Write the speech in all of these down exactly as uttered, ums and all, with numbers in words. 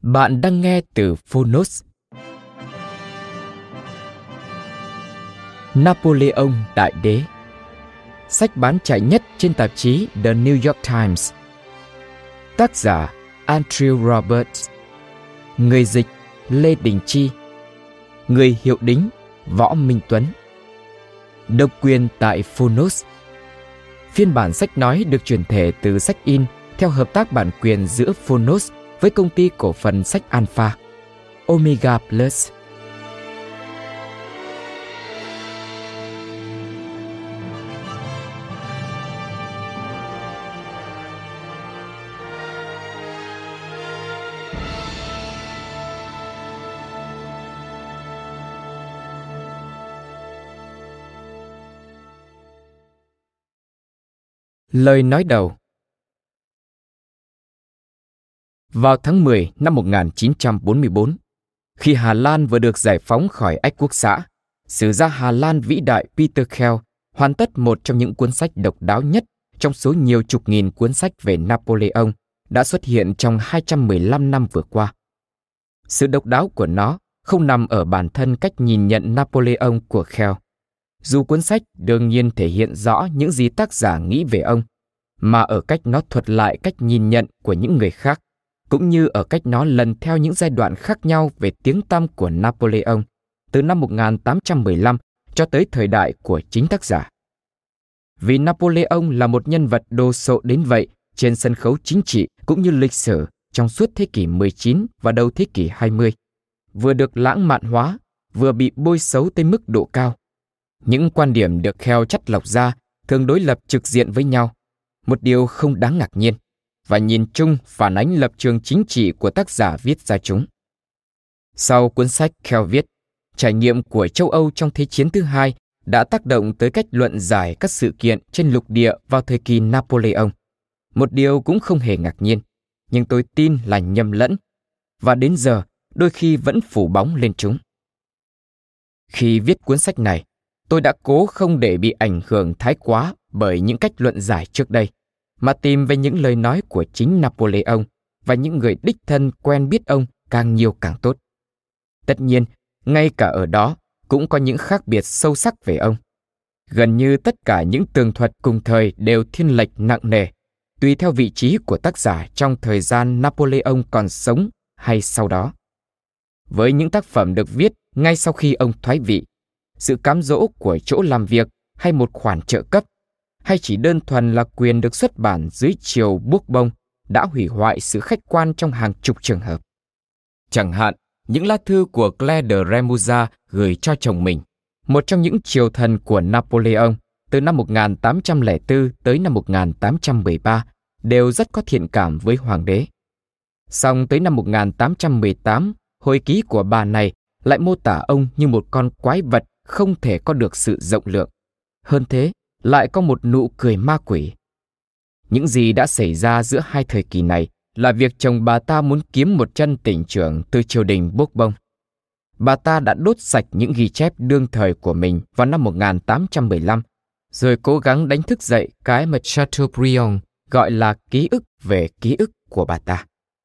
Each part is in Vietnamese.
Bạn đang nghe từ Phonos. Napoleon Đại Đế. Sách bán chạy nhất trên tạp chí The New York Times. Tác giả Andrew Roberts. Người dịch Lê Đình Chi. Người hiệu đính Võ Minh Tuấn. Độc quyền tại Phonos. Phiên bản sách nói được chuyển thể từ sách in theo hợp tác bản quyền giữa Phonos với công ty cổ phần sách Alpha, Omega Plus. Lời nói đầu. Vào tháng mười năm một nghìn chín trăm bốn mươi tư, khi Hà Lan vừa được giải phóng khỏi ách quốc xã, sử gia Hà Lan vĩ đại Peter Kell hoàn tất một trong những cuốn sách độc đáo nhất trong số nhiều chục nghìn cuốn sách về Napoleon đã xuất hiện trong hai trăm mười lăm năm vừa qua. Sự độc đáo của nó không nằm ở bản thân cách nhìn nhận Napoleon của Kell, dù cuốn sách đương nhiên thể hiện rõ những gì tác giả nghĩ về ông, mà ở cách nó thuật lại cách nhìn nhận của những người khác, cũng như ở cách nó lần theo những giai đoạn khác nhau về tiếng tăm của Napoleon từ năm một nghìn tám trăm mười lăm cho tới thời đại của chính tác giả. Vì Napoleon là một nhân vật đồ sộ đến vậy trên sân khấu chính trị cũng như lịch sử trong suốt thế kỷ mười chín và đầu thế kỷ hai mươi, vừa được lãng mạn hóa, vừa bị bôi xấu tới mức độ cao. Những quan điểm được Kell chắt lọc ra thường đối lập trực diện với nhau, một điều không đáng ngạc nhiên, và nhìn chung phản ánh lập trường chính trị của tác giả viết ra chúng. Sau cuốn sách Kell viết, trải nghiệm của châu Âu trong Thế chiến thứ hai đã tác động tới cách luận giải các sự kiện trên lục địa vào thời kỳ Napoleon. Một điều cũng không hề ngạc nhiên, nhưng tôi tin là nhầm lẫn, và đến giờ đôi khi vẫn phủ bóng lên chúng. Khi viết cuốn sách này, tôi đã cố không để bị ảnh hưởng thái quá bởi những cách luận giải trước đây, mà tìm về những lời nói của chính Napoleon và những người đích thân quen biết ông càng nhiều càng tốt. Tất nhiên, ngay cả ở đó cũng có những khác biệt sâu sắc về ông. Gần như tất cả những tường thuật cùng thời đều thiên lệch nặng nề, tùy theo vị trí của tác giả trong thời gian Napoleon còn sống hay sau đó. Với những tác phẩm được viết ngay sau khi ông thoái vị, sự cám dỗ của chỗ làm việc hay một khoản trợ cấp, hay chỉ đơn thuần là quyền được xuất bản dưới triều Bourbon đã hủy hoại sự khách quan trong hàng chục trường hợp. Chẳng hạn, những lá thư của Claire de Remusat gửi cho chồng mình, một trong những triều thần của Napoleon, từ năm một nghìn tám trăm lẻ bốn tới năm một nghìn tám trăm mười ba, đều rất có thiện cảm với hoàng đế. Song tới năm một nghìn tám trăm mười tám, hồi ký của bà này lại mô tả ông như một con quái vật không thể có được sự rộng lượng. Hơn thế, lại có một nụ cười ma quỷ. Những gì đã xảy ra giữa hai thời kỳ này là việc chồng bà ta muốn kiếm một chân tỉnh trưởng từ triều đình Bourbon. Bà ta đã đốt sạch những ghi chép đương thời của mình vào năm một nghìn tám trăm mười lăm, rồi cố gắng đánh thức dậy cái mà Chateaubriand gọi là ký ức về ký ức của bà ta.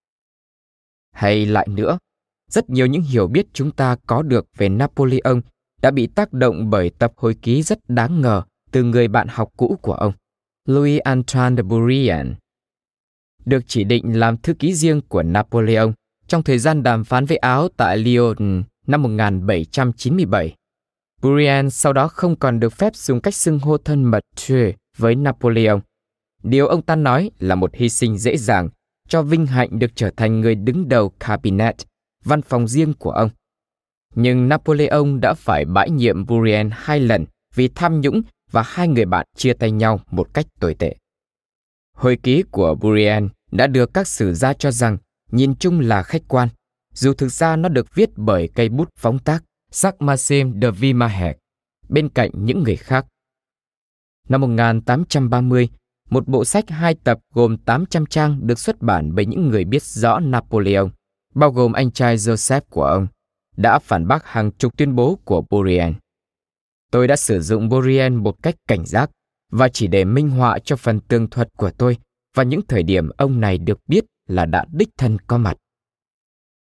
Hay lại nữa, rất nhiều những hiểu biết chúng ta có được về Napoleon đã bị tác động bởi tập hồi ký rất đáng ngờ từ người bạn học cũ của ông, Louis Antoine de Bourrienne. Được chỉ định làm thư ký riêng của Napoleon trong thời gian đàm phán với Áo tại Lyon năm một nghìn bảy trăm chín mươi bảy, Bourrienne sau đó không còn được phép dùng cách xưng hô thân mật Monsieur với Napoleon. Điều ông ta nói là một hy sinh dễ dàng cho vinh hạnh được trở thành người đứng đầu cabinet, văn phòng riêng của ông. Nhưng Napoleon đã phải bãi nhiệm Bourrienne hai lần vì tham nhũng, và hai người bạn chia tay nhau một cách tồi tệ. Hồi ký của Bourrienne đã được các sử gia cho rằng nhìn chung là khách quan, dù thực ra nó được viết bởi cây bút phóng tác Jacques-Maxime de Vimahac bên cạnh những người khác. Năm một nghìn tám trăm ba mươi, một bộ sách hai tập gồm tám trăm trang được xuất bản bởi những người biết rõ Napoleon, bao gồm anh trai Joseph của ông, đã phản bác hàng chục tuyên bố của Bourrienne. Tôi đã sử dụng Bourrienne một cách cảnh giác và chỉ để minh họa cho phần tường thuật của tôi và những thời điểm ông này được biết là đã đích thân có mặt.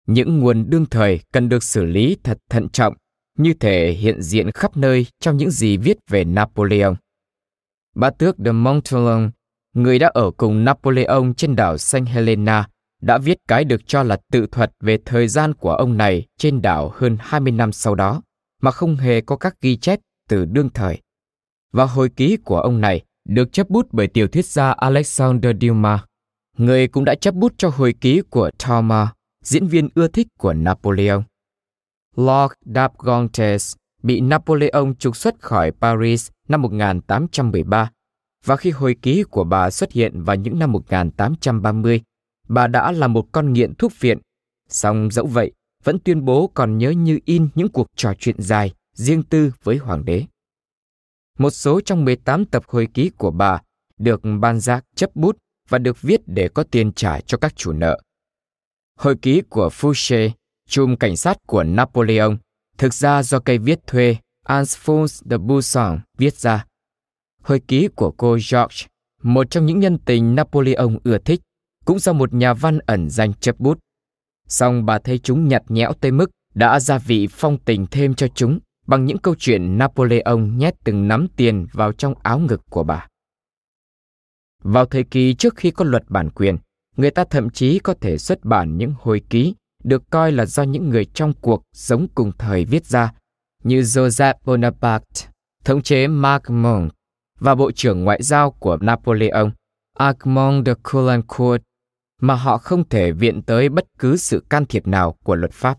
Những nguồn đương thời cần được xử lý thật thận trọng, như thể hiện diện khắp nơi trong những gì viết về Napoleon. Bá tước de Montholon, người đã ở cùng Napoleon trên đảo Saint Helena, đã viết cái được cho là tự thuật về thời gian của ông này trên đảo hơn hai mươi năm sau đó, mà không hề có các ghi chép từ đương thời. Và hồi ký của ông này được chấp bút bởi tiểu thuyết gia Alexandre Dumas. Người cũng đã chấp bút cho hồi ký của Talma, diễn viên ưa thích của Napoleon. Lord d'Argentes bị Napoleon trục xuất khỏi Paris năm một nghìn tám trăm mười ba, và khi hồi ký của bà xuất hiện vào những năm một nghìn tám trăm ba mươi, bà đã là một con nghiện thuốc viện, song dẫu vậy vẫn tuyên bố còn nhớ như in những cuộc trò chuyện dài, riêng tư với hoàng đế. Một số trong mười tám tập hồi ký của bà được Balzac chấp bút và được viết để có tiền trả cho các chủ nợ. Hồi ký của Fouché, trùm cảnh sát của Napoleon, thực ra do cây viết thuê Alphonse de Busson viết ra. Hồi ký của cô George, một trong những nhân tình Napoleon ưa thích, cũng do một nhà văn ẩn danh chấp bút. Song bà thấy chúng nhạt nhẽo tới mức đã gia vị phong tình thêm cho chúng bằng những câu chuyện Napoleon nhét từng nắm tiền vào trong áo ngực của bà. Vào thời kỳ trước khi có luật bản quyền, người ta thậm chí có thể xuất bản những hồi ký được coi là do những người trong cuộc sống cùng thời viết ra, như Joseph Bonaparte, thống chế Marmont, và Bộ trưởng Ngoại giao của Napoleon, Armand de Caulaincourt, mà họ không thể viện tới bất cứ sự can thiệp nào của luật pháp.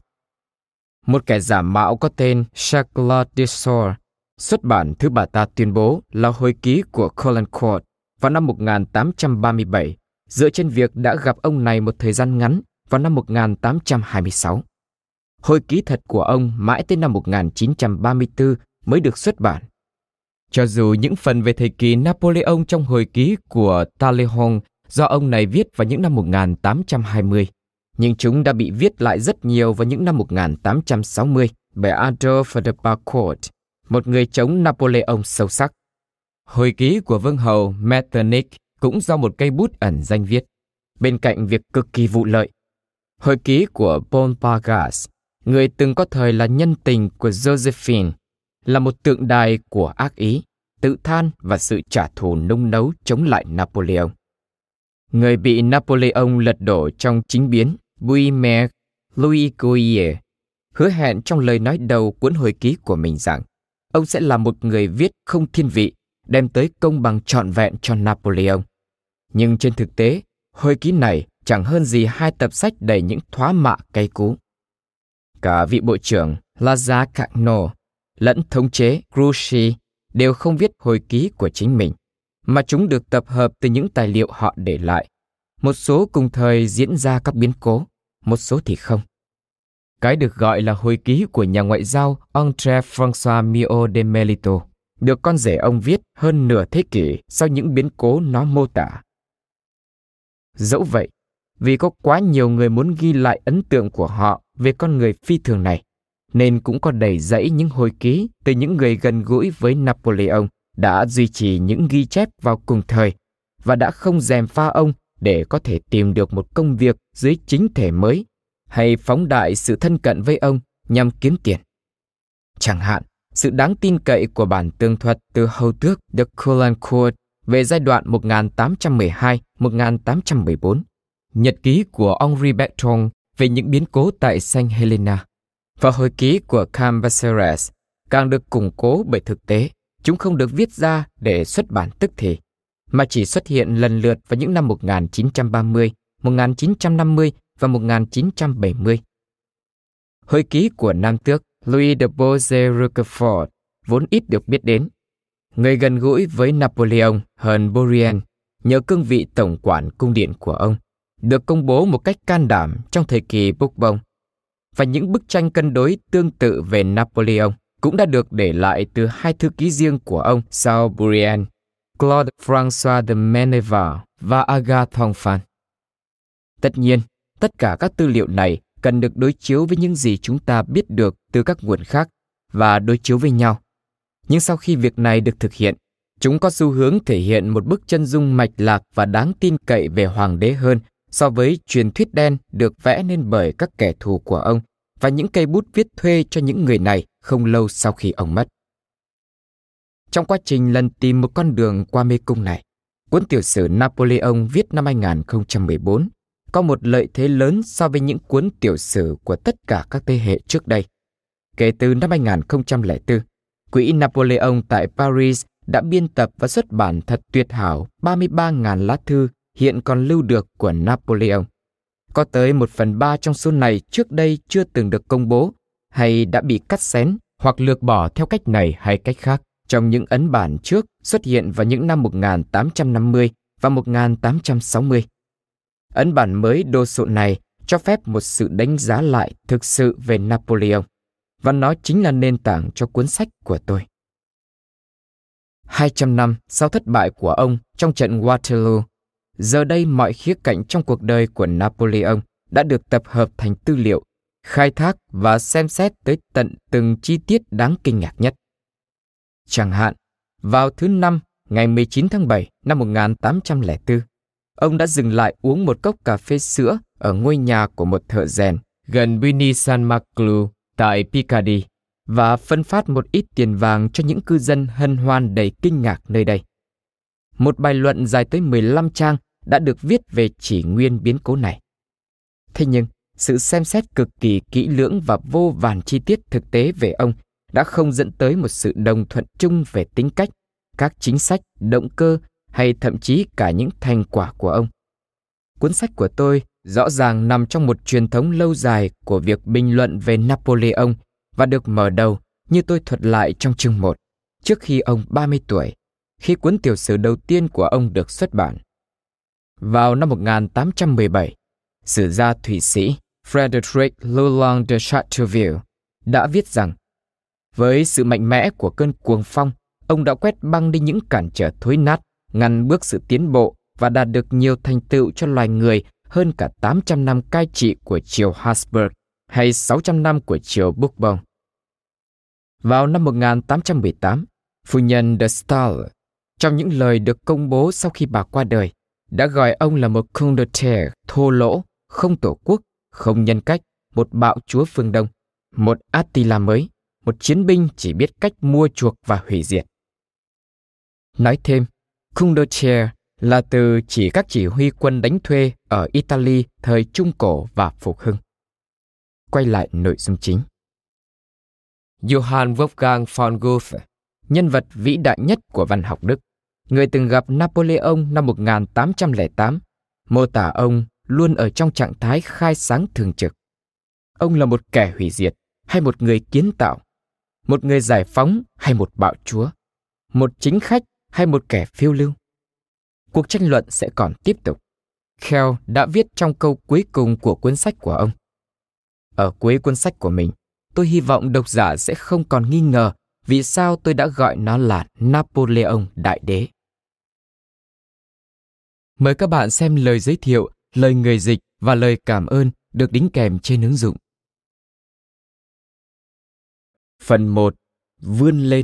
Một kẻ giả mạo có tên Charlotte de Sor xuất bản thứ bà ta tuyên bố là hồi ký của Caulaincourt vào năm một nghìn tám trăm ba mươi bảy, dựa trên việc đã gặp ông này một thời gian ngắn vào năm một nghìn tám trăm hai mươi sáu. Hồi ký thật của ông mãi tới năm một nghìn chín trăm ba mươi tư mới được xuất bản. Cho dù những phần về thời kỳ Napoleon trong hồi ký của Talleyrand do ông này viết vào những năm một nghìn tám trăm hai mươi, nhưng chúng đã bị viết lại rất nhiều vào những năm một nghìn tám trăm sáu mươi bởi Adolphe de Barcourt, một người chống Napoleon sâu sắc. Hồi ký của vương hầu Metternich cũng do một cây bút ẩn danh viết, bên cạnh việc cực kỳ vụ lợi. Hồi ký của Paul Vargas, người từng có thời là nhân tình của Josephine, là một tượng đài của ác ý, tự than và sự trả thù nung nấu chống lại Napoleon. Người bị Napoleon lật đổ trong chính biến, Guillaume Louis Goyer, hứa hẹn trong lời nói đầu cuốn hồi ký của mình rằng ông sẽ là một người viết không thiên vị, đem tới công bằng trọn vẹn cho Napoleon. Nhưng trên thực tế, hồi ký này chẳng hơn gì hai tập sách đầy những thoá mạ cay cú. Cả vị bộ trưởng Lazare Carnot lẫn thống chế Grouchy đều không viết hồi ký của chính mình, mà chúng được tập hợp từ những tài liệu họ để lại. Một số cùng thời diễn ra các biến cố, một số thì không. Cái được gọi là hồi ký của nhà ngoại giao André François Miot de Melito được con rể ông viết hơn nửa thế kỷ sau những biến cố nó mô tả. Dẫu vậy, vì có quá nhiều người muốn ghi lại ấn tượng của họ về con người phi thường này, nên cũng có đầy dẫy những hồi ký từ những người gần gũi với Napoleon đã duy trì những ghi chép vào cùng thời và đã không gièm pha ông để có thể tìm được một công việc dưới chính thể mới hay phóng đại sự thân cận với ông nhằm kiếm tiền. Chẳng hạn, sự đáng tin cậy của bản tường thuật từ hầu tước de Caulaincourt về giai đoạn một nghìn tám trăm mười hai đến một nghìn tám trăm mười bốn, nhật ký của Henri Bergson về những biến cố tại Saint Helena, và hồi ký của Cambacérès càng được củng cố bởi thực tế. Chúng không được viết ra để xuất bản tức thì, mà chỉ xuất hiện lần lượt vào những năm một nghìn chín trăm ba mươi, một nghìn chín trăm năm mươi và một nghìn chín trăm bảy mươi. Hồi ký của nam tước Louis de Beaujeu-Rochefort vốn ít được biết đến. Người gần gũi với Napoleon hơn Bourrienne nhờ cương vị tổng quản cung điện của ông, được công bố một cách can đảm trong thời kỳ Bourbon, và những bức tranh cân đối tương tự về Napoleon cũng đã được để lại từ hai thư ký riêng của ông sau Bourrienne, Claude François de Meneval và Agathe Thongfan. Tất nhiên, tất cả các tư liệu này cần được đối chiếu với những gì chúng ta biết được từ các nguồn khác và đối chiếu với nhau. Nhưng sau khi việc này được thực hiện, chúng có xu hướng thể hiện một bức chân dung mạch lạc và đáng tin cậy về hoàng đế hơn so với truyền thuyết đen được vẽ nên bởi các kẻ thù của ông và những cây bút viết thuê cho những người này không lâu sau khi ông mất. Trong quá trình lần tìm một con đường qua mê cung này, cuốn tiểu sử Napoleon viết năm hai nghìn không trăm mười bốn có một lợi thế lớn so với những cuốn tiểu sử của tất cả các thế hệ trước đây. Kể từ năm hai nghìn không trăm lẻ bốn, Quỹ Napoleon tại Paris đã biên tập và xuất bản thật tuyệt hảo ba mươi ba nghìn lá thư hiện còn lưu được của Napoleon. Có tới một phần ba trong số này trước đây chưa từng được công bố hay đã bị cắt xén hoặc lược bỏ theo cách này hay cách khác trong những ấn bản trước xuất hiện vào những năm một nghìn tám trăm năm mươi và một nghìn tám trăm sáu mươi. Ấn bản mới đồ sộ này cho phép một sự đánh giá lại thực sự về Napoleon, và nó chính là nền tảng cho cuốn sách của tôi. hai trăm năm sau thất bại của ông trong trận Waterloo, giờ đây mọi khía cạnh trong cuộc đời của Napoleon đã được tập hợp thành tư liệu, khai thác và xem xét tới tận từng chi tiết đáng kinh ngạc nhất. Chẳng hạn, vào thứ Năm, ngày mười chín tháng bảy năm một nghìn tám trăm lẻ bốn, ông đã dừng lại uống một cốc cà phê sữa ở ngôi nhà của một thợ rèn gần Buny-Saint-Maclou tại Picardy và phân phát một ít tiền vàng cho những cư dân hân hoan đầy kinh ngạc nơi đây. Một bài luận dài tới mười lăm trang đã được viết về chỉ nguyên biến cố này. Thế nhưng, sự xem xét cực kỳ kỹ lưỡng và vô vàn chi tiết thực tế về ông đã không dẫn tới một sự đồng thuận chung về tính cách, các chính sách, động cơ hay thậm chí cả những thành quả của ông. Cuốn sách của tôi rõ ràng nằm trong một truyền thống lâu dài của việc bình luận về Napoleon và được mở đầu, như tôi thuật lại trong chương một, trước khi ông ba mươi tuổi, khi cuốn tiểu sử đầu tiên của ông được xuất bản. Vào năm một nghìn tám trăm mười bảy, sử gia Thụy Sĩ Frederick Lulong de Chateauville đã viết rằng, với sự mạnh mẽ của cơn cuồng phong, ông đã quét băng đi những cản trở thối nát, ngăn bước sự tiến bộ và đạt được nhiều thành tựu cho loài người hơn cả tám trăm năm cai trị của triều Habsburg hay sáu trăm năm của triều Bourbon. Vào năm một nghìn tám trăm mười tám, phu nhân de Staël, trong những lời được công bố sau khi bà qua đời, đã gọi ông là một condottiere thô lỗ, không tổ quốc, không nhân cách, một bạo chúa phương Đông, một Attila mới, một chiến binh chỉ biết cách mua chuộc và hủy diệt. Nói thêm, condottiere là từ chỉ các chỉ huy quân đánh thuê ở Italy thời Trung Cổ và Phục Hưng. Quay lại nội dung chính. Johann Wolfgang von Goethe, nhân vật vĩ đại nhất của văn học Đức, người từng gặp Napoleon năm một nghìn tám trăm lẻ tám, mô tả ông luôn ở trong trạng thái khai sáng thường trực. Ông là một kẻ hủy diệt hay một người kiến tạo, một người giải phóng hay một bạo chúa, một chính khách hay một kẻ phiêu lưu. Cuộc tranh luận sẽ còn tiếp tục. Kell đã viết trong câu cuối cùng của cuốn sách của ông. Ở cuối cuốn sách của mình, tôi hy vọng độc giả sẽ không còn nghi ngờ vì sao tôi đã gọi nó là Napoleon Đại Đế. Mời các bạn xem lời giới thiệu, lời người dịch và lời cảm ơn được đính kèm trên ứng dụng. Phần một. Vươn lên.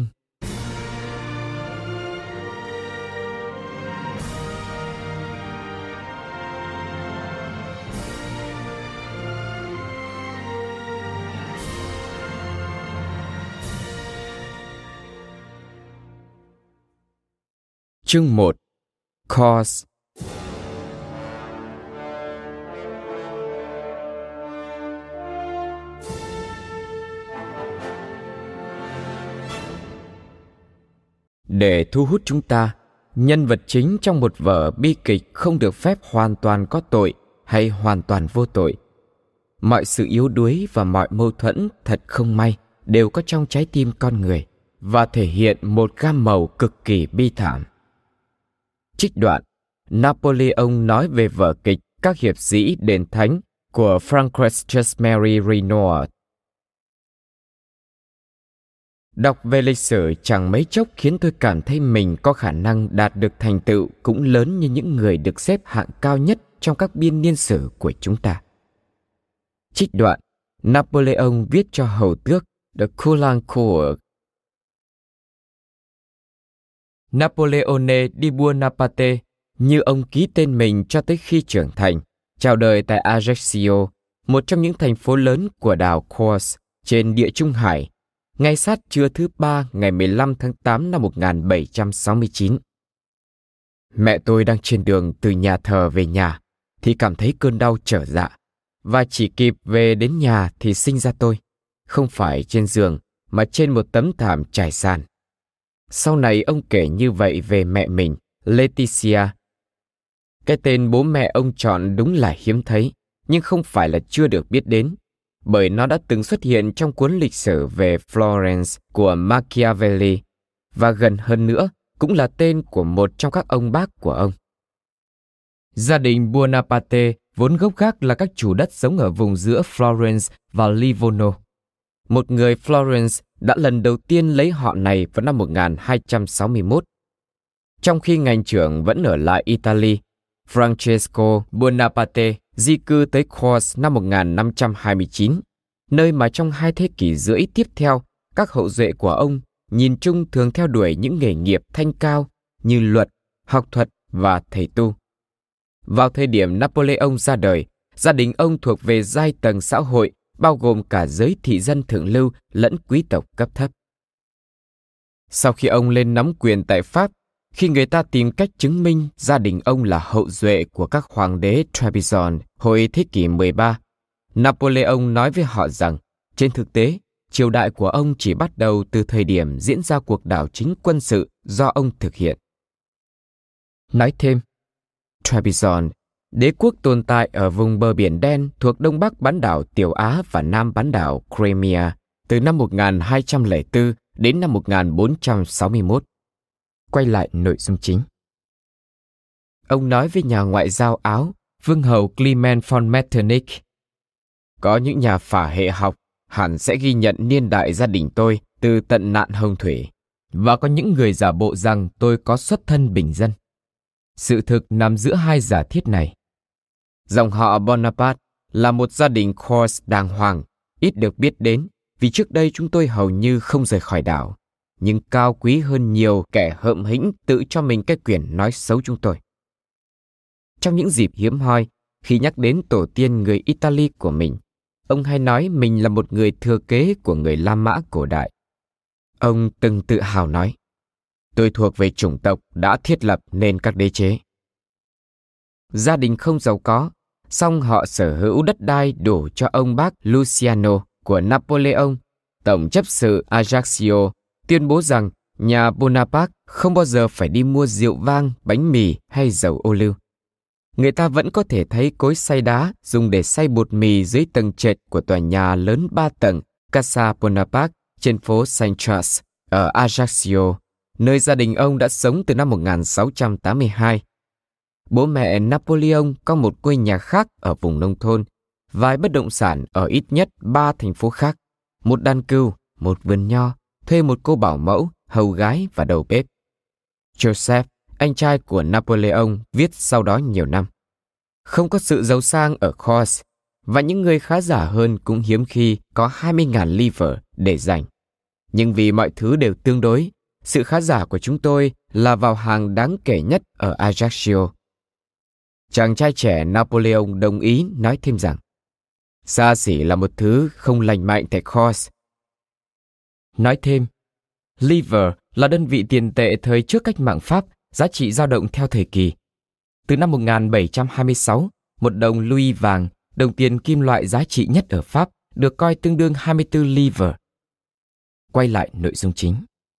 Chương một. Cause. Để thu hút chúng ta, nhân vật chính trong một vở bi kịch không được phép hoàn toàn có tội hay hoàn toàn vô tội. Mọi sự yếu đuối và mọi mâu thuẫn thật không may đều có trong trái tim con người và thể hiện một gam màu cực kỳ bi thảm. Trích đoạn Napoleon nói về vở kịch Các hiệp sĩ đền thánh của Francois Marie Renoir. Đọc về lịch sử chẳng mấy chốc khiến tôi cảm thấy mình có khả năng đạt được thành tựu cũng lớn như những người được xếp hạng cao nhất trong các biên niên sử của chúng ta. Trích đoạn Napoleon viết cho hầu tước de Caulaincourt. Napoleone di Buonaparte, như ông ký tên mình cho tới khi trưởng thành, chào đời tại Ajaccio, một trong những thành phố lớn của đảo Corse trên Địa Trung Hải, ngay sát trưa thứ ba ngày mười lăm tháng tám năm một nghìn bảy trăm sáu mươi chín. Mẹ tôi đang trên đường từ nhà thờ về nhà thì cảm thấy cơn đau trở dạ, và chỉ kịp về đến nhà thì sinh ra tôi, không phải trên giường mà trên một tấm thảm trải sàn. Sau này ông kể như vậy về mẹ mình, Laetitia. Cái tên bố mẹ ông chọn đúng là hiếm thấy, nhưng không phải là chưa được biết đến, bởi nó đã từng xuất hiện trong cuốn lịch sử về Florence của Machiavelli, và gần hơn nữa cũng là tên của một trong các ông bác của ông. Gia đình Buonaparte vốn gốc gác là các chủ đất sống ở vùng giữa Florence và Livorno. Một người Florence đã lần đầu tiên lấy họ này vào năm một nghìn hai trăm sáu mươi mốt. Trong khi ngành trưởng vẫn ở lại Italy, Francesco Buonaparte di cư tới Corse năm một nghìn năm trăm hai mươi chín, nơi mà trong hai thế kỷ rưỡi tiếp theo, các hậu duệ của ông nhìn chung thường theo đuổi những nghề nghiệp thanh cao như luật, học thuật và thầy tu. Vào thời điểm Napoleon ra đời, gia đình ông thuộc về giai tầng xã hội bao gồm cả giới thị dân thượng lưu lẫn quý tộc cấp thấp. Sau khi ông lên nắm quyền tại Pháp, khi người ta tìm cách chứng minh gia đình ông là hậu duệ của các hoàng đế Trebizond hồi thế kỷ mười ba, Napoleon nói với họ rằng, trên thực tế, triều đại của ông chỉ bắt đầu từ thời điểm diễn ra cuộc đảo chính quân sự do ông thực hiện. Nói thêm, Trebizond, đế quốc tồn tại ở vùng bờ biển đen thuộc đông bắc bán đảo Tiểu Á và nam bán đảo Crimea từ năm một nghìn hai trăm lẻ bốn đến năm một nghìn bốn trăm sáu mươi mốt. Quay lại nội dung chính. Ông nói với nhà ngoại giao Áo, vương hầu Clement von Metternich, có những nhà phả hệ học hẳn sẽ ghi nhận niên đại gia đình tôi từ tận nạn hồng thủy, và có những người giả bộ rằng tôi có xuất thân bình dân. Sự thực nằm giữa hai giả thiết này. Dòng họ Bonaparte là một gia đình Corse đàng hoàng, ít được biết đến vì trước đây chúng tôi hầu như không rời khỏi đảo, nhưng cao quý hơn nhiều kẻ hợm hĩnh tự cho mình cái quyền nói xấu chúng tôi. Trong những dịp hiếm hoi, khi nhắc đến tổ tiên người Italy của mình, ông hay nói mình là một người thừa kế của người La Mã cổ đại. Ông từng tự hào nói, tôi thuộc về chủng tộc đã thiết lập nên các đế chế. Gia đình không giàu có, song họ sở hữu đất đai đủ cho ông bác Luciano của Napoleon, tổng chấp sự Ajaccio, tuyên bố rằng nhà Bonaparte không bao giờ phải đi mua rượu vang, bánh mì hay dầu ô liu. Người ta vẫn có thể thấy cối xay đá dùng để xay bột mì dưới tầng trệt của tòa nhà lớn ba tầng Casa Bonaparte trên phố Saint Charles ở Ajaccio, nơi gia đình ông đã sống từ năm một nghìn sáu trăm tám mươi hai. Bố mẹ Napoleon có một ngôi nhà khác ở vùng nông thôn, vài bất động sản ở ít nhất ba thành phố khác, một đàn cừu, một vườn nho, thuê một cô bảo mẫu, hầu gái và đầu bếp. Joseph, anh trai của Napoleon, viết sau đó nhiều năm. Không có sự giàu sang ở Corse, và những người khá giả hơn cũng hiếm khi có hai mươi nghìn livres để dành. Nhưng vì mọi thứ đều tương đối, sự khá giả của chúng tôi là vào hàng đáng kể nhất ở Ajaccio. Chàng trai trẻ Napoleon đồng ý nói thêm rằng, xa xỉ là một thứ không lành mạnh tại Corse. Nói thêm, livre là đơn vị tiền tệ thời trước cách mạng Pháp, giá trị dao động theo thời kỳ. Từ năm một nghìn bảy trăm hai mươi sáu, một đồng louis vàng, đồng tiền kim loại giá trị nhất ở Pháp, được coi tương đương hai mươi tư livres. Quay lại nội dung chính.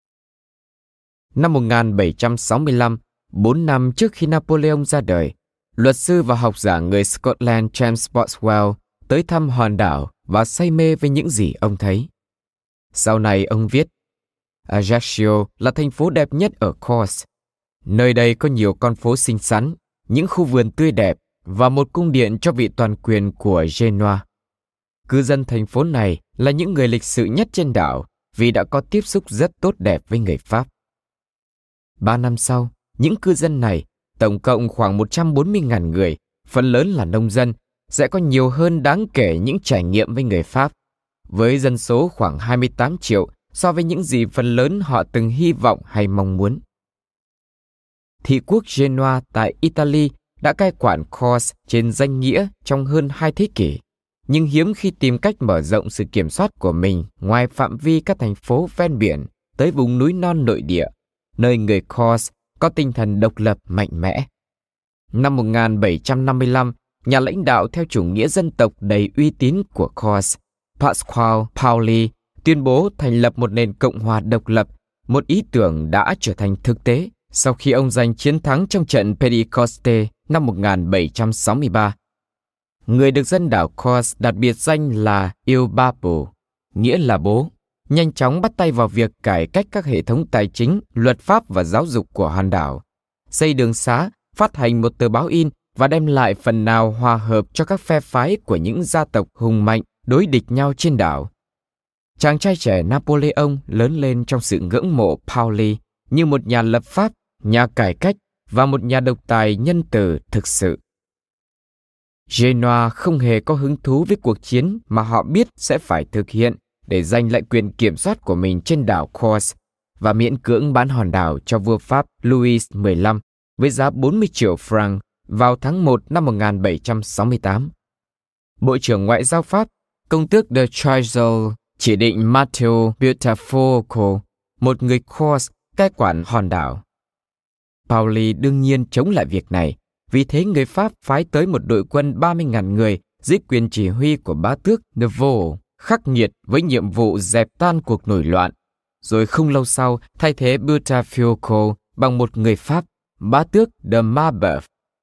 Năm một nghìn bảy trăm sáu mươi lăm, bốn năm trước khi Napoleon ra đời, luật sư và học giả người Scotland James Boswell tới thăm hòn đảo và say mê với những gì ông thấy. Sau này ông viết, Ajaccio là thành phố đẹp nhất ở Corse. Nơi đây có nhiều con phố xinh xắn, những khu vườn tươi đẹp và một cung điện cho vị toàn quyền của Genoa. Cư dân thành phố này là những người lịch sự nhất trên đảo vì đã có tiếp xúc rất tốt đẹp với người Pháp. Ba năm sau, những cư dân này, tổng cộng khoảng một trăm bốn mươi nghìn người, phần lớn là nông dân, sẽ có nhiều hơn đáng kể những trải nghiệm với người Pháp, với dân số khoảng hai mươi tám triệu so với những gì phần lớn họ từng hy vọng hay mong muốn. Thị quốc Genoa tại Italy đã cai quản Corse trên danh nghĩa trong hơn hai thế kỷ, nhưng hiếm khi tìm cách mở rộng sự kiểm soát của mình ngoài phạm vi các thành phố ven biển tới vùng núi non nội địa, nơi người Corse có tinh thần độc lập mạnh mẽ. Năm một nghìn bảy trăm năm mươi lăm, nhà lãnh đạo theo chủ nghĩa dân tộc đầy uy tín của Corse, Pasquale Paoli, tuyên bố thành lập một nền cộng hòa độc lập, một ý tưởng đã trở thành thực tế sau khi ông giành chiến thắng trong trận Pentecoste năm một nghìn bảy trăm sáu mươi ba. Người được dân đảo Corse đặt biệt danh là Il Babbo, nghĩa là bố, nhanh chóng bắt tay vào việc cải cách các hệ thống tài chính, luật pháp và giáo dục của hòn đảo, xây đường xá, phát hành một tờ báo in và đem lại phần nào hòa hợp cho các phe phái của những gia tộc hùng mạnh đối địch nhau trên đảo. Chàng trai trẻ Napoleon lớn lên trong sự ngưỡng mộ Paoli như một nhà lập pháp, nhà cải cách và một nhà độc tài nhân từ thực sự. Genoa không hề có hứng thú với cuộc chiến mà họ biết sẽ phải thực hiện để giành lại quyền kiểm soát của mình trên đảo Corse và miễn cưỡng bán hòn đảo cho vua Pháp Louis mười lăm với giá bốn mươi triệu franc vào tháng một năm một nghìn bảy trăm sáu mươi tám. Bộ trưởng Ngoại giao Pháp, công tước de Choiseul, chỉ định Matteo Buttafuoco, một người Corse, cai quản hòn đảo. Paoli đương nhiên chống lại việc này, vì thế người Pháp phái tới một đội quân ba mươi nghìn người dưới quyền chỉ huy của bá tước Neveu, khắc nghiệt với nhiệm vụ dẹp tan cuộc nổi loạn, rồi không lâu sau thay thế Buttafuoco bằng một người Pháp, bá tước de Marbeuf.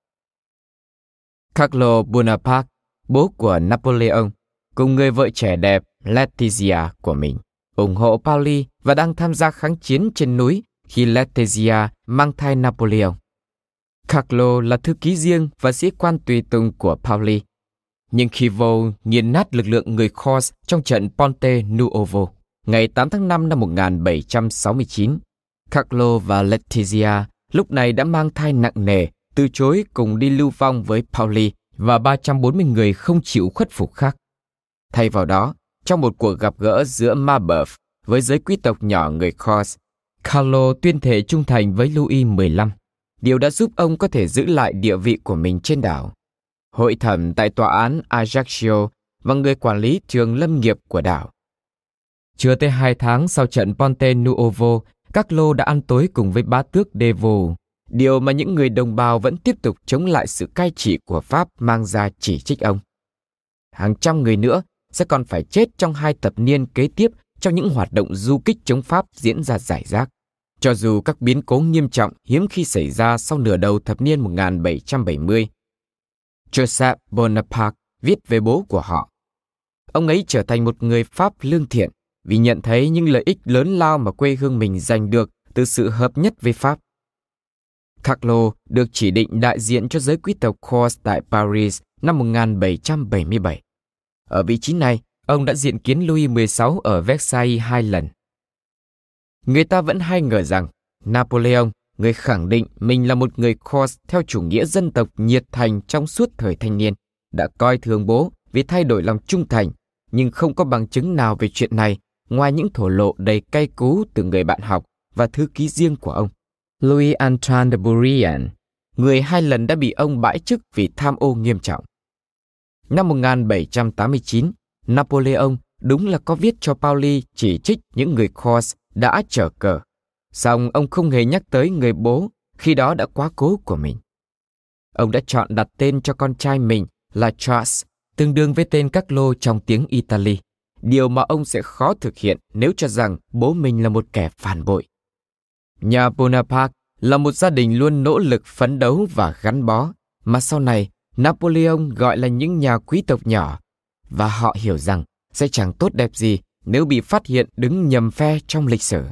Carlo Bonaparte, bố của Napoleon, cùng người vợ trẻ đẹp Letizia của mình, ủng hộ Paoli và đang tham gia kháng chiến trên núi khi Letizia mang thai Napoleon. Carlo là thư ký riêng và sĩ quan tùy tùng của Paoli, nhưng khi vô nghiền nát lực lượng người Corse trong trận Ponte Nuovo, ngày tám tháng năm năm một nghìn bảy trăm sáu mươi chín, Carlo và Letizia lúc này đã mang thai nặng nề, từ chối cùng đi lưu vong với Paoli và ba trăm bốn mươi người không chịu khuất phục khác. Thay vào đó, trong một cuộc gặp gỡ giữa Marbeuf với giới quý tộc nhỏ người Corse, Carlo tuyên thệ trung thành với Louis mười lăm, điều đã giúp ông có thể giữ lại địa vị của mình trên đảo. Hội thẩm tại tòa án Ajaccio và người quản lý trường lâm nghiệp của đảo. Chưa tới hai tháng sau trận Ponte Nuovo, Carlo đã ăn tối cùng với bá tước Devaux, điều mà những người đồng bào vẫn tiếp tục chống lại sự cai trị của Pháp mang ra chỉ trích ông. Hàng trăm người nữa sẽ còn phải chết trong hai thập niên kế tiếp trong những hoạt động du kích chống Pháp diễn ra rải rác, cho dù các biến cố nghiêm trọng hiếm khi xảy ra sau nửa đầu thập niên một nghìn bảy trăm bảy mươi. Joseph Bonaparte viết về bố của họ. Ông ấy trở thành một người Pháp lương thiện vì nhận thấy những lợi ích lớn lao mà quê hương mình giành được từ sự hợp nhất với Pháp. Carlo được chỉ định đại diện cho giới quý tộc Corse tại Paris năm một nghìn bảy trăm bảy mươi bảy. Ở vị trí này, ông đã diện kiến Louis mười sáu ở Versailles hai lần. Người ta vẫn hay ngờ rằng Napoleon, người khẳng định mình là một người Corse theo chủ nghĩa dân tộc nhiệt thành trong suốt thời thanh niên, đã coi thường bố vì thay đổi lòng trung thành, nhưng không có bằng chứng nào về chuyện này ngoài những thổ lộ đầy cay cú từ người bạn học và thư ký riêng của ông, Louis Antoine de Bourrienne, người hai lần đã bị ông bãi chức vì tham ô nghiêm trọng. Năm một nghìn bảy trăm tám mươi chín, Napoleon đúng là có viết cho Paoli chỉ trích những người Corse đã chở cờ, song ông không hề nhắc tới người bố khi đó đã quá cố của mình. Ông đã chọn đặt tên cho con trai mình là Charles, tương đương với tên Carlo trong tiếng Italy, điều mà ông sẽ khó thực hiện nếu cho rằng bố mình là một kẻ phản bội. Nhà Bonaparte là một gia đình luôn nỗ lực phấn đấu và gắn bó, mà sau này Napoleon gọi là những nhà quý tộc nhỏ, và họ hiểu rằng sẽ chẳng tốt đẹp gì nếu bị phát hiện đứng nhầm phe trong lịch sử.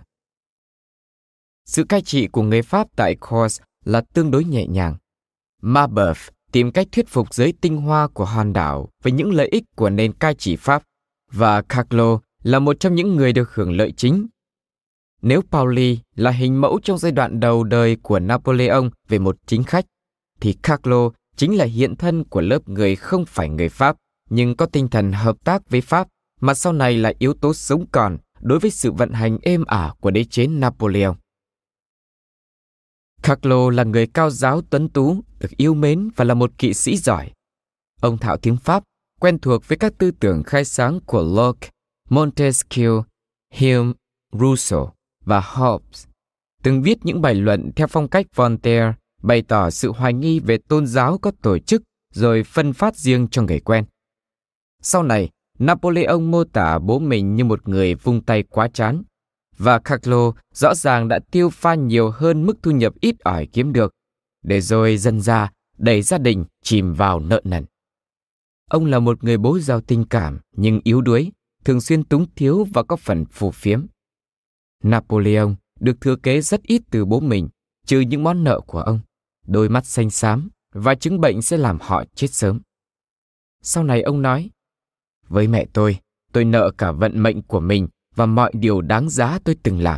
Sự cai trị của người Pháp tại Corse là tương đối nhẹ nhàng. Marbeuf tìm cách thuyết phục giới tinh hoa của hòn đảo với những lợi ích của nền cai trị Pháp, và Carlo là một trong những người được hưởng lợi chính. Nếu Paoli là hình mẫu trong giai đoạn đầu đời của Napoleon về một chính khách, thì Carlo chính là hiện thân của lớp người không phải người Pháp, nhưng có tinh thần hợp tác với Pháp, mà sau này là yếu tố sống còn đối với sự vận hành êm ả của đế chế Napoleon. Carlo là người cao giáo tuấn tú, được yêu mến và là một kỵ sĩ giỏi. Ông thạo tiếng Pháp, quen thuộc với các tư tưởng khai sáng của Locke, Montesquieu, Hume, Rousseau và Hobbes. Từng viết những bài luận theo phong cách Voltaire, bày tỏ sự hoài nghi về tôn giáo có tổ chức rồi phân phát riêng cho người quen. Sau này, Napoleon mô tả bố mình như một người vung tay quá chán, và Carlo rõ ràng đã tiêu pha nhiều hơn mức thu nhập ít ỏi kiếm được, để rồi dần ra đẩy gia đình chìm vào nợ nần. Ông là một người bố giàu tình cảm nhưng yếu đuối, thường xuyên túng thiếu và có phần phù phiếm. Napoleon được thừa kế rất ít từ bố mình, trừ những món nợ của ông, đôi mắt xanh xám và chứng bệnh sẽ làm họ chết sớm. Sau này ông nói, với mẹ tôi, tôi nợ cả vận mệnh của mình và mọi điều đáng giá tôi từng làm.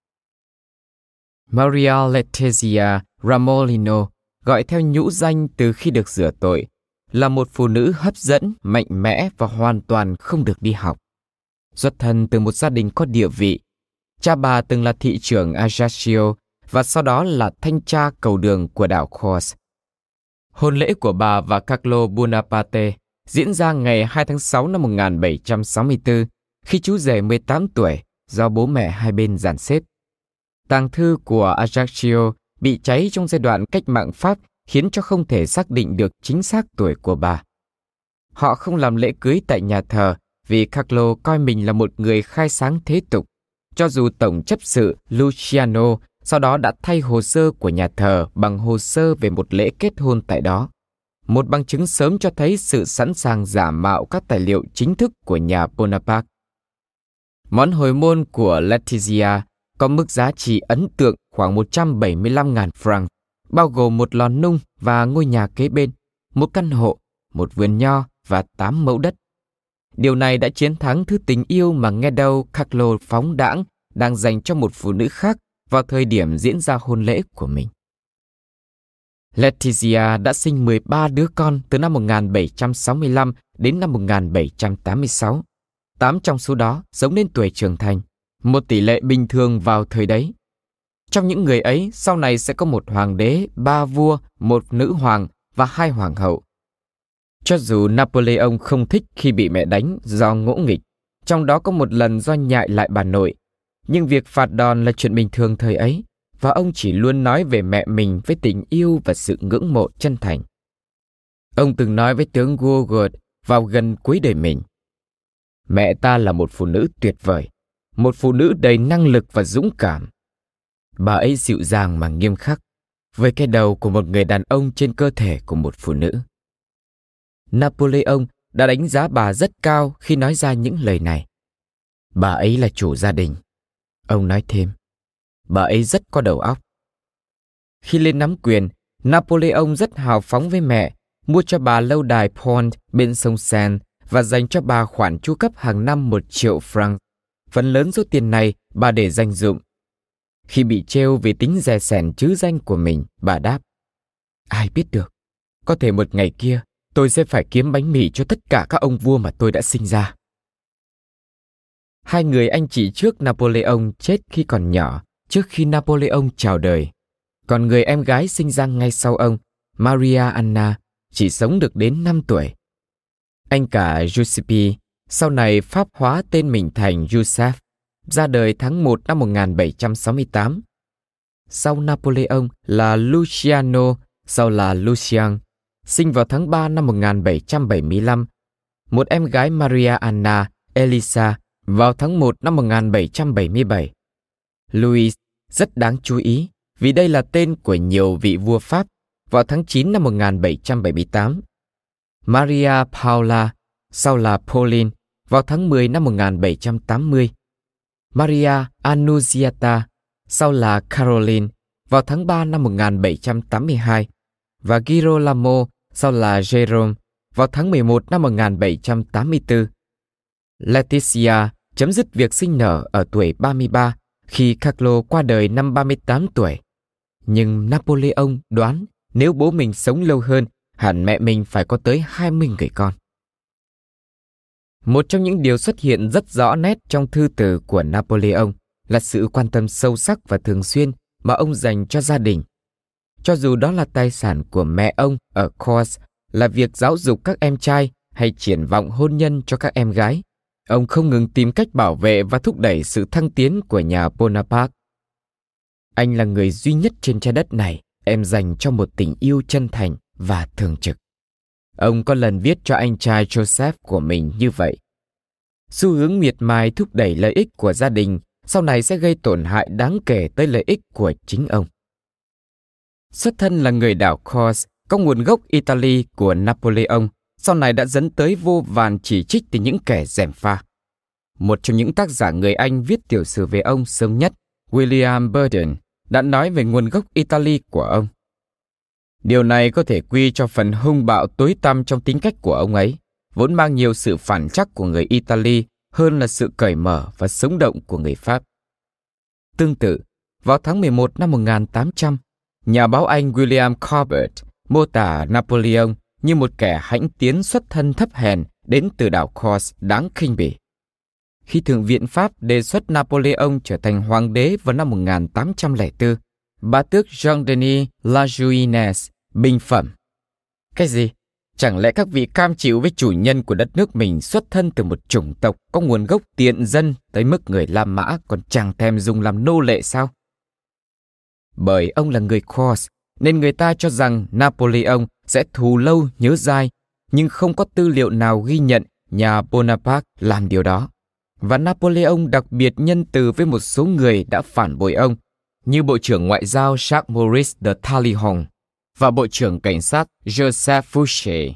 Maria Letizia Ramolino, gọi theo nhũ danh từ khi được rửa tội, là một phụ nữ hấp dẫn, mạnh mẽ và hoàn toàn không được đi học. Xuất thân từ một gia đình có địa vị, cha bà từng là thị trưởng Ajaccio và sau đó là thanh tra cầu đường của đảo Corse. Hôn lễ của bà và Carlo Bonaparte diễn ra ngày hai tháng sáu năm một nghìn bảy trăm sáu mươi tư, khi chú rể mười tám tuổi, do bố mẹ hai bên dàn xếp. Tàng thư của Ajaccio bị cháy trong giai đoạn cách mạng Pháp, khiến cho không thể xác định được chính xác tuổi của bà. Họ không làm lễ cưới tại nhà thờ vì Carlo coi mình là một người khai sáng thế tục, cho dù tổng chấp sự Luciano sau đó đã thay hồ sơ của nhà thờ bằng hồ sơ về một lễ kết hôn tại đó. Một bằng chứng sớm cho thấy sự sẵn sàng giả mạo các tài liệu chính thức của nhà Bonaparte. Món hồi môn của Letizia có mức giá trị ấn tượng khoảng một trăm bảy mươi lăm nghìn franc, bao gồm một lò nung và ngôi nhà kế bên, một căn hộ, một vườn nho và tám mẫu đất. Điều này đã chiến thắng thứ tình yêu mà nghe đâu Carlo phóng đãng đang dành cho một phụ nữ khác vào thời điểm diễn ra hôn lễ của mình. Letizia đã sinh mười ba đứa con từ năm một nghìn bảy trăm sáu mươi lăm đến năm một nghìn bảy trăm tám mươi sáu. Tám trong số đó sống đến tuổi trưởng thành, một tỷ lệ bình thường vào thời đấy. Trong những người ấy, sau này sẽ có một hoàng đế, ba vua, một nữ hoàng và hai hoàng hậu. Cho dù Napoleon không thích khi bị mẹ đánh do ngỗ nghịch, trong đó có một lần do nhại lại bà nội, nhưng việc phạt đòn là chuyện bình thường thời ấy, và ông chỉ luôn nói về mẹ mình với tình yêu và sự ngưỡng mộ chân thành. Ông từng nói với tướng Gourgaud vào gần cuối đời mình, mẹ ta là một phụ nữ tuyệt vời, một phụ nữ đầy năng lực và dũng cảm. Bà ấy dịu dàng mà nghiêm khắc, với cái đầu của một người đàn ông trên cơ thể của một phụ nữ. Napoleon đã đánh giá bà rất cao khi nói ra những lời này. Bà ấy là chủ gia đình. Ông nói thêm, bà ấy rất có đầu óc. Khi lên nắm quyền, Napoleon rất hào phóng với mẹ, mua cho bà lâu đài Pont bên sông Seine và dành cho bà khoản chu cấp hàng năm một triệu franc. Phần lớn số tiền này bà để dành dụm. Khi bị trêu vì tính dè sẻn chữ danh của mình, bà đáp, ai biết được, có thể một ngày kia tôi sẽ phải kiếm bánh mì cho tất cả các ông vua mà tôi đã sinh ra. Hai người anh chị trước Napoleon chết khi còn nhỏ, trước khi Napoleon chào đời. Còn người em gái sinh ra ngay sau ông, Maria Anna, chỉ sống được đến năm tuổi. Anh cả Giuseppe sau này Pháp hóa tên mình thành Joseph, ra đời tháng một năm một nghìn bảy trăm sáu mươi tám. Sau Napoleon là Luciano, sau là Lucien, sinh vào tháng ba năm một nghìn bảy trăm bảy mươi lăm. Một em gái Maria Anna, Elisa, vào tháng một năm một nghìn bảy trăm bảy mươi bảy. Louis rất đáng chú ý vì đây là tên của nhiều vị vua Pháp, vào tháng chín năm một nghìn bảy trăm bảy mươi tám. Maria Paula, sau là Pauline, vào tháng mười năm một nghìn bảy trăm tám mươi. Maria Annunziata, sau là Caroline, vào tháng ba năm một nghìn bảy trăm tám mươi hai. Và Girolamo, sau là Jerome, vào tháng mười một năm một nghìn bảy trăm tám mươi tư. Letizia chấm dứt việc sinh nở ở tuổi ba mươi ba khi Carlo qua đời năm ba mươi tám tuổi. Nhưng Napoleon đoán nếu bố mình sống lâu hơn, hẳn mẹ mình phải có tới hai mươi người con. Một trong những điều xuất hiện rất rõ nét trong thư từ của Napoleon là sự quan tâm sâu sắc và thường xuyên mà ông dành cho gia đình, cho dù đó là tài sản của mẹ ông ở Caux, là việc giáo dục các em trai hay triển vọng hôn nhân cho các em gái. Ông không ngừng tìm cách bảo vệ và thúc đẩy sự thăng tiến của nhà Bonaparte. Anh là người duy nhất trên trái đất này em dành cho một tình yêu chân thành và thường trực. Ông có lần viết cho anh trai Joseph của mình như vậy. Xu hướng miệt mài thúc đẩy lợi ích của gia đình sau này sẽ gây tổn hại đáng kể tới lợi ích của chính ông. Xuất thân là người đảo Caux, có nguồn gốc Italy của Napoleon, sau này đã dẫn tới vô vàn chỉ trích từ những kẻ gièm pha. Một trong những tác giả người Anh viết tiểu sử về ông sớm nhất, William Burden, đã nói về nguồn gốc Italy của ông. Điều này có thể quy cho phần hung bạo tối tăm trong tính cách của ông ấy, vốn mang nhiều sự phản trắc của người Italy hơn là sự cởi mở và sống động của người Pháp. Tương tự, vào tháng mười một năm một nghìn tám trăm, nhà báo Anh William Corbett mô tả Napoleon như một kẻ hãnh tiến xuất thân thấp hèn đến từ đảo Caux đáng khinh bỉ. Khi Thượng viện Pháp đề xuất Napoleon trở thành hoàng đế vào năm một nghìn tám trăm lẻ bốn, bá tước Jean-Denis Lajuinesse bình phẩm. Cái gì? Chẳng lẽ các vị cam chịu với chủ nhân của đất nước mình xuất thân từ một chủng tộc có nguồn gốc tiện dân tới mức người La Mã còn chẳng thèm dùng làm nô lệ sao? Bởi ông là người Caux, nên người ta cho rằng Napoleon sẽ thù lâu nhớ dai, nhưng không có tư liệu nào ghi nhận nhà Bonaparte làm điều đó. Và Napoleon đặc biệt nhân từ với một số người đã phản bội ông, như Bộ trưởng Ngoại giao Jacques Maurice de Talleyrand và Bộ trưởng Cảnh sát Joseph Fouché.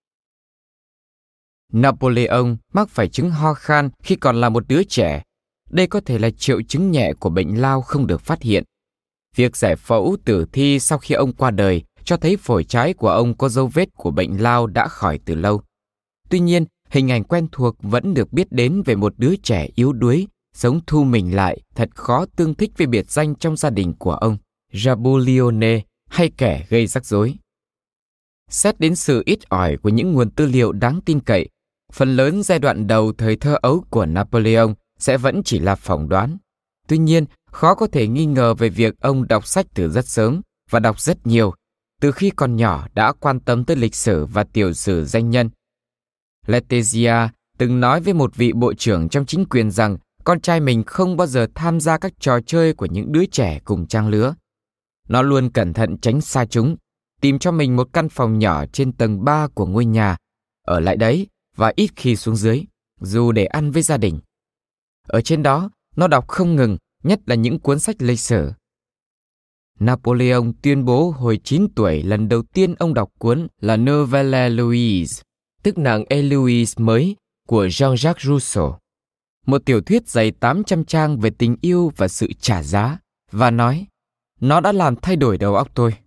Napoleon mắc phải chứng ho khan khi còn là một đứa trẻ. Đây có thể là triệu chứng nhẹ của bệnh lao không được phát hiện. Việc giải phẫu tử thi sau khi ông qua đời cho thấy phổi trái của ông có dấu vết của bệnh lao đã khỏi từ lâu. Tuy nhiên, hình ảnh quen thuộc vẫn được biết đến về một đứa trẻ yếu đuối, sống thu mình lại, thật khó tương thích với biệt danh trong gia đình của ông, Rabouillonné, hay kẻ gây rắc rối. Xét đến sự ít ỏi của những nguồn tư liệu đáng tin cậy, phần lớn giai đoạn đầu thời thơ ấu của Napoleon sẽ vẫn chỉ là phỏng đoán. Tuy nhiên, khó có thể nghi ngờ về việc ông đọc sách từ rất sớm và đọc rất nhiều, từ khi còn nhỏ đã quan tâm tới lịch sử và tiểu sử danh nhân. Letizia từng nói với một vị bộ trưởng trong chính quyền rằng con trai mình không bao giờ tham gia các trò chơi của những đứa trẻ cùng trang lứa. Nó luôn cẩn thận tránh xa chúng, tìm cho mình một căn phòng nhỏ trên tầng ba của ngôi nhà, ở lại đấy và ít khi xuống dưới, dù để ăn với gia đình. Ở trên đó, nó đọc không ngừng, nhất là những cuốn sách lịch sử. Napoleon tuyên bố hồi chín tuổi lần đầu tiên ông đọc cuốn La Nouvelle Louise, tức nàng Héloïse mới của Jean-Jacques Rousseau, một tiểu thuyết dày tám trăm trang về tình yêu và sự trả giá, và nói, nó đã làm thay đổi đầu óc tôi.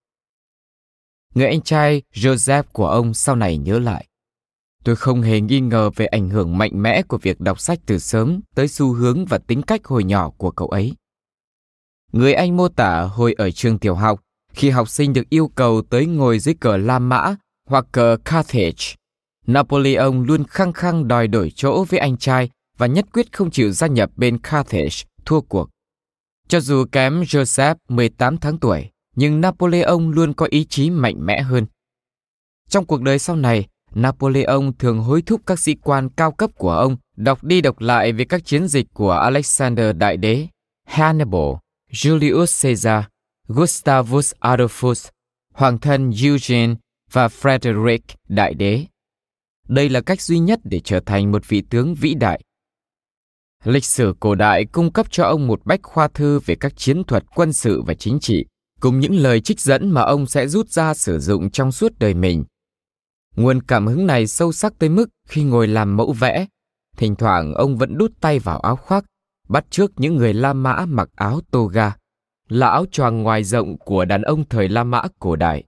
Người anh trai Joseph của ông sau này nhớ lại, tôi không hề nghi ngờ về ảnh hưởng mạnh mẽ của việc đọc sách từ sớm tới xu hướng và tính cách hồi nhỏ của cậu ấy. Người anh mô tả hồi ở trường tiểu học, khi học sinh được yêu cầu tới ngồi dưới cờ La Mã hoặc cờ Carthage, Napoleon luôn khăng khăng đòi đổi chỗ với anh trai và nhất quyết không chịu gia nhập bên Carthage, thua cuộc. Cho dù kém Joseph mười tám tháng tuổi, nhưng Napoleon luôn có ý chí mạnh mẽ hơn. Trong cuộc đời sau này, Napoleon thường hối thúc các sĩ quan cao cấp của ông đọc đi đọc lại về các chiến dịch của Alexander Đại Đế, Hannibal, Julius Caesar, Gustavus Adolphus, Hoàng thân Eugene và Frederick Đại Đế. Đây là cách duy nhất để trở thành một vị tướng vĩ đại. Lịch sử cổ đại cung cấp cho ông một bách khoa thư về các chiến thuật quân sự và chính trị, cùng những lời trích dẫn mà ông sẽ rút ra sử dụng trong suốt đời mình. Nguồn cảm hứng này sâu sắc tới mức khi ngồi làm mẫu vẽ, thỉnh thoảng ông vẫn đút tay vào áo khoác, bắt chước những người La Mã mặc áo toga, là áo choàng ngoài rộng của đàn ông thời La Mã cổ đại.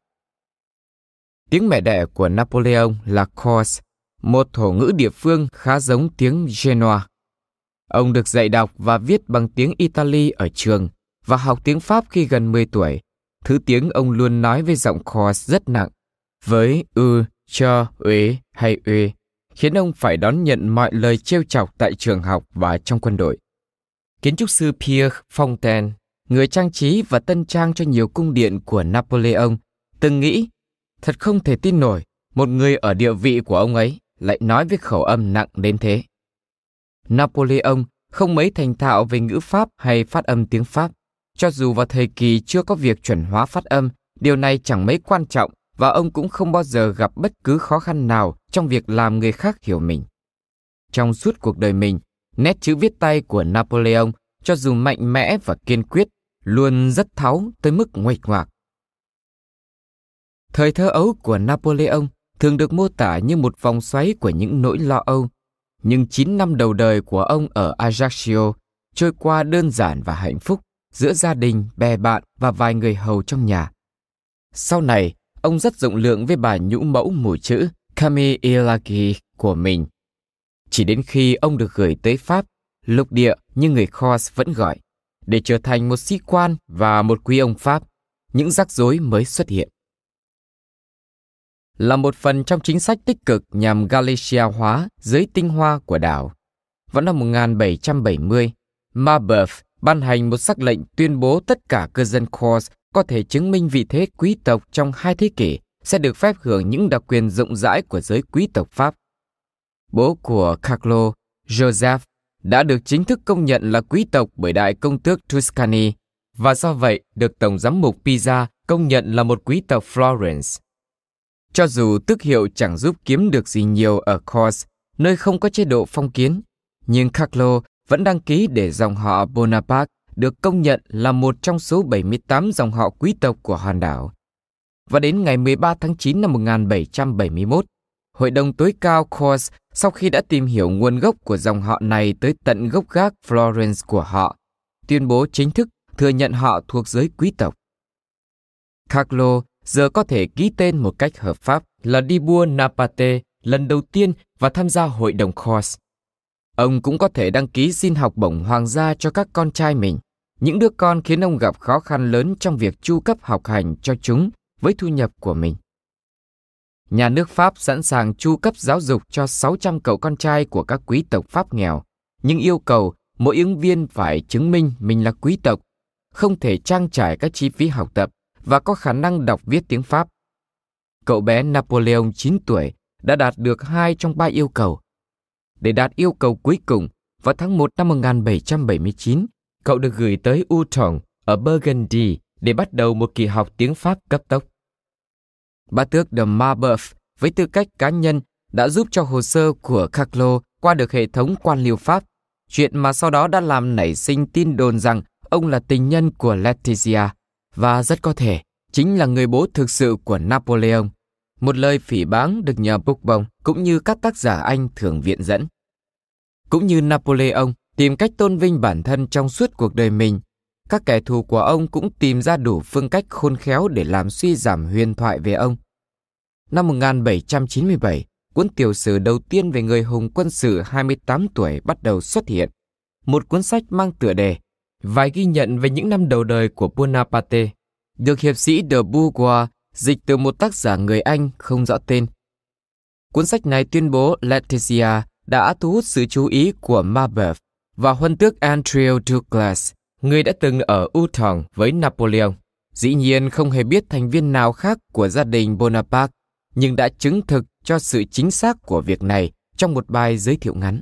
Tiếng mẹ đẻ của Napoleon là Corse, một thổ ngữ địa phương khá giống tiếng Genoa. Ông được dạy đọc và viết bằng tiếng Italy ở trường và học tiếng Pháp khi gần mười tuổi. Thứ tiếng ông luôn nói với giọng Corse rất nặng, với ư, cho, uế hay uê, khiến ông phải đón nhận mọi lời trêu chọc tại trường học và trong quân đội. Kiến trúc sư Pierre Fontaine người trang trí và tân trang cho nhiều cung điện của Napoleon, từng nghĩ, thật không thể tin nổi, một người ở địa vị của ông ấy lại nói với khẩu âm nặng đến thế. Napoleon không mấy thành thạo về ngữ pháp hay phát âm tiếng Pháp. Cho dù vào thời kỳ chưa có việc chuẩn hóa phát âm, điều này chẳng mấy quan trọng và ông cũng không bao giờ gặp bất cứ khó khăn nào trong việc làm người khác hiểu mình. Trong suốt cuộc đời mình, nét chữ viết tay của Napoleon, cho dù mạnh mẽ và kiên quyết, luôn rất tháo tới mức nguệch ngoạc. Thời thơ ấu của Napoleon thường được mô tả như một vòng xoáy của những nỗi lo âu, nhưng chín năm đầu đời của ông ở Ajaccio trôi qua đơn giản và hạnh phúc giữa gia đình, bè bạn và vài người hầu trong nhà. Sau này, ông rất rộng lượng với bà nhũ mẫu mùi chữ Camille Ilagi của mình. Chỉ đến khi ông được gửi tới Pháp, lục địa như người Corse vẫn gọi, để trở thành một sĩ quan và một quý ông Pháp, những rắc rối mới xuất hiện. Là một phần trong chính sách tích cực nhằm Galicia hóa giới tinh hoa của đảo, vào năm một nghìn bảy trăm bảy mươi, Marbeuf ban hành một sắc lệnh tuyên bố tất cả cư dân Corse có thể chứng minh vị thế quý tộc trong hai thế kỷ sẽ được phép hưởng những đặc quyền rộng rãi của giới quý tộc Pháp. Bố của Carlo, Joseph, đã được chính thức công nhận là quý tộc bởi đại công tước Tuscany và do vậy được Tổng giám mục Pisa công nhận là một quý tộc Florence. Cho dù tước hiệu chẳng giúp kiếm được gì nhiều ở Corse, nơi không có chế độ phong kiến, nhưng Carlo vẫn đăng ký để dòng họ Bonaparte được công nhận là một trong số bảy mươi tám dòng họ quý tộc của hòn đảo. Và đến ngày mười ba tháng chín năm một nghìn bảy trăm bảy mươi mốt, Hội đồng tối cao Corse sau khi đã tìm hiểu nguồn gốc của dòng họ này tới tận gốc gác Florence của họ, tuyên bố chính thức thừa nhận họ thuộc giới quý tộc. Carlo giờ có thể ký tên một cách hợp pháp là đi Buonaparte lần đầu tiên và tham gia Hội đồng Corse. Ông cũng có thể đăng ký xin học bổng hoàng gia cho các con trai mình, những đứa con khiến ông gặp khó khăn lớn trong việc chu cấp học hành cho chúng với thu nhập của mình. Nhà nước Pháp sẵn sàng chu cấp giáo dục cho sáu trăm cậu con trai của các quý tộc Pháp nghèo, nhưng yêu cầu mỗi ứng viên phải chứng minh mình là quý tộc, không thể trang trải các chi phí học tập và có khả năng đọc viết tiếng Pháp. Cậu bé Napoleon chín tuổi đã đạt được hai trong ba yêu cầu. Để đạt yêu cầu cuối cùng, vào tháng một năm một nghìn bảy trăm bảy mươi chín, cậu được gửi tới Uton ở Burgundy để bắt đầu một kỳ học tiếng Pháp cấp tốc. Bá tước de Marbeuf với tư cách cá nhân đã giúp cho hồ sơ của Carlo qua được hệ thống quan liêu Pháp, chuyện mà sau đó đã làm nảy sinh tin đồn rằng ông là tình nhân của Laetitia và rất có thể chính là người bố thực sự của Napoleon, một lời phỉ báng được nhà Bourbon cũng như các tác giả Anh thường viện dẫn. Cũng như Napoleon tìm cách tôn vinh bản thân trong suốt cuộc đời mình, các kẻ thù của ông cũng tìm ra đủ phương cách khôn khéo để làm suy giảm huyền thoại về ông. Năm một nghìn bảy trăm chín mươi bảy, cuốn tiểu sử đầu tiên về người hùng quân sự hai mươi tám tuổi bắt đầu xuất hiện, một cuốn sách mang tựa đề Vài ghi nhận về những năm đầu đời của Bonaparte, được hiệp sĩ de Bourgois dịch từ một tác giả người Anh không rõ tên. Cuốn sách này tuyên bố Laetitia đã thu hút sự chú ý của Marbeuf và huân tước Andrew Douglas, người đã từng ở Uton với Napoleon. Dĩ nhiên không hề biết thành viên nào khác của gia đình Bonaparte, nhưng đã chứng thực cho sự chính xác của việc này trong một bài giới thiệu ngắn.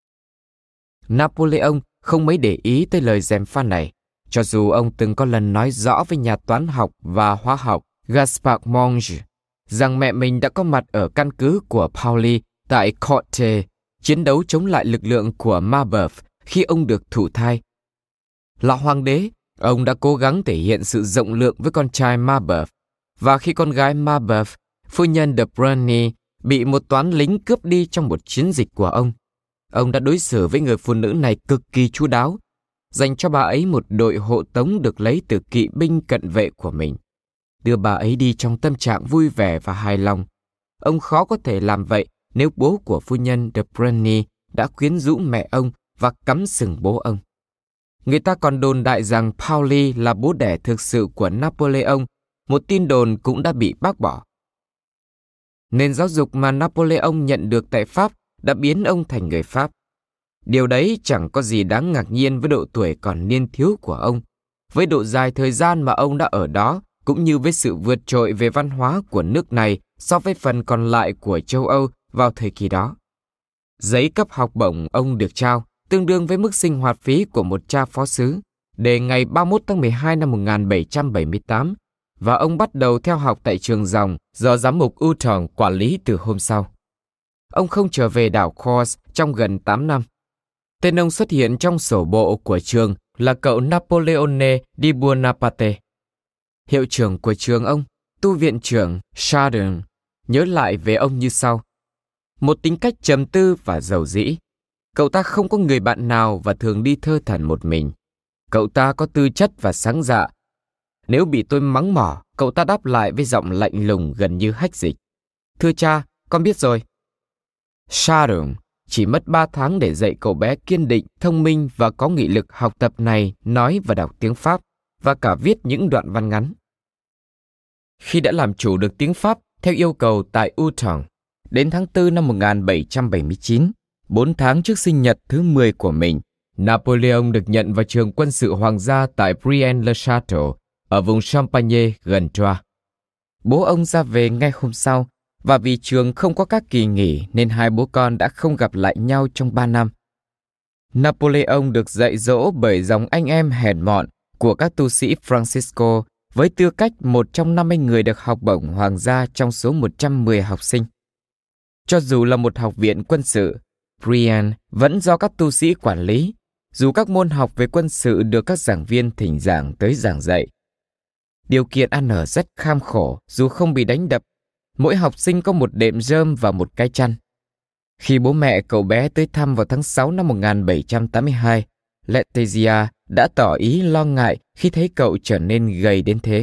Napoleon không mấy để ý tới lời gièm pha này, cho dù ông từng có lần nói rõ với nhà toán học và hóa học Gaspard Monge rằng mẹ mình đã có mặt ở căn cứ của Pauli tại Corte, chiến đấu chống lại lực lượng của Marbeuf khi ông được thụ thai. Là hoàng đế, ông đã cố gắng thể hiện sự rộng lượng với con trai Marbeuf, và khi con gái Marbeuf, phu nhân de Broglie, bị một toán lính cướp đi trong một chiến dịch của ông, ông đã đối xử với người phụ nữ này cực kỳ chu đáo, dành cho bà ấy một đội hộ tống được lấy từ kỵ binh cận vệ của mình, đưa bà ấy đi trong tâm trạng vui vẻ và hài lòng. Ông khó có thể làm vậy nếu bố của phu nhân de Broglie đã quyến rũ mẹ ông và cắm sừng bố ông. Người ta còn đồn đại rằng Pauli là bố đẻ thực sự của Napoleon, một tin đồn cũng đã bị bác bỏ. Nền giáo dục mà Napoleon nhận được tại Pháp đã biến ông thành người Pháp. Điều đấy chẳng có gì đáng ngạc nhiên với độ tuổi còn niên thiếu của ông. với độ dài thời gian mà ông đã ở đó, cũng như với sự vượt trội về văn hóa của nước này so với phần còn lại của châu Âu vào thời kỳ đó. Giấy cấp học bổng ông được trao tương đương với mức sinh hoạt phí của một cha phó xứ, để ngày ba mươi mốt tháng mười hai năm một nghìn bảy trăm bảy mươi tám, và ông bắt đầu theo học tại trường dòng do giám mục Uton quản lý từ hôm sau. Ông không trở về đảo Kos trong gần tám năm. Tên ông xuất hiện trong sổ bộ của trường là cậu Napoleone di Buonaparte. Hiệu trưởng của trường ông, tu viện trưởng Chardin, nhớ lại về ông như sau. Một tính cách trầm tư và giàu dĩ. Cậu ta không có người bạn nào và thường đi thơ thẩn một mình. Cậu ta có tư chất và sáng dạ. Nếu bị tôi mắng mỏ, cậu ta đáp lại với giọng lạnh lùng gần như hách dịch. Thưa cha, con biết rồi. Chardin chỉ mất ba tháng để dạy cậu bé kiên định, thông minh và có nghị lực học tập này, nói và đọc tiếng Pháp, và cả viết những đoạn văn ngắn. Khi đã làm chủ được tiếng Pháp theo yêu cầu tại Uton, đến tháng tư năm một nghìn bảy trăm bảy mươi chín, bốn tháng trước sinh nhật thứ mười của mình, Napoleon được nhận vào trường quân sự hoàng gia tại Brienne-le-Château, ở vùng Champagne gần Troyes. Bố ông ra về ngay hôm sau, và vì trường không có các kỳ nghỉ nên hai bố con đã không gặp lại nhau trong ba năm. Napoleon được dạy dỗ bởi dòng anh em hèn mọn của các tu sĩ Francisco với tư cách một trong năm mươi người được học bổng hoàng gia trong số một trăm mười học sinh. Cho dù là một học viện quân sự, Brienne vẫn do các tu sĩ quản lý, dù các môn học về quân sự được các giảng viên thỉnh giảng tới giảng dạy. Điều kiện ăn ở rất kham khổ dù không bị đánh đập. Mỗi học sinh có một đệm rơm và một cái chăn. Khi bố mẹ cậu bé tới thăm vào tháng sáu năm một nghìn bảy trăm tám mươi hai, Letizia đã tỏ ý lo ngại khi thấy cậu trở nên gầy đến thế.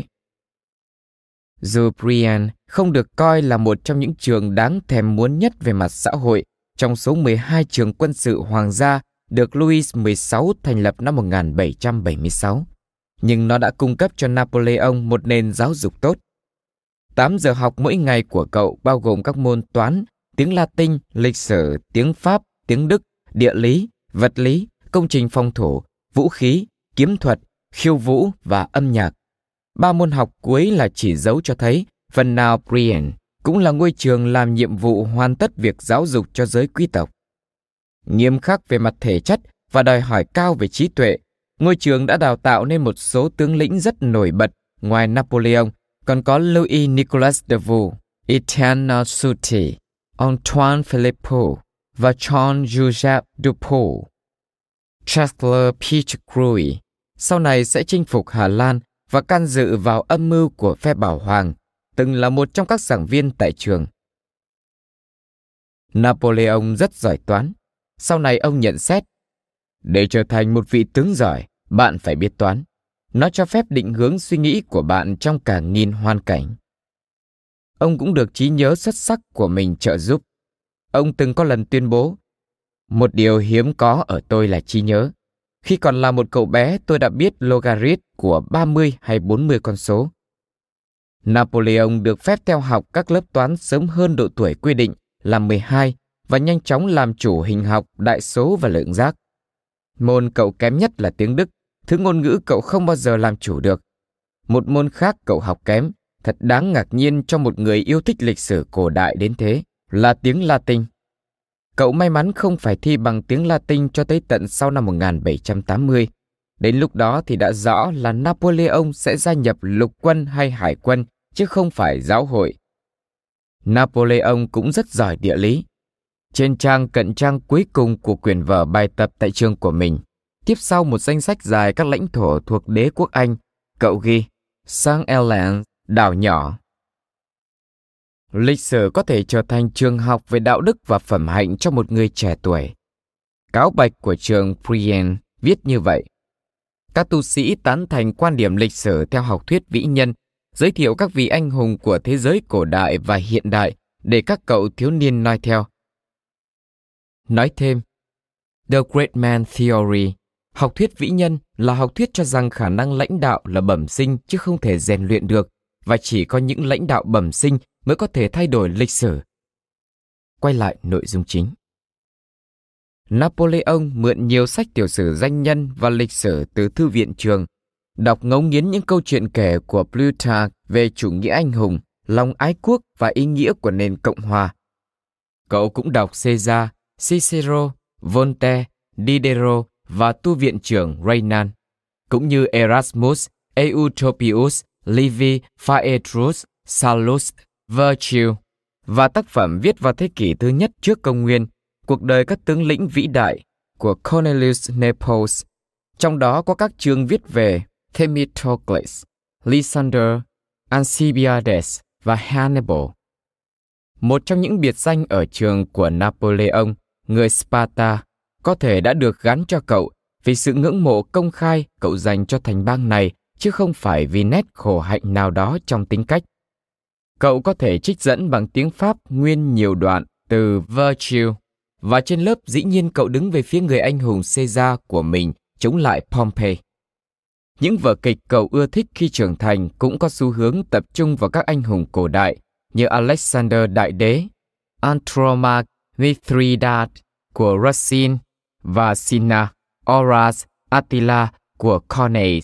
Dù Brienne không được coi là một trong những trường đáng thèm muốn nhất về mặt xã hội trong số mười hai trường quân sự hoàng gia được Louis mười sáu thành lập năm một nghìn bảy trăm bảy mươi sáu, nhưng nó đã cung cấp cho Napoleon một nền giáo dục tốt. tám giờ học mỗi ngày của cậu bao gồm các môn toán, tiếng Latin, lịch sử, tiếng Pháp, tiếng Đức, địa lý, vật lý, công trình phòng thủ, vũ khí, kiếm thuật, khiêu vũ và âm nhạc. Ba môn học cuối là chỉ dấu cho thấy phần nào Brienne cũng là ngôi trường làm nhiệm vụ hoàn tất việc giáo dục cho giới quý tộc. Nghiêm khắc về mặt thể chất và đòi hỏi cao về trí tuệ, ngôi trường đã đào tạo nên một số tướng lĩnh rất nổi bật. Ngoài Napoleon, còn có Louis Nicolas de Vaux, Etienne Souty, Antoine Philippot và Jean-Joseph Dupuy. Charles Pichegruy sau này sẽ chinh phục Hà Lan và can dự vào âm mưu của phe Bảo Hoàng, từng là một trong các giảng viên tại trường. Napoleon rất giỏi toán. Sau này ông nhận xét, để trở thành một vị tướng giỏi, bạn phải biết toán. Nó cho phép định hướng suy nghĩ của bạn trong cả nghìn hoàn cảnh. Ông cũng được trí nhớ xuất sắc của mình trợ giúp. Ông từng có lần tuyên bố, một điều hiếm có ở tôi là trí nhớ. Khi còn là một cậu bé, tôi đã biết logarit của ba mươi hay bốn mươi con số. Napoleon được phép theo học các lớp toán sớm hơn độ tuổi quy định là mười hai và nhanh chóng làm chủ hình học, đại số và lượng giác. Môn cậu kém nhất là tiếng Đức, thứ ngôn ngữ cậu không bao giờ làm chủ được. Một môn khác cậu học kém, thật đáng ngạc nhiên cho một người yêu thích lịch sử cổ đại đến thế, là tiếng Latin. Cậu may mắn không phải thi bằng tiếng Latin cho tới tận sau năm một nghìn bảy trăm tám mươi. Đến lúc đó thì đã rõ là Napoleon sẽ gia nhập lục quân hay hải quân, chứ không phải giáo hội. Napoleon cũng rất giỏi địa lý. Trên trang cận trang cuối cùng của quyển vở bài tập tại trường của mình, tiếp sau một danh sách dài các lãnh thổ thuộc đế quốc Anh, cậu ghi Saint Helens, đảo nhỏ. Lịch sử có thể trở thành trường học về đạo đức và phẩm hạnh cho một người trẻ tuổi. Cáo bạch của trường Brienne viết như vậy. Các tu sĩ tán thành quan điểm lịch sử theo học thuyết vĩ nhân, giới thiệu các vị anh hùng của thế giới cổ đại và hiện đại để các cậu thiếu niên noi theo. Nói thêm, The Great Man Theory, học thuyết vĩ nhân là học thuyết cho rằng khả năng lãnh đạo là bẩm sinh chứ không thể rèn luyện được, và chỉ có những lãnh đạo bẩm sinh mới có thể thay đổi lịch sử. Quay lại nội dung chính. Napoleon mượn nhiều sách tiểu sử danh nhân và lịch sử từ thư viện trường. Đọc ngấu nghiến những câu chuyện kể của Plutarch về chủ nghĩa anh hùng, lòng ái quốc và ý nghĩa của nền Cộng hòa. Cậu cũng đọc Caesar, Cicero, Voltaire, Diderot và tu viện trưởng Renan, cũng như Erasmus, Eutropius, Livy, Phaedrus, Sallust, Virgil, và tác phẩm viết vào thế kỷ thứ nhất trước công nguyên, cuộc đời các tướng lĩnh vĩ đại của Cornelius Nepos. Trong đó có các chương viết về Themistocles, Lysander, Alcibiades và Hannibal. Một trong những biệt danh ở trường của Napoleon, người Sparta, có thể đã được gắn cho cậu vì sự ngưỡng mộ công khai cậu dành cho thành bang này, chứ không phải vì nét khổ hạnh nào đó trong tính cách. Cậu có thể trích dẫn bằng tiếng Pháp nguyên nhiều đoạn từ Virgil, và trên lớp dĩ nhiên cậu đứng về phía người anh hùng Caesar của mình chống lại Pompey. Những vở kịch cậu ưa thích khi trưởng thành cũng có xu hướng tập trung vào các anh hùng cổ đại như Alexander Đại Đế, Andromache, Mithridates của Racine và Cinna, Horace, Attila của Corneille.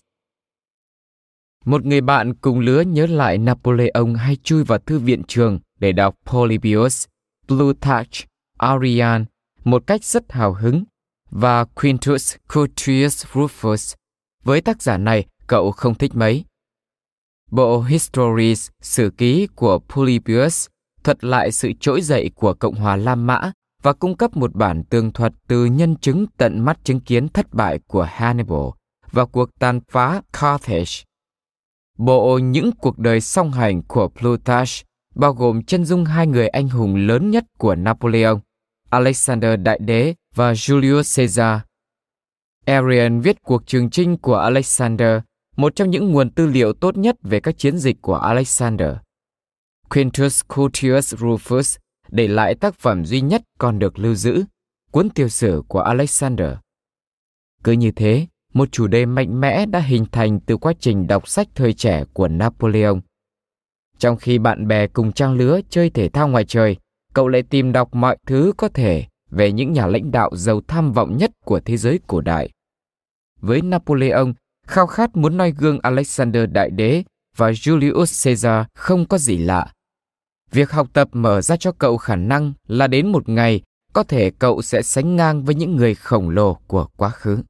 Một người bạn cùng lứa nhớ lại Napoleon hay chui vào thư viện trường để đọc Polybius, Plutarch, Arrian một cách rất hào hứng, và Quintus Curtius Rufus. Với tác giả này, cậu không thích mấy. Bộ Histories, sử ký của Polybius, thuật lại sự trỗi dậy của Cộng hòa La Mã và cung cấp một bản tường thuật từ nhân chứng tận mắt chứng kiến thất bại của Hannibal và cuộc tàn phá Carthage. Bộ Những cuộc đời song hành của Plutarch bao gồm chân dung hai người anh hùng lớn nhất của Napoleon, Alexander Đại Đế và Julius Caesar. Arrian viết cuộc trường chinh của Alexander, một trong những nguồn tư liệu tốt nhất về các chiến dịch của Alexander. Quintus Curtius Rufus để lại tác phẩm duy nhất còn được lưu giữ, cuốn tiểu sử của Alexander. Cứ như thế, một chủ đề mạnh mẽ đã hình thành từ quá trình đọc sách thời trẻ của Napoleon. Trong khi bạn bè cùng trang lứa chơi thể thao ngoài trời, cậu lại tìm đọc mọi thứ có thể về những nhà lãnh đạo giàu tham vọng nhất của thế giới cổ đại. Với Napoleon, khao khát muốn noi gương Alexander Đại Đế và Julius Caesar không có gì lạ. Việc học tập mở ra cho cậu khả năng là đến một ngày có thể cậu sẽ sánh ngang với những người khổng lồ của quá khứ.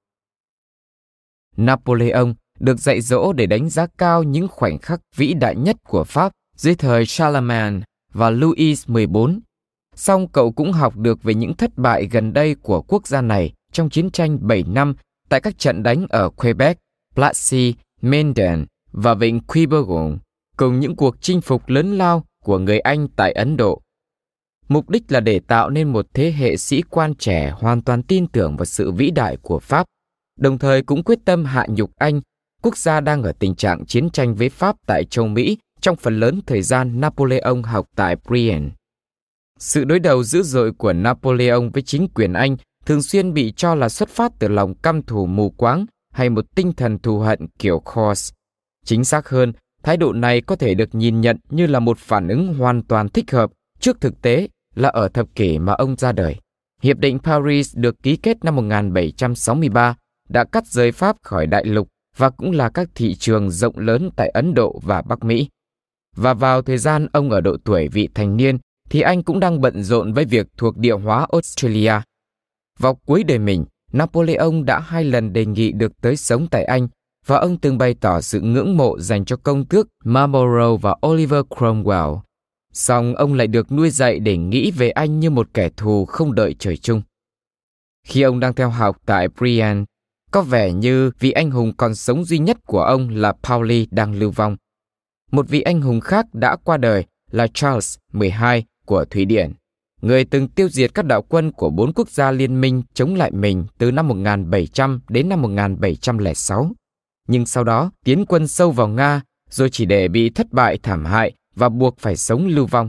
Napoleon được dạy dỗ để đánh giá cao những khoảnh khắc vĩ đại nhất của Pháp dưới thời Charlemagne và Louis mười bốn. Song cậu cũng học được về những thất bại gần đây của quốc gia này trong chiến tranh bảy năm tại các trận đánh ở Quebec, Plassey, Menden và vịnh Quiberon, cùng những cuộc chinh phục lớn lao của người Anh tại Ấn Độ. Mục đích là để tạo nên một thế hệ sĩ quan trẻ hoàn toàn tin tưởng vào sự vĩ đại của Pháp, đồng thời cũng quyết tâm hạ nhục Anh, quốc gia đang ở tình trạng chiến tranh với Pháp tại châu Mỹ trong phần lớn thời gian Napoleon học tại Brienne. Sự đối đầu dữ dội của Napoleon với chính quyền Anh thường xuyên bị cho là xuất phát từ lòng căm thù mù quáng hay một tinh thần thù hận kiểu Corse. Chính xác hơn, thái độ này có thể được nhìn nhận như là một phản ứng hoàn toàn thích hợp trước thực tế là ở thập kỷ mà ông ra đời. Hiệp định Paris được ký kết năm một nghìn bảy trăm sáu mươi ba đã cắt rời Pháp khỏi đại lục và cũng là các thị trường rộng lớn tại Ấn Độ và Bắc Mỹ. Và vào thời gian ông ở độ tuổi vị thành niên thì anh cũng đang bận rộn với việc thuộc địa hóa Australia. Vào cuối đời mình, Napoleon đã hai lần đề nghị được tới sống tại Anh và ông từng bày tỏ sự ngưỡng mộ dành cho công tước Marlborough và Oliver Cromwell. Song ông lại được nuôi dạy để nghĩ về Anh như một kẻ thù không đợi trời chung. Khi ông đang theo học tại Brienne, có vẻ như vị anh hùng còn sống duy nhất của ông là Pauli đang lưu vong. Một vị anh hùng khác đã qua đời là Charles mười hai của Thụy Điển, người từng tiêu diệt các đạo quân của bốn quốc gia liên minh chống lại mình từ năm một nghìn bảy trăm đến năm một nghìn bảy trăm lẻ sáu. Nhưng sau đó tiến quân sâu vào Nga rồi chỉ để bị thất bại thảm hại và buộc phải sống lưu vong.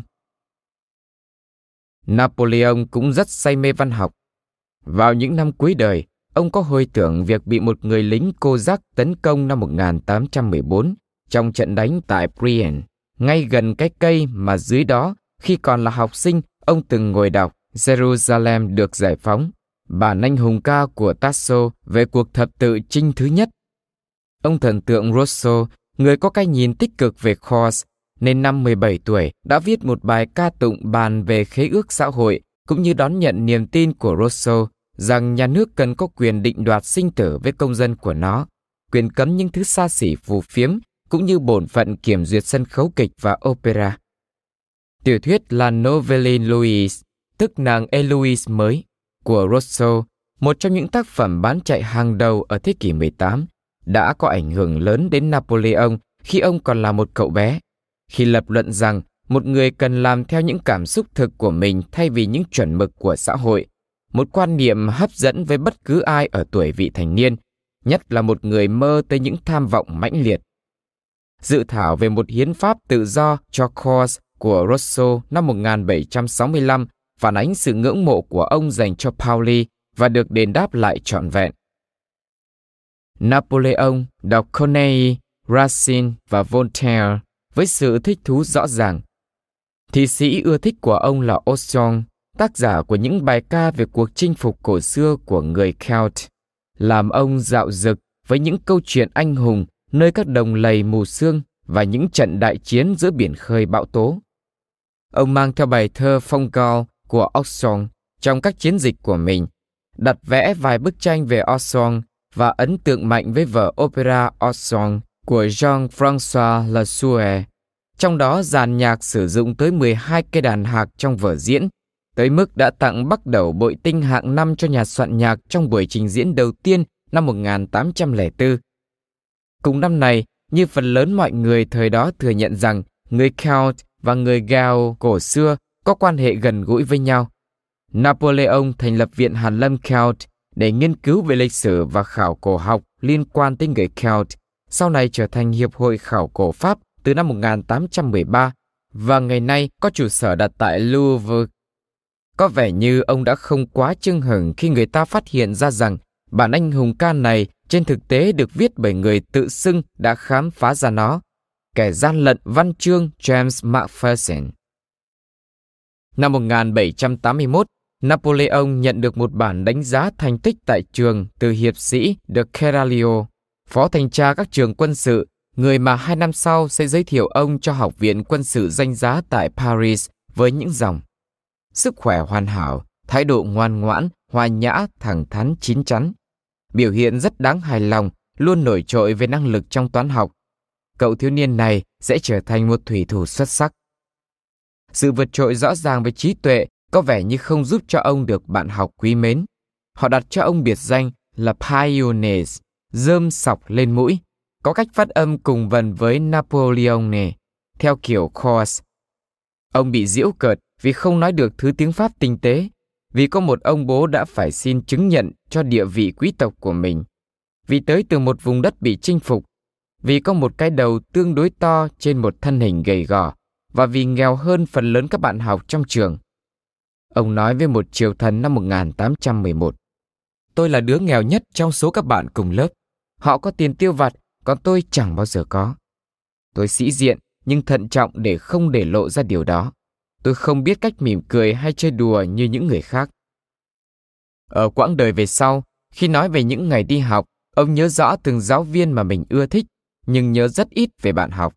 Napoleon cũng rất say mê văn học. Vào những năm cuối đời, ông có hồi tưởng việc bị một người lính Cô-giác tấn công năm một nghìn tám trăm mười bốn trong trận đánh tại Brienne, ngay gần cái cây mà dưới đó, khi còn là học sinh, ông từng ngồi đọc Jerusalem được giải phóng, bản anh hùng ca của Tasso về cuộc thập tự chinh thứ nhất. Ông thần tượng Rousseau, người có cái nhìn tích cực về Corse, nên năm mười bảy tuổi đã viết một bài ca tụng bàn về khế ước xã hội, cũng như đón nhận niềm tin của Rousseau rằng nhà nước cần có quyền định đoạt sinh tử với công dân của nó, quyền cấm những thứ xa xỉ phù phiếm, cũng như bổn phận kiểm duyệt sân khấu kịch và opera. Tiểu thuyết La Nouvelle Louise, tức nàng Eloise mới, của Rousseau, một trong những tác phẩm bán chạy hàng đầu ở thế kỷ mười tám, đã có ảnh hưởng lớn đến Napoleon khi ông còn là một cậu bé, khi lập luận rằng một người cần làm theo những cảm xúc thực của mình thay vì những chuẩn mực của xã hội, một quan niệm hấp dẫn với bất cứ ai ở tuổi vị thành niên, nhất là một người mơ tới những tham vọng mãnh liệt. Dự thảo về một hiến pháp tự do cho Corse của Rousseau năm một nghìn bảy trăm sáu mươi lăm phản ánh sự ngưỡng mộ của ông dành cho Pauli và được đền đáp lại trọn vẹn. Napoleon đọc Corneille, Racine và Voltaire với sự thích thú rõ ràng. Thi sĩ ưa thích của ông là Auchan, tác giả của những bài ca về cuộc chinh phục cổ xưa của người Celt, làm ông dạo dực với những câu chuyện anh hùng nơi các đồng lầy mù sương và những trận đại chiến giữa biển khơi bão tố. Ông mang theo bài thơ Phong Gall của Auchan trong các chiến dịch của mình, đặt vẽ vài bức tranh về Auchan và ấn tượng mạnh với vở opera Auchan của Jean-François Lesueur. Trong đó dàn nhạc sử dụng tới mười hai cây đàn hạc trong vở diễn, tới mức đã tặng bắt đầu bội tinh hạng năm cho nhà soạn nhạc trong buổi trình diễn đầu tiên năm một nghìn tám trăm lẻ bốn. Cùng năm này, như phần lớn mọi người thời đó thừa nhận rằng người Celt và người Gaul cổ xưa có quan hệ gần gũi với nhau, Napoleon thành lập Viện Hàn Lâm Celt để nghiên cứu về lịch sử và khảo cổ học liên quan tới người Celt, sau này trở thành Hiệp hội Khảo cổ Pháp từ năm một nghìn tám trăm mười ba và ngày nay có trụ sở đặt tại Louvre. Có vẻ như ông đã không quá chưng hửng khi người ta phát hiện ra rằng bản anh hùng ca này trên thực tế được viết bởi người tự xưng đã khám phá ra nó, kẻ gian lận văn chương James Macpherson. Năm một nghìn bảy trăm tám mươi mốt, Napoleon nhận được một bản đánh giá thành tích tại trường từ hiệp sĩ de Keralio, phó thanh tra các trường quân sự, người mà hai năm sau sẽ giới thiệu ông cho Học viện Quân sự danh giá tại Paris với những dòng: sức khỏe hoàn hảo, thái độ ngoan ngoãn, hòa nhã, thẳng thắn, chín chắn, biểu hiện rất đáng hài lòng, luôn nổi trội về năng lực trong toán học. Cậu thiếu niên này sẽ trở thành một thủy thủ xuất sắc. Sự vượt trội rõ ràng về trí tuệ có vẻ như không giúp cho ông được bạn học quý mến. Họ đặt cho ông biệt danh là Pioneers, rơm sọc lên mũi, có cách phát âm cùng vần với Napoleone, theo kiểu Corse. Ông bị giễu cợt vì không nói được thứ tiếng Pháp tinh tế, vì có một ông bố đã phải xin chứng nhận cho địa vị quý tộc của mình, vì tới từ một vùng đất bị chinh phục, vì có một cái đầu tương đối to trên một thân hình gầy gò, và vì nghèo hơn phần lớn các bạn học trong trường. Ông nói với một triều thần năm một nghìn tám trăm mười một: "Tôi là đứa nghèo nhất trong số các bạn cùng lớp. Họ có tiền tiêu vặt, còn tôi chẳng bao giờ có. Tôi sĩ diện nhưng thận trọng để không để lộ ra điều đó. Tôi không biết cách mỉm cười hay chơi đùa như những người khác." Ở quãng đời về sau, khi nói về những ngày đi học, ông nhớ rõ từng giáo viên mà mình ưa thích, nhưng nhớ rất ít về bạn học.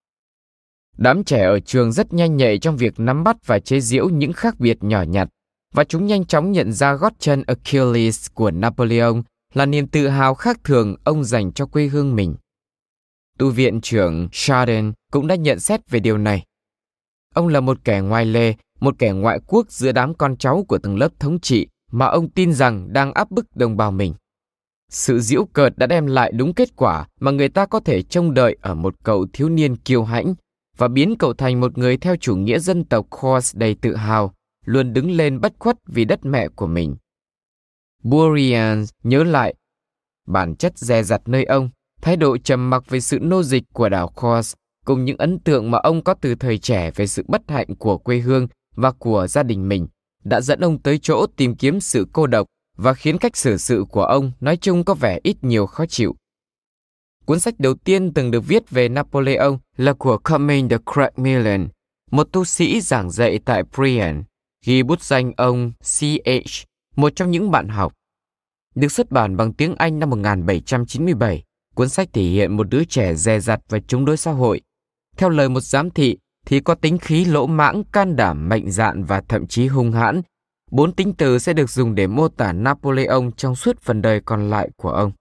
Đám trẻ ở trường rất nhanh nhạy trong việc nắm bắt và chế giễu những khác biệt nhỏ nhặt, và chúng nhanh chóng nhận ra gót chân Achilles của Napoleon là niềm tự hào khác thường ông dành cho quê hương mình. Tu viện trưởng Chardin cũng đã nhận xét về điều này. Ông là một kẻ ngoài lề, một kẻ ngoại quốc giữa đám con cháu của từng lớp thống trị mà ông tin rằng đang áp bức đồng bào mình. Sự giễu cợt đã đem lại đúng kết quả mà người ta có thể trông đợi ở một cậu thiếu niên kiêu hãnh, và biến cậu thành một người theo chủ nghĩa dân tộc Corse đầy tự hào, luôn đứng lên bất khuất vì đất mẹ của mình. Bourrienne nhớ lại, bản chất dè dặt nơi ông, thái độ trầm mặc về sự nô dịch của đảo Corse, cùng những ấn tượng mà ông có từ thời trẻ về sự bất hạnh của quê hương và của gia đình mình, đã dẫn ông tới chỗ tìm kiếm sự cô độc và khiến cách xử sự của ông nói chung có vẻ ít nhiều khó chịu. Cuốn sách đầu tiên từng được viết về Napoleon là của Comines de Cracmillan, một tu sĩ giảng dạy tại Brienne, ghi bút danh ông C H, một trong những bạn học. Được xuất bản bằng tiếng Anh năm một nghìn bảy trăm chín mươi bảy, Cuốn sách thể hiện một đứa trẻ dè dặt và chống đối xã hội. Theo lời một giám thị thì có tính khí lỗ mãng, can đảm, mạnh dạn và thậm chí hung hãn. Bốn tính từ sẽ được dùng để mô tả Napoleon trong suốt phần đời còn lại của ông.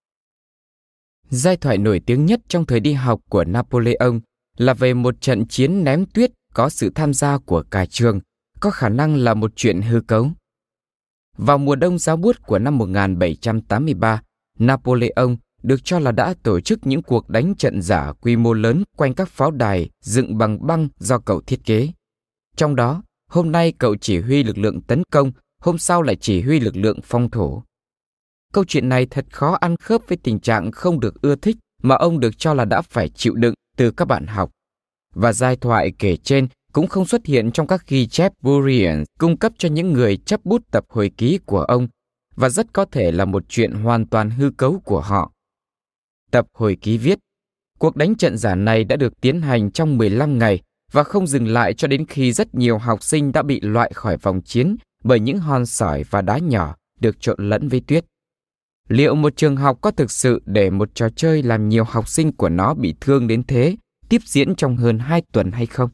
Giai thoại nổi tiếng nhất trong thời đi học của Napoleon là về một trận chiến ném tuyết có sự tham gia của cả trường, có khả năng là một chuyện hư cấu. Vào mùa đông giá buốt của năm một nghìn bảy trăm tám mươi ba, Napoleon được cho là đã tổ chức những cuộc đánh trận giả quy mô lớn quanh các pháo đài dựng bằng băng do cậu thiết kế. Trong đó, hôm nay cậu chỉ huy lực lượng tấn công, hôm sau lại chỉ huy lực lượng phòng thủ. Câu chuyện này thật khó ăn khớp với tình trạng không được ưa thích mà ông được cho là đã phải chịu đựng từ các bạn học. Và giai thoại kể trên cũng không xuất hiện trong các ghi chép Burian cung cấp cho những người chấp bút tập hồi ký của ông, và rất có thể là một chuyện hoàn toàn hư cấu của họ. Tập hồi ký viết, cuộc đánh trận giả này đã được tiến hành trong mười lăm ngày và không dừng lại cho đến khi rất nhiều học sinh đã bị loại khỏi vòng chiến bởi những hòn sỏi và đá nhỏ được trộn lẫn với tuyết. Liệu một trường học có thực sự để một trò chơi làm nhiều học sinh của nó bị thương đến thế tiếp diễn trong hơn hai tuần hay không?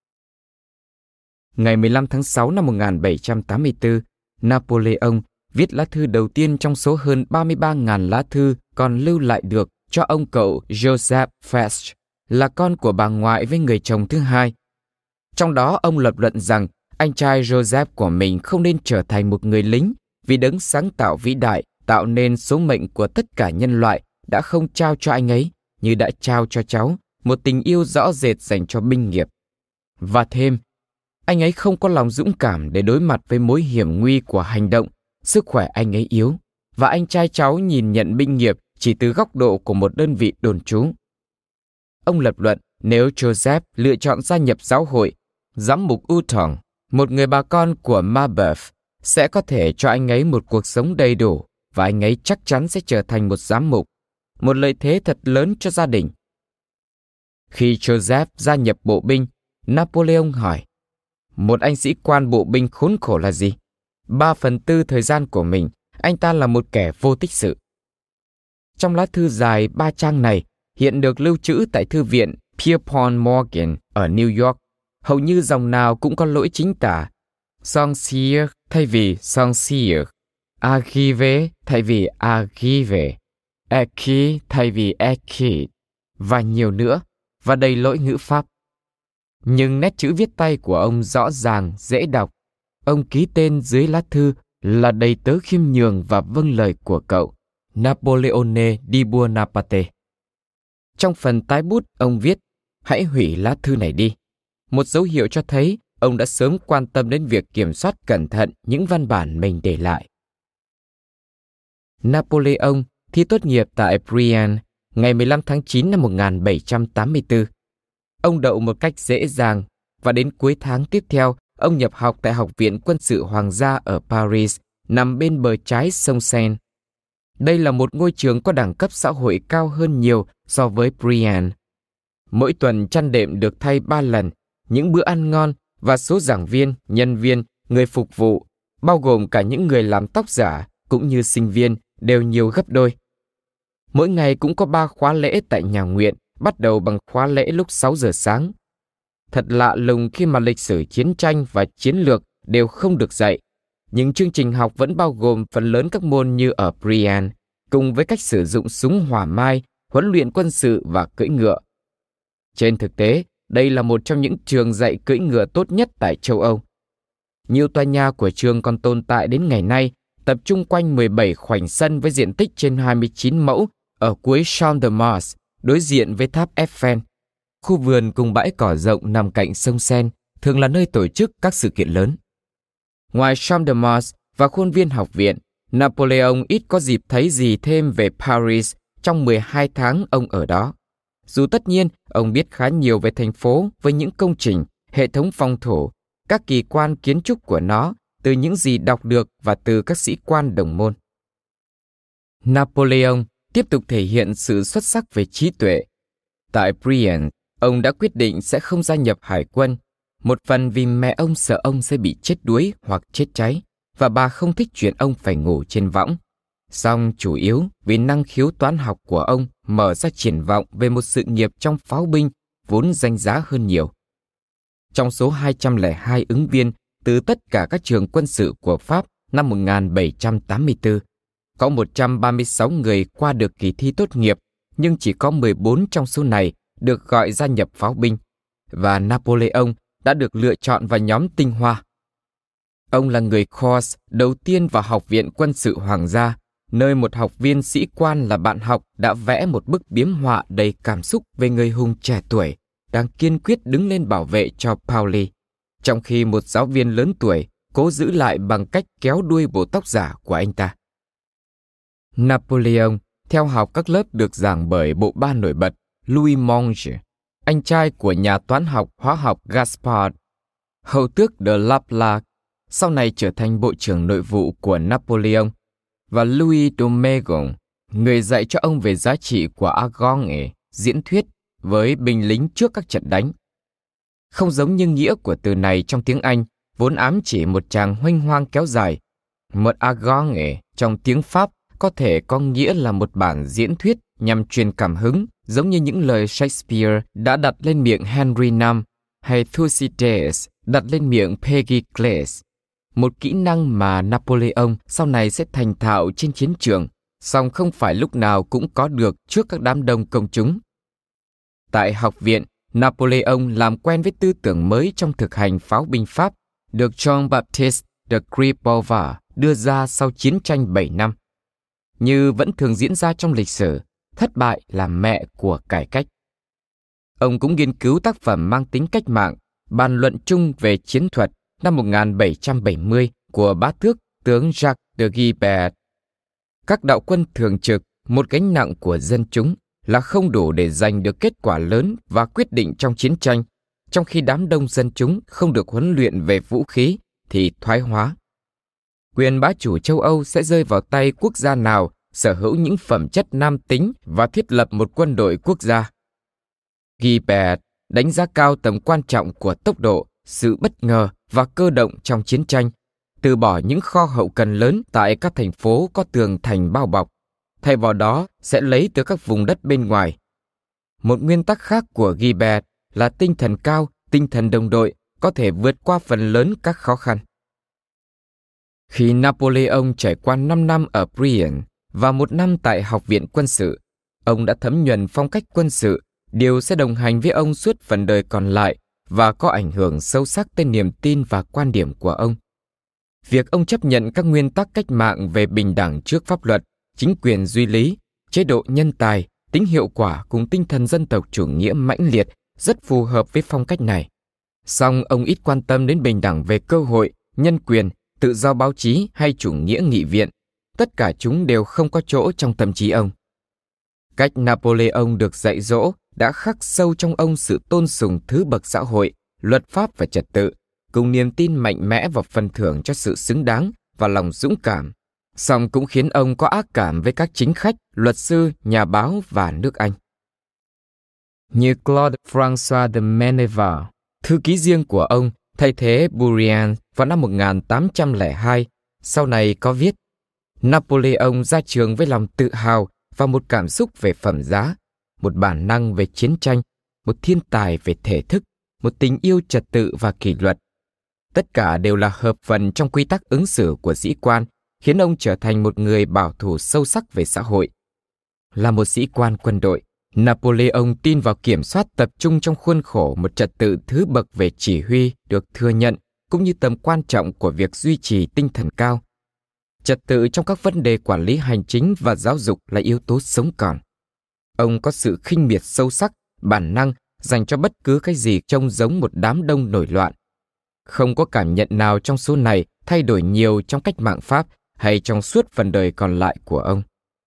Ngày mười lăm tháng sáu năm một nghìn bảy trăm tám mươi tư, Napoleon viết lá thư đầu tiên trong số hơn ba mươi ba nghìn lá thư còn lưu lại được cho ông cậu Joseph Fest, là con của bà ngoại với người chồng thứ hai. Trong đó ông lập luận rằng anh trai Joseph của mình không nên trở thành một người lính vì đấng sáng tạo vĩ đại tạo nên số mệnh của tất cả nhân loại đã không trao cho anh ấy như đã trao cho cháu một tình yêu rõ rệt dành cho binh nghiệp. Và thêm, anh ấy không có lòng dũng cảm để đối mặt với mối hiểm nguy của hành động, sức khỏe anh ấy yếu, và anh trai cháu nhìn nhận binh nghiệp chỉ từ góc độ của một đơn vị đồn trú. Ông lập luận nếu Joseph lựa chọn gia nhập giáo hội, giám mục Uton, một người bà con của Marbeuf, sẽ có thể cho anh ấy một cuộc sống đầy đủ và anh ấy chắc chắn sẽ trở thành một giám mục, một lợi thế thật lớn cho gia đình. Khi Joseph gia nhập bộ binh, Napoleon hỏi, một anh sĩ quan bộ binh khốn khổ là gì? Ba phần tư thời gian của mình, anh ta là một kẻ vô tích sự. Trong lá thư dài ba trang này, hiện được lưu trữ tại thư viện Pierpont Morgan ở New York, hầu như dòng nào cũng có lỗi chính tả. Sonsier thay vì sonsier, archive thay vì archive, eki thay vì eki, và nhiều nữa, và đầy lỗi ngữ pháp. Nhưng nét chữ viết tay của ông rõ ràng, dễ đọc. Ông ký tên dưới lá thư là đầy tớ khiêm nhường và vâng lời của cậu, Napoleone di Buonaparte. Trong phần tái bút, ông viết, hãy hủy lá thư này đi. Một dấu hiệu cho thấy ông đã sớm quan tâm đến việc kiểm soát cẩn thận những văn bản mình để lại. Napoleon thi tốt nghiệp tại Brienne ngày mười lăm tháng chín năm một nghìn bảy trăm tám mươi tư. Ông đậu một cách dễ dàng và đến cuối tháng tiếp theo, ông nhập học tại Học viện Quân sự Hoàng gia ở Paris, nằm bên bờ trái sông Seine. Đây là một ngôi trường có đẳng cấp xã hội cao hơn nhiều so với Brienne. Mỗi tuần chăn đệm được thay ba lần, những bữa ăn ngon và số giảng viên, nhân viên, người phục vụ, bao gồm cả những người làm tóc giả cũng như sinh viên, đều nhiều gấp đôi. Mỗi ngày cũng có ba khóa lễ tại nhà nguyện, bắt đầu bằng khóa lễ lúc sáu giờ sáng. Thật lạ lùng khi mà lịch sử chiến tranh và chiến lược đều không được dạy, nhưng chương trình học vẫn bao gồm phần lớn các môn như ở Brienne, cùng với cách sử dụng súng hỏa mai, huấn luyện quân sự và cưỡi ngựa. Trên thực tế, đây là một trong những trường dạy cưỡi ngựa tốt nhất tại châu Âu. Nhiều tòa nhà của trường còn tồn tại đến ngày nay, tập trung quanh mười bảy khoảnh sân với diện tích trên hai mươi chín mẫu ở cuối Champ de Mars, đối diện với tháp Eiffel. Khu vườn cùng bãi cỏ rộng nằm cạnh sông Seine, thường là nơi tổ chức các sự kiện lớn. Ngoài Champ de Mars và khuôn viên học viện, Napoleon ít có dịp thấy gì thêm về Paris trong mười hai tháng ông ở đó. Dù tất nhiên, ông biết khá nhiều về thành phố với những công trình, hệ thống phòng thủ, các kỳ quan kiến trúc của nó, từ những gì đọc được và từ các sĩ quan đồng môn. Napoleon tiếp tục thể hiện sự xuất sắc về trí tuệ. Tại Brienne, ông đã quyết định sẽ không gia nhập hải quân, một phần vì mẹ ông sợ ông sẽ bị chết đuối hoặc chết cháy, và bà không thích chuyện ông phải ngủ trên võng. song chủ yếu vì năng khiếu toán học của ông mở ra triển vọng về một sự nghiệp trong pháo binh vốn danh giá hơn nhiều. Trong số hai trăm lẻ hai ứng viên từ tất cả các trường quân sự của Pháp năm một nghìn bảy trăm tám mươi tư, có một trăm ba mươi sáu người qua được kỳ thi tốt nghiệp, nhưng chỉ có mười bốn trong số này được gọi gia nhập pháo binh, và Napoleon đã được lựa chọn vào nhóm tinh hoa. Ông là người Corps đầu tiên vào Học viện Quân sự Hoàng gia, nơi một học viên sĩ quan là bạn học đã vẽ một bức biếm họa đầy cảm xúc về người hùng trẻ tuổi đang kiên quyết đứng lên bảo vệ cho Pauli, trong khi một giáo viên lớn tuổi cố giữ lại bằng cách kéo đuôi bộ tóc giả của anh ta. Napoleon theo học các lớp được giảng bởi bộ ba nổi bật Louis Monge, anh trai của nhà toán học hóa học Gaspard, hầu tước de Laplace, sau này trở thành bộ trưởng nội vụ của Napoleon, và Louis Domegon, người dạy cho ông về giá trị của Argonne, diễn thuyết với binh lính trước các trận đánh. Không giống như nghĩa của từ này trong tiếng Anh, vốn ám chỉ một tràng huênh hoang kéo dài, một Argonne trong tiếng Pháp có thể có nghĩa là một bản diễn thuyết nhằm truyền cảm hứng, giống như những lời Shakespeare đã đặt lên miệng Henry năm hay Thucydides đặt lên miệng Pericles. Một kỹ năng mà Napoleon sau này sẽ thành thạo trên chiến trường, song không phải lúc nào cũng có được trước các đám đông công chúng. Tại học viện, Napoleon làm quen với tư tưởng mới trong thực hành pháo binh Pháp, được Jean-Baptiste de Crépova đưa ra sau chiến tranh bảy năm. Như vẫn thường diễn ra trong lịch sử, thất bại là mẹ của cải cách. Ông cũng nghiên cứu tác phẩm mang tính cách mạng, bàn luận chung về chiến thuật năm một nghìn bảy trăm bảy mươi của bá tước tướng Jacques de Guibert. Các đạo quân thường trực, một gánh nặng của dân chúng, là không đủ để giành được kết quả lớn và quyết định trong chiến tranh, trong khi đám đông dân chúng không được huấn luyện về vũ khí thì thoái hóa. Quyền bá chủ châu Âu sẽ rơi vào tay quốc gia nào sở hữu những phẩm chất nam tính và thiết lập một quân đội quốc gia. Guibert đánh giá cao tầm quan trọng của tốc độ, sự bất ngờ và cơ động trong chiến tranh, từ bỏ những kho hậu cần lớn tại các thành phố có tường thành bao bọc, thay vào đó sẽ lấy từ các vùng đất bên ngoài. Một nguyên tắc khác của Guibert là tinh thần cao, tinh thần đồng đội có thể vượt qua phần lớn các khó khăn. Khi Napoleon trải qua năm năm ở Brienne và một năm tại Học viện Quân sự, ông đã thấm nhuần phong cách quân sự, điều sẽ đồng hành với ông suốt phần đời còn lại và có ảnh hưởng sâu sắc tới niềm tin và quan điểm của ông. Việc ông chấp nhận các nguyên tắc cách mạng về bình đẳng trước pháp luật, chính quyền duy lý, chế độ nhân tài, tính hiệu quả cùng tinh thần dân tộc chủ nghĩa mãnh liệt rất phù hợp với phong cách này. Song ông ít quan tâm đến bình đẳng về cơ hội, nhân quyền, tự do báo chí hay chủ nghĩa nghị viện. Tất cả chúng đều không có chỗ trong tâm trí ông. Cách Napoleon được dạy dỗ đã khắc sâu trong ông sự tôn sùng thứ bậc xã hội, luật pháp và trật tự, cùng niềm tin mạnh mẽ vào phần thưởng cho sự xứng đáng và lòng dũng cảm. Song cũng khiến ông có ác cảm với các chính khách, luật sư, nhà báo và nước Anh. Như Claude François de Meneval, thư ký riêng của ông thay thế Bourrienne vào năm một nghìn tám trăm lẻ hai, sau này có viết: Napoleon ra trường với lòng tự hào và một cảm xúc về phẩm giá, một bản năng về chiến tranh, một thiên tài về thể thức, một tình yêu trật tự và kỷ luật. Tất cả đều là hợp phần trong quy tắc ứng xử của sĩ quan, khiến ông trở thành một người bảo thủ sâu sắc về xã hội. Là một sĩ quan quân đội, Napoleon tin vào kiểm soát tập trung trong khuôn khổ một trật tự thứ bậc về chỉ huy được thừa nhận, cũng như tầm quan trọng của việc duy trì tinh thần cao. Trật tự trong các vấn đề quản lý hành chính và giáo dục là yếu tố sống còn. Ông có sự khinh miệt sâu sắc, bản năng dành cho bất cứ cái gì trông giống một đám đông nổi loạn. Không có cảm nhận nào trong số này thay đổi nhiều trong cách mạng Pháp hay trong suốt phần đời còn lại của ông.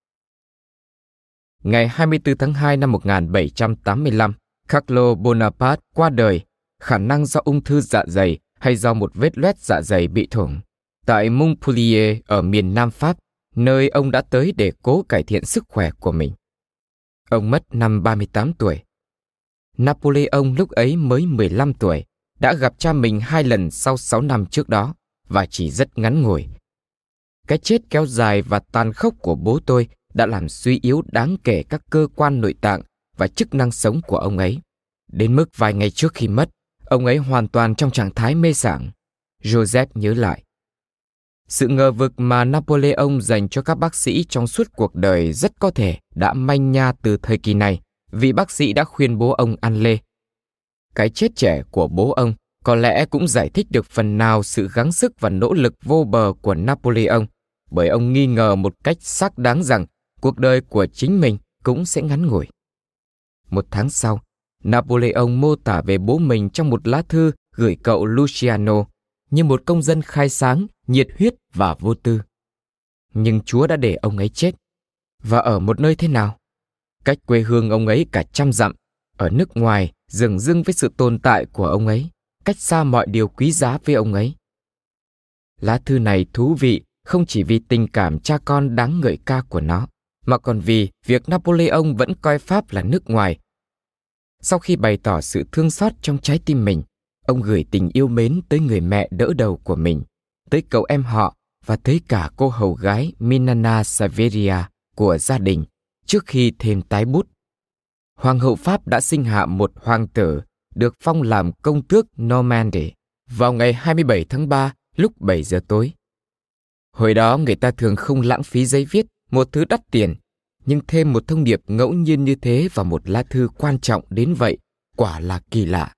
Ngày hai mươi tư tháng hai năm một nghìn bảy trăm tám mươi lăm, Carlo Bonaparte qua đời, khả năng do ung thư dạ dày hay do một vết loét dạ dày bị thủng, tại Montpellier ở miền Nam Pháp, nơi ông đã tới để cố cải thiện sức khỏe của mình. Ông mất năm ba mươi tám tuổi. Napoleon lúc ấy mới mười lăm tuổi, đã gặp cha mình hai lần sau sáu năm trước đó, và chỉ rất ngắn ngủi. cái chết kéo dài và tàn khốc của bố tôi đã làm suy yếu đáng kể các cơ quan nội tạng và chức năng sống của ông ấy. Đến mức vài ngày trước khi mất, ông ấy hoàn toàn trong trạng thái mê sảng. Joseph nhớ lại. Sự ngờ vực mà Napoleon dành cho các bác sĩ trong suốt cuộc đời rất có thể đã manh nha từ thời kỳ này, vì bác sĩ đã khuyên bố ông ăn lê. Cái chết trẻ của bố ông có lẽ cũng giải thích được phần nào sự gắng sức và nỗ lực vô bờ của Napoleon, bởi ông nghi ngờ một cách xác đáng rằng cuộc đời của chính mình cũng sẽ ngắn ngủi. Một tháng sau, Napoleon mô tả về bố mình trong một lá thư gửi cậu Luciano như một công dân khai sáng, nhiệt huyết và vô tư. Nhưng Chúa đã để ông ấy chết. Và ở một nơi thế nào? Cách quê hương ông ấy cả trăm dặm, ở nước ngoài, dửng dưng với sự tồn tại của ông ấy, cách xa mọi điều quý giá với ông ấy. Lá thư này thú vị không chỉ vì tình cảm cha con đáng ngợi ca của nó, mà còn vì việc Napoleon vẫn coi Pháp là nước ngoài. Sau khi bày tỏ sự thương xót trong trái tim mình, ông gửi tình yêu mến tới người mẹ đỡ đầu của mình, tới cậu em họ và tới cả cô hầu gái Minana Saveria của gia đình trước khi thêm tái bút. Hoàng hậu Pháp đã sinh hạ một hoàng tử được phong làm công tước Normandy vào ngày hai mươi bảy tháng ba lúc bảy giờ tối. Hồi đó người ta thường không lãng phí giấy viết, một thứ đắt tiền, nhưng thêm một thông điệp ngẫu nhiên như thế vào một lá thư quan trọng đến vậy, quả là kỳ lạ.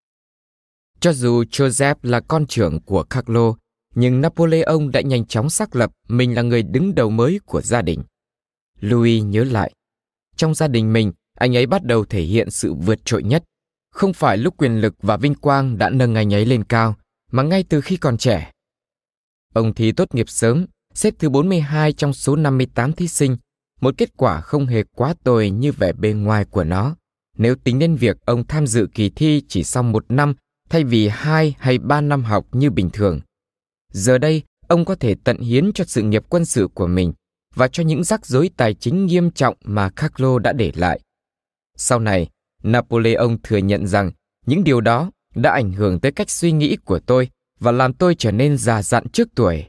Cho dù Joseph là con trưởng của Carlo, nhưng Napoleon đã nhanh chóng xác lập mình là người đứng đầu mới của gia đình. Louis nhớ lại, trong gia đình mình, anh ấy bắt đầu thể hiện sự vượt trội nhất. Không phải lúc quyền lực và vinh quang đã nâng anh ấy lên cao, mà ngay từ khi còn trẻ. Ông thi tốt nghiệp sớm, xếp thứ bốn mươi hai trong số năm mươi tám thí sinh, một kết quả không hề quá tồi như vẻ bề ngoài của nó, nếu tính đến việc ông tham dự kỳ thi chỉ sau một năm thay vì hai hay ba năm học như bình thường. Giờ đây, ông có thể tận hiến cho sự nghiệp quân sự của mình và cho những rắc rối tài chính nghiêm trọng mà Carlo đã để lại. Sau này, Napoleon thừa nhận rằng những điều đó đã ảnh hưởng tới cách suy nghĩ của tôi và làm tôi trở nên già dặn trước tuổi.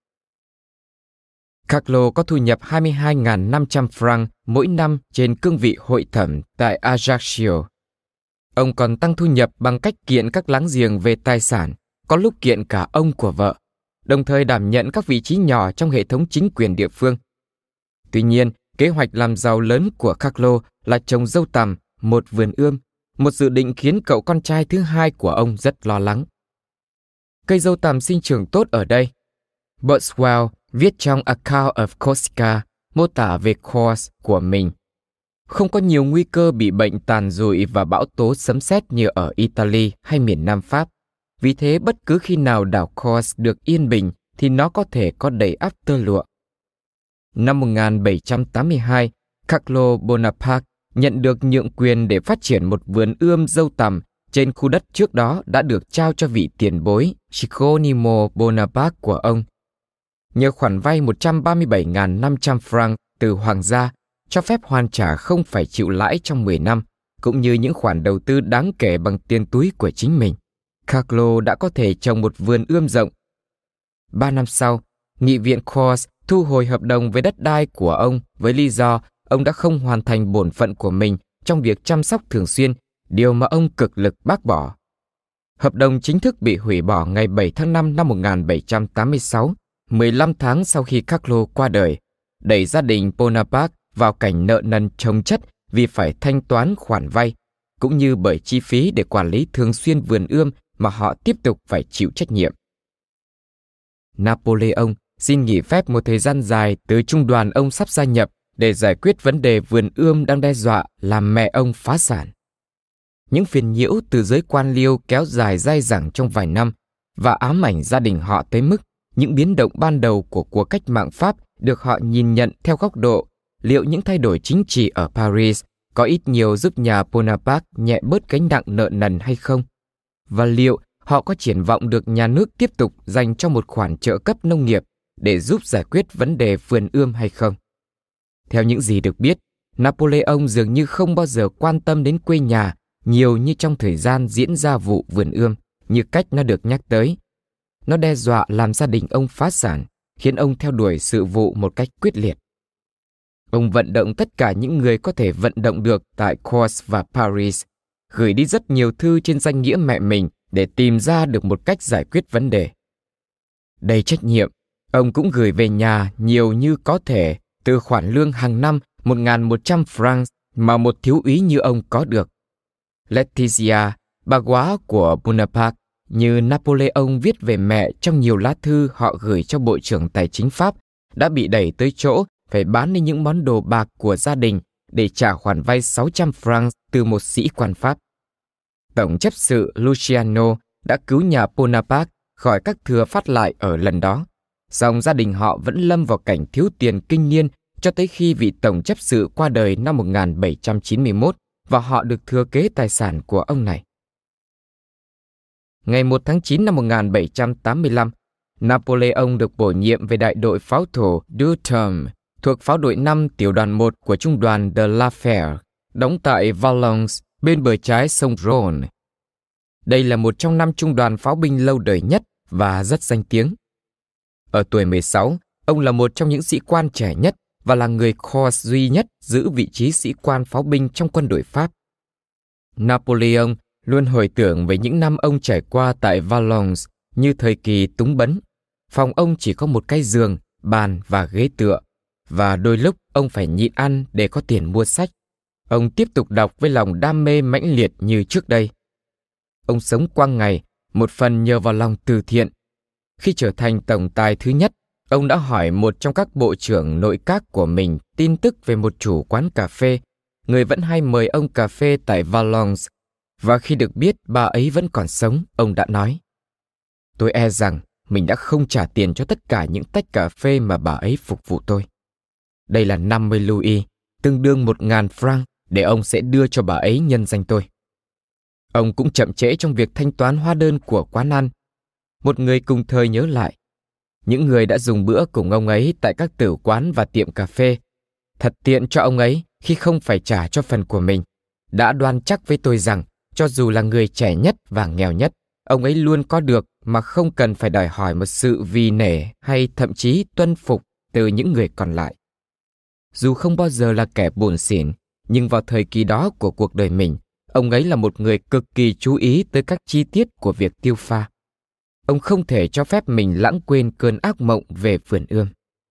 Carlo có thu nhập hai mươi hai nghìn năm trăm franc mỗi năm trên cương vị hội thẩm tại Ajaccio. Ông còn tăng thu nhập bằng cách kiện các láng giềng về tài sản, có lúc kiện cả ông của vợ, đồng thời đảm nhận các vị trí nhỏ trong hệ thống chính quyền địa phương. Tuy nhiên, kế hoạch làm giàu lớn của Carlo là trồng dâu tằm, một vườn ươm, một dự định khiến cậu con trai thứ hai của ông rất lo lắng. Cây dâu tằm sinh trưởng tốt ở đây. Boswell viết trong Account of Corsica mô tả về course của mình. Không có nhiều nguy cơ bị bệnh tàn rụi và bão tố sấm sét như ở Italy hay miền Nam Pháp. Vì thế bất cứ khi nào đảo Corse được yên bình thì nó có thể có đầy ắp tơ lụa. Năm một nghìn bảy trăm tám mươi hai, Carlo Bonaparte nhận được nhượng quyền để phát triển một vườn ươm dâu tằm trên khu đất trước đó đã được trao cho vị tiền bối Geronimo Bonaparte của ông. Nhờ khoản vay một trăm ba mươi bảy nghìn năm trăm franc từ hoàng gia, cho phép hoàn trả không phải chịu lãi trong mười năm, cũng như những khoản đầu tư đáng kể bằng tiền túi của chính mình, Carlo đã có thể trồng một vườn ươm rộng. Ba năm sau, Nghị viện Corse thu hồi hợp đồng về đất đai của ông với lý do ông đã không hoàn thành bổn phận của mình trong việc chăm sóc thường xuyên, điều mà ông cực lực bác bỏ. Hợp đồng chính thức bị hủy bỏ ngày bảy tháng năm năm một nghìn bảy trăm tám mươi sáu, mười lăm tháng sau khi Carlo qua đời, đẩy gia đình Bonaparte vào cảnh nợ nần chồng chất vì phải thanh toán khoản vay, cũng như bởi chi phí để quản lý thường xuyên vườn ươm mà họ tiếp tục phải chịu trách nhiệm. Napoleon xin nghỉ phép một thời gian dài từ trung đoàn ông sắp gia nhập để giải quyết vấn đề vườn ươm đang đe dọa làm mẹ ông phá sản. Những phiền nhiễu từ giới quan liêu kéo dài dai dẳng trong vài năm và ám ảnh gia đình họ tới mức những biến động ban đầu của cuộc cách mạng Pháp được họ nhìn nhận theo góc độ liệu những thay đổi chính trị ở Paris có ít nhiều giúp nhà Bonaparte nhẹ bớt gánh nặng nợ nần hay không, và liệu họ có triển vọng được nhà nước tiếp tục dành cho một khoản trợ cấp nông nghiệp để giúp giải quyết vấn đề vườn ươm hay không. Theo những gì được biết, Napoleon dường như không bao giờ quan tâm đến quê nhà nhiều như trong thời gian diễn ra vụ vườn ươm, như cách nó được nhắc tới. Nó đe dọa làm gia đình ông phá sản, khiến ông theo đuổi sự vụ một cách quyết liệt. Ông vận động tất cả những người có thể vận động được tại Cours và Paris, gửi đi rất nhiều thư trên danh nghĩa mẹ mình để tìm ra được một cách giải quyết vấn đề. Đầy trách nhiệm, ông cũng gửi về nhà nhiều như có thể từ khoản lương hàng năm một nghìn một trăm francs mà một thiếu úy như ông có được. Laetitia, bà góa của Bonaparte, như Napoleon viết về mẹ trong nhiều lá thư họ gửi cho Bộ trưởng Tài chính Pháp, đã bị đẩy tới chỗ phải bán đi những món đồ bạc của gia đình để trả khoản vay sáu trăm francs từ một sĩ quan Pháp. Tổng chấp sự Luciano đã cứu nhà Bonaparte khỏi các thừa phát lại ở lần đó, song gia đình họ vẫn lâm vào cảnh thiếu tiền kinh niên cho tới khi vị tổng chấp sự qua đời năm một nghìn bảy trăm chín mươi mốt và họ được thừa kế tài sản của ông này. Ngày một tháng chín năm một nghìn bảy trăm tám mươi lăm, Napoleon được bổ nhiệm về đại đội pháo thủ Doutrem, thuộc pháo đội năm tiểu đoàn một của trung đoàn de la Fère, đóng tại Valence, bên bờ trái sông Rhône. Đây là một trong năm trung đoàn pháo binh lâu đời nhất và rất danh tiếng. Ở tuổi mười sáu, ông là một trong những sĩ quan trẻ nhất và là người Corps duy nhất giữ vị trí sĩ quan pháo binh trong quân đội Pháp. Napoleon luôn hồi tưởng về những năm ông trải qua tại Valence như thời kỳ túng bấn. Phòng ông chỉ có một cái giường, bàn và ghế tựa, và đôi lúc ông phải nhịn ăn để có tiền mua sách. Ông tiếp tục đọc với lòng đam mê mãnh liệt như trước đây. Ông sống qua ngày, một phần nhờ vào lòng từ thiện. Khi trở thành tổng tài thứ nhất, ông đã hỏi một trong các bộ trưởng nội các của mình tin tức về một chủ quán cà phê, người vẫn hay mời ông cà phê tại Valence. Và khi được biết bà ấy vẫn còn sống, ông đã nói: "Tôi e rằng mình đã không trả tiền cho tất cả những tách cà phê mà bà ấy phục vụ tôi. Đây là năm mươi louis, tương đương một nghìn franc, để ông sẽ đưa cho bà ấy nhân danh tôi." Ông cũng chậm trễ trong việc thanh toán hóa đơn của quán ăn. Một người cùng thời nhớ lại: "Những người đã dùng bữa cùng ông ấy tại các tử quán và tiệm cà phê, thật tiện cho ông ấy khi không phải trả cho phần của mình, đã đoan chắc với tôi rằng cho dù là người trẻ nhất và nghèo nhất, ông ấy luôn có được mà không cần phải đòi hỏi một sự vì nể hay thậm chí tuân phục từ những người còn lại." Dù không bao giờ là kẻ buồn xỉn, nhưng vào thời kỳ đó của cuộc đời mình, ông ấy là một người cực kỳ chú ý tới các chi tiết của việc tiêu pha. Ông không thể cho phép mình lãng quên cơn ác mộng về vườn ươm.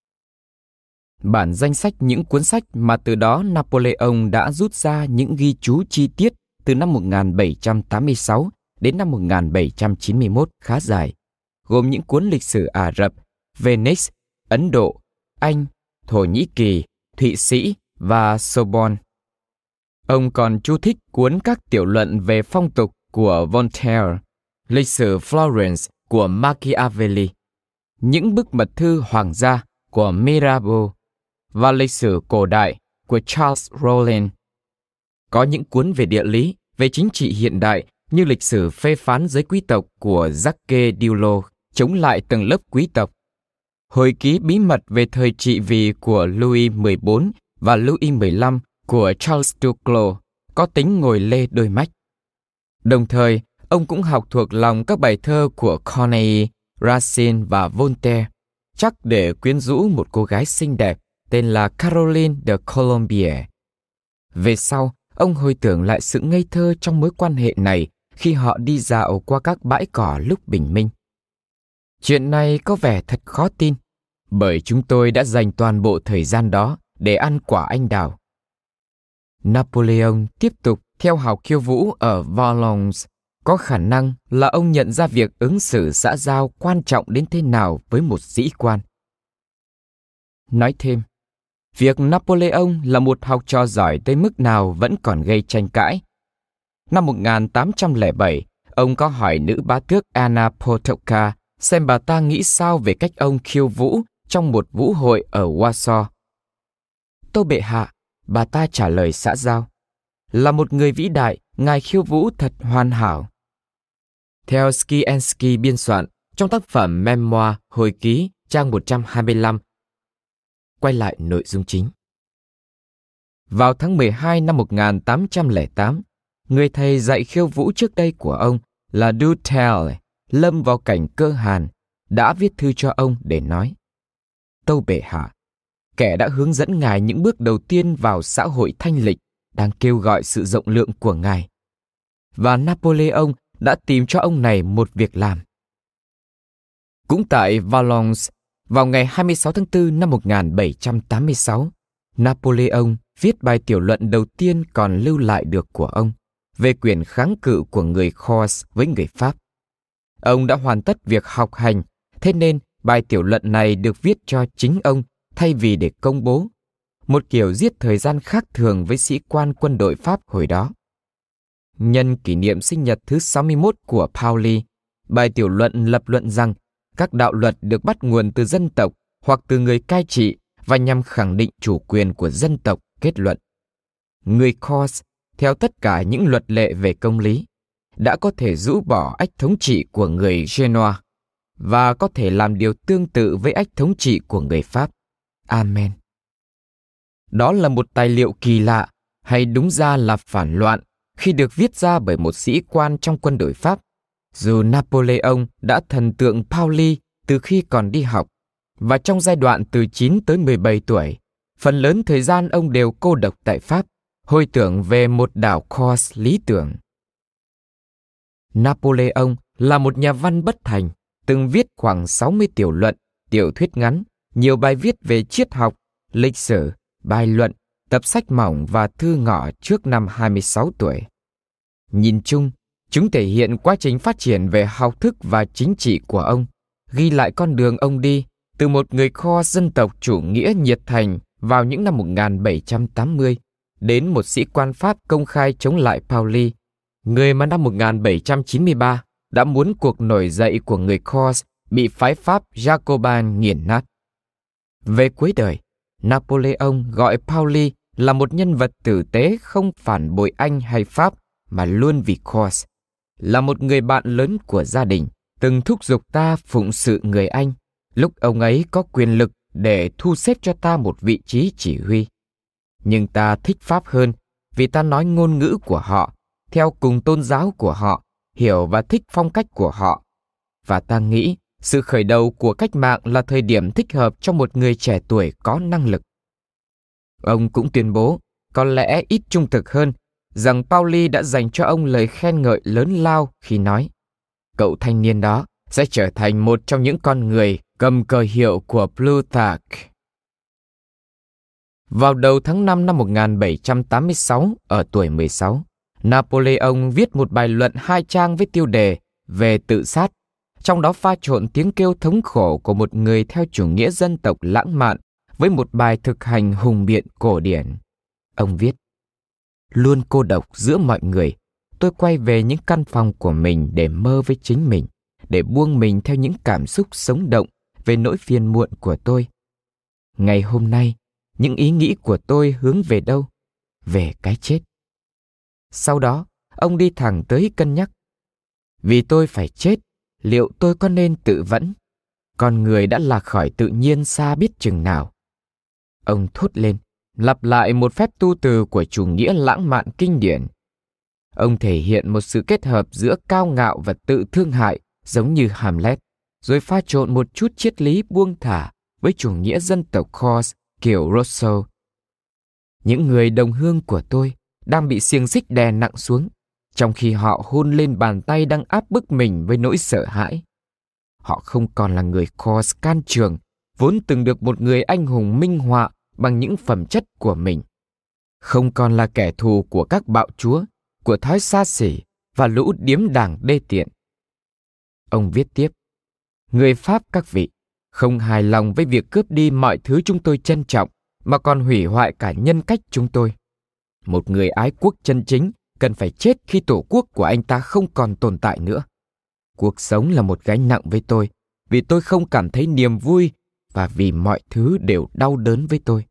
Bản danh sách những cuốn sách mà từ đó Napoleon đã rút ra những ghi chú chi tiết từ năm một nghìn bảy trăm tám mươi sáu đến năm một nghìn bảy trăm chín mươi mốt khá dài, gồm những cuốn lịch sử Ả Rập, Venice, Ấn Độ, Anh, Thổ Nhĩ Kỳ, Thụy Sĩ và Sorbonne. Ông còn chú thích cuốn các tiểu luận về phong tục của Voltaire, lịch sử Florence của Machiavelli, những bức mật thư hoàng gia của Mirabeau và lịch sử cổ đại của Charles Rollin. Có những cuốn về địa lý, về chính trị hiện đại như lịch sử phê phán giới quý tộc của Jacques Delors chống lại tầng lớp quý tộc, hồi ký bí mật về thời trị vì của Louis mười bốn và Louis mười lăm của Charles Duclos, có tính ngồi lê đôi mách. Đồng thời, ông cũng học thuộc lòng các bài thơ của Corneille, Racine và Voltaire, chắc để quyến rũ một cô gái xinh đẹp tên là Caroline de Colombier. Về sau, ông hồi tưởng lại sự ngây thơ trong mối quan hệ này khi họ đi dạo qua các bãi cỏ lúc bình minh. Chuyện này có vẻ thật khó tin, bởi chúng tôi đã dành toàn bộ thời gian đó để ăn quả anh đào. Napoleon tiếp tục theo học khiêu vũ ở Valence. Có khả năng là ông nhận ra việc ứng xử xã giao quan trọng đến thế nào với một sĩ quan. Nói thêm, việc Napoleon là một học trò giỏi tới mức nào vẫn còn gây tranh cãi. Năm một nghìn tám trăm lẻ bảy, ông có hỏi nữ bá tước Anna Potocka xem bà ta nghĩ sao về cách ông khiêu vũ trong một vũ hội ở Warsaw. "Tâu bệ hạ," bà ta trả lời xã giao, "là một người vĩ đại, ngài khiêu vũ thật hoàn hảo." Theo Skiensky biên soạn trong tác phẩm Memoir hồi ký trang một trăm hai mươi lăm. Quay lại nội dung chính. Vào tháng mười hai năm một nghìn tám trăm lẻ tám, người thầy dạy khiêu vũ trước đây của ông là Dutel lâm vào cảnh cơ hàn, đã viết thư cho ông để nói: tâu bệ hạ, kẻ đã hướng dẫn Ngài những bước đầu tiên vào xã hội thanh lịch, đang kêu gọi sự rộng lượng của Ngài. Và Napoleon đã tìm cho ông này một việc làm. Cũng tại Valognes, vào ngày hai mươi sáu tháng tư năm một nghìn bảy trăm tám mươi sáu, Napoleon viết bài tiểu luận đầu tiên còn lưu lại được của ông về quyền kháng cự của người Corse với người Pháp. Ông đã hoàn tất việc học hành, thế nên bài tiểu luận này được viết cho chính ông thay vì để công bố, một kiểu giết thời gian khác thường với sĩ quan quân đội Pháp hồi đó. Nhân kỷ niệm sinh nhật thứ sáu mươi mốt của Pauli, bài tiểu luận lập luận rằng các đạo luật được bắt nguồn từ dân tộc hoặc từ người cai trị và nhằm khẳng định chủ quyền của dân tộc. Kết luận: người Corse, theo tất cả những luật lệ về công lý, đã có thể rũ bỏ ách thống trị của người Genoa và có thể làm điều tương tự với ách thống trị của người Pháp. Amen. Đó là một tài liệu kỳ lạ, hay đúng ra là phản loạn, khi được viết ra bởi một sĩ quan trong quân đội Pháp, dù Napoleon đã thần tượng Pauli từ khi còn đi học, và trong giai đoạn từ chín tới mười bảy tuổi, phần lớn thời gian ông đều cô độc tại Pháp, hồi tưởng về một đảo Corse lý tưởng. Napoleon là một nhà văn bất thành, từng viết khoảng sáu mươi tiểu luận, tiểu thuyết ngắn, nhiều bài viết về triết học, lịch sử, bài luận, tập sách mỏng và thư ngỏ trước năm hai mươi sáu tuổi. Nhìn chung, chúng thể hiện quá trình phát triển về học thức và chính trị của ông, ghi lại con đường ông đi từ một người Corse dân tộc chủ nghĩa nhiệt thành vào những năm một nghìn bảy trăm tám mươi đến một sĩ quan Pháp công khai chống lại Pauli, người mà năm một nghìn bảy trăm chín mươi ba đã muốn cuộc nổi dậy của người Corse bị phái Pháp Jacobin nghiền nát. Về cuối đời, Napoleon gọi Pauli là một nhân vật tử tế không phản bội Anh hay Pháp mà luôn vì Corse, là một người bạn lớn của gia đình, từng thúc giục ta phụng sự người Anh, lúc ông ấy có quyền lực để thu xếp cho ta một vị trí chỉ huy. Nhưng ta thích Pháp hơn vì ta nói ngôn ngữ của họ, theo cùng tôn giáo của họ, hiểu và thích phong cách của họ. Và ta nghĩ sự khởi đầu của cách mạng là thời điểm thích hợp cho một người trẻ tuổi có năng lực. Ông cũng tuyên bố, có lẽ ít trung thực hơn, rằng Pauli đã dành cho ông lời khen ngợi lớn lao khi nói: cậu thanh niên đó sẽ trở thành một trong những con người cầm cờ hiệu của Plutarch. Vào đầu tháng năm năm một nghìn bảy trăm tám mươi sáu, ở tuổi mười sáu, Napoleon viết một bài luận hai trang với tiêu đề về tự sát, trong đó pha trộn tiếng kêu thống khổ của một người theo chủ nghĩa dân tộc lãng mạn với một bài thực hành hùng biện cổ điển. Ông viết: luôn cô độc giữa mọi người, tôi quay về những căn phòng của mình để mơ với chính mình, để buông mình theo những cảm xúc sống động về nỗi phiền muộn của tôi. Ngày hôm nay, những ý nghĩ của tôi hướng về đâu? Về cái chết. Sau đó, ông đi thẳng tới cân nhắc: vì tôi phải chết, liệu tôi có nên tự vẫn? Con người đã lạc khỏi tự nhiên xa biết chừng nào. Ông thốt lên, lặp lại một phép tu từ của chủ nghĩa lãng mạn kinh điển. Ông thể hiện một sự kết hợp giữa cao ngạo và tự thương hại, giống như Hamlet, rồi pha trộn một chút triết lý buông thả với chủ nghĩa dân tộc Corse kiểu Rousseau. Những người đồng hương của tôi đang bị xiềng xích đè nặng xuống, trong khi họ hôn lên bàn tay đang áp bức mình với nỗi sợ hãi. Họ không còn là người Corse can trường, vốn từng được một người anh hùng minh họa bằng những phẩm chất của mình. Không còn là kẻ thù của các bạo chúa, của thói xa xỉ và lũ điếm đảng đê tiện. Ông viết tiếp: người Pháp các vị, không hài lòng với việc cướp đi mọi thứ chúng tôi trân trọng, mà còn hủy hoại cả nhân cách chúng tôi. Một người ái quốc chân chính cần phải chết khi tổ quốc của anh ta không còn tồn tại nữa. Cuộc sống là một gánh nặng với tôi, vì tôi không cảm thấy niềm vui và vì mọi thứ đều đau đớn với tôi.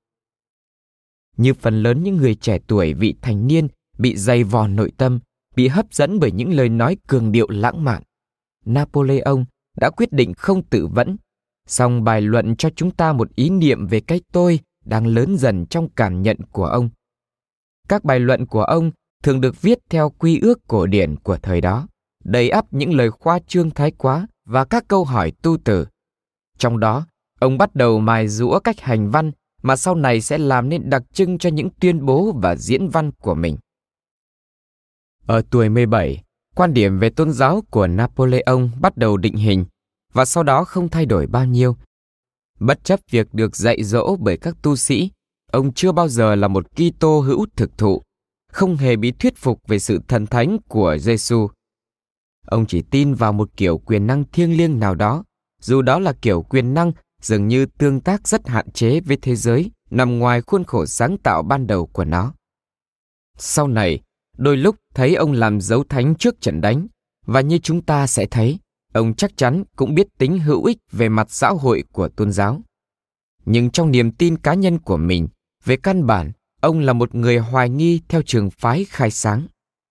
Như phần lớn những người trẻ tuổi vị thành niên bị dày vò nội tâm, bị hấp dẫn bởi những lời nói cường điệu lãng mạn, Napoleon đã quyết định không tự vẫn, song bài luận cho chúng ta một ý niệm về cái tôi đang lớn dần trong cảm nhận của ông. Các bài luận của ông thường được viết theo quy ước cổ điển của thời đó, đầy ắp những lời khoa trương thái quá và các câu hỏi tu từ. Trong đó, Ông bắt đầu mài giũa cách hành văn mà sau này sẽ làm nên đặc trưng cho những tuyên bố và diễn văn của mình. Ở tuổi mười bảy, quan điểm về tôn giáo của Napoleon bắt đầu định hình và sau đó không thay đổi bao nhiêu. Bất chấp việc được dạy dỗ bởi các tu sĩ, ông chưa bao giờ là một Kitô hữu thực thụ, không hề bị thuyết phục về sự thần thánh của Giêsu. Ông chỉ tin vào một kiểu quyền năng thiêng liêng nào đó, dù đó là kiểu quyền năng dường như tương tác rất hạn chế với thế giới, nằm ngoài khuôn khổ sáng tạo ban đầu của nó. Sau này, đôi lúc thấy ông làm dấu thánh trước trận đánh, và như chúng ta sẽ thấy, ông chắc chắn cũng biết tính hữu ích về mặt xã hội của tôn giáo. Nhưng trong niềm tin cá nhân của mình, về căn bản, ông là một người hoài nghi theo trường phái khai sáng.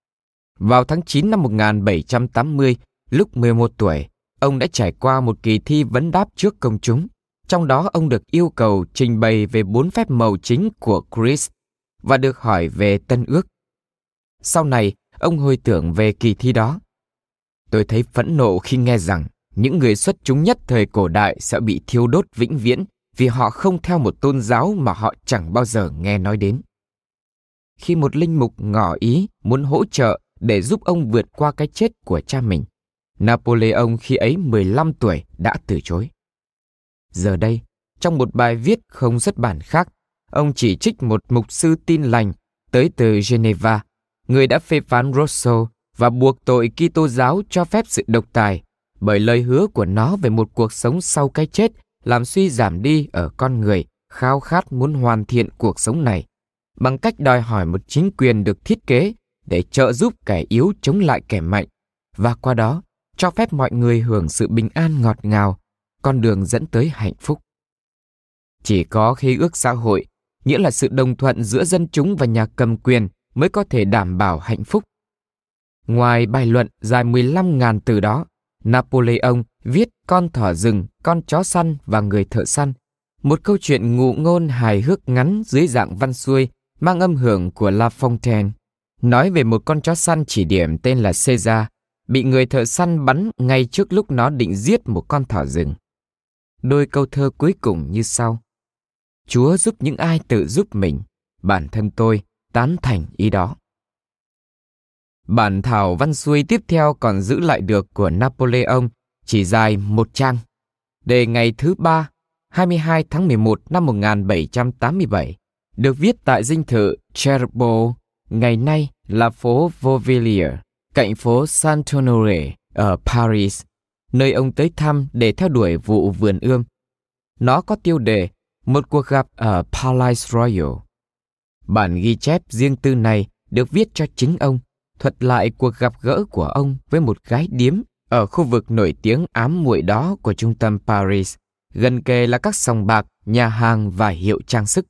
Vào tháng chín năm một nghìn bảy trăm tám mươi, lúc mười một tuổi, ông đã trải qua một kỳ thi vấn đáp trước công chúng. Trong đó ông được yêu cầu trình bày về bốn phép màu chính của Christ và được hỏi về Tân Ước. Sau này, ông hồi tưởng về kỳ thi đó. Tôi thấy phẫn nộ khi nghe rằng những người xuất chúng nhất thời cổ đại sẽ bị thiêu đốt vĩnh viễn vì họ không theo một tôn giáo mà họ chẳng bao giờ nghe nói đến. Khi một linh mục ngỏ ý muốn hỗ trợ để giúp ông vượt qua cái chết của cha mình, Napoleon khi ấy mười lăm tuổi đã từ chối. Giờ đây, trong một bài viết không xuất bản khác, ông chỉ trích một mục sư Tin lành tới từ Geneva, người đã phê phán Rousseau và buộc tội Kitô giáo cho phép sự độc tài, bởi lời hứa của nó về một cuộc sống sau cái chết làm suy giảm đi ở con người khao khát muốn hoàn thiện cuộc sống này, bằng cách đòi hỏi một chính quyền được thiết kế để trợ giúp kẻ yếu chống lại kẻ mạnh, và qua đó cho phép mọi người hưởng sự bình an ngọt ngào, con đường dẫn tới hạnh phúc. Chỉ có khế ước xã hội, nghĩa là sự đồng thuận giữa dân chúng và nhà cầm quyền, mới có thể đảm bảo hạnh phúc. Ngoài bài luận dài mười lăm nghìn từ đó, Napoleon viết Con thỏ rừng, con chó săn và người thợ săn, một câu chuyện ngụ ngôn hài hước ngắn dưới dạng văn xuôi mang âm hưởng của La Fontaine, nói về một con chó săn chỉ điểm tên là Caesar, bị người thợ săn bắn ngay trước lúc nó định giết một con thỏ rừng. Đôi câu thơ cuối cùng như sau: Chúa giúp những ai tự giúp mình, bản thân tôi tán thành ý đó. Bản thảo văn xuôi tiếp theo còn giữ lại được của Napoleon chỉ dài một trang. Đề ngày thứ ba, hai mươi hai tháng mười một năm một nghìn bảy trăm tám mươi bảy, được viết tại dinh thự Cherbourg, ngày nay là phố Vauvillers, cạnh phố Saint-Honoré ở Paris, nơi ông tới thăm để theo đuổi vụ vườn ươm. Nó có tiêu đề Một cuộc gặp ở Palais Royal. Bản ghi chép riêng tư này được viết cho chính ông, thuật lại cuộc gặp gỡ của ông với một gái điếm ở khu vực nổi tiếng ám muội đó của trung tâm Paris, gần kề là các sòng bạc, nhà hàng và hiệu trang sức.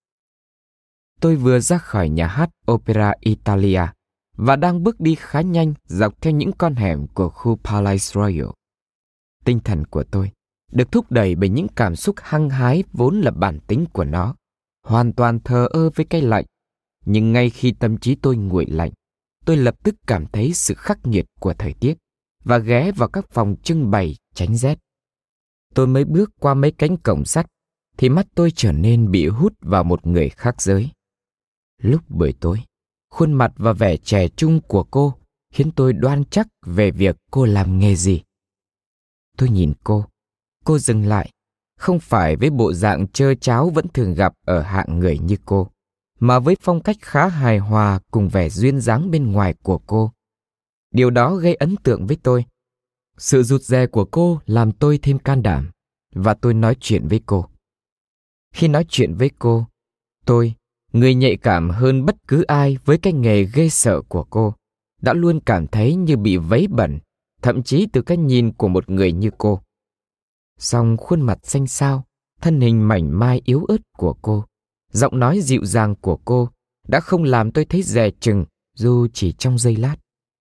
Tôi vừa ra khỏi nhà hát Opera Italia và đang bước đi khá nhanh dọc theo những con hẻm của khu Palais Royal. Tinh thần của tôi được thúc đẩy bởi những cảm xúc hăng hái vốn là bản tính của nó, hoàn toàn thờ ơ với cái lạnh. Nhưng ngay khi tâm trí tôi nguội lạnh, tôi lập tức cảm thấy sự khắc nghiệt của thời tiết và ghé vào các phòng trưng bày tránh rét. Tôi mới bước qua mấy cánh cổng sắt thì mắt tôi trở nên bị hút vào một người khác giới. Lúc buổi tối, khuôn mặt và vẻ trẻ trung của cô khiến tôi đoan chắc về việc cô làm nghề gì. Tôi nhìn cô, cô dừng lại, không phải với bộ dạng trơ tráo vẫn thường gặp ở hạng người như cô, mà với phong cách khá hài hòa cùng vẻ duyên dáng bên ngoài của cô. Điều đó gây ấn tượng với tôi. Sự rụt rè của cô làm tôi thêm can đảm, và tôi nói chuyện với cô. Khi nói chuyện với cô, tôi, người nhạy cảm hơn bất cứ ai với cái nghề ghê sợ của cô, đã luôn cảm thấy như bị vấy bẩn, thậm chí từ cái nhìn của một người như cô. Song khuôn mặt xanh xao, thân hình mảnh mai yếu ớt của cô, giọng nói dịu dàng của cô đã không làm tôi thấy dè chừng dù chỉ trong giây lát.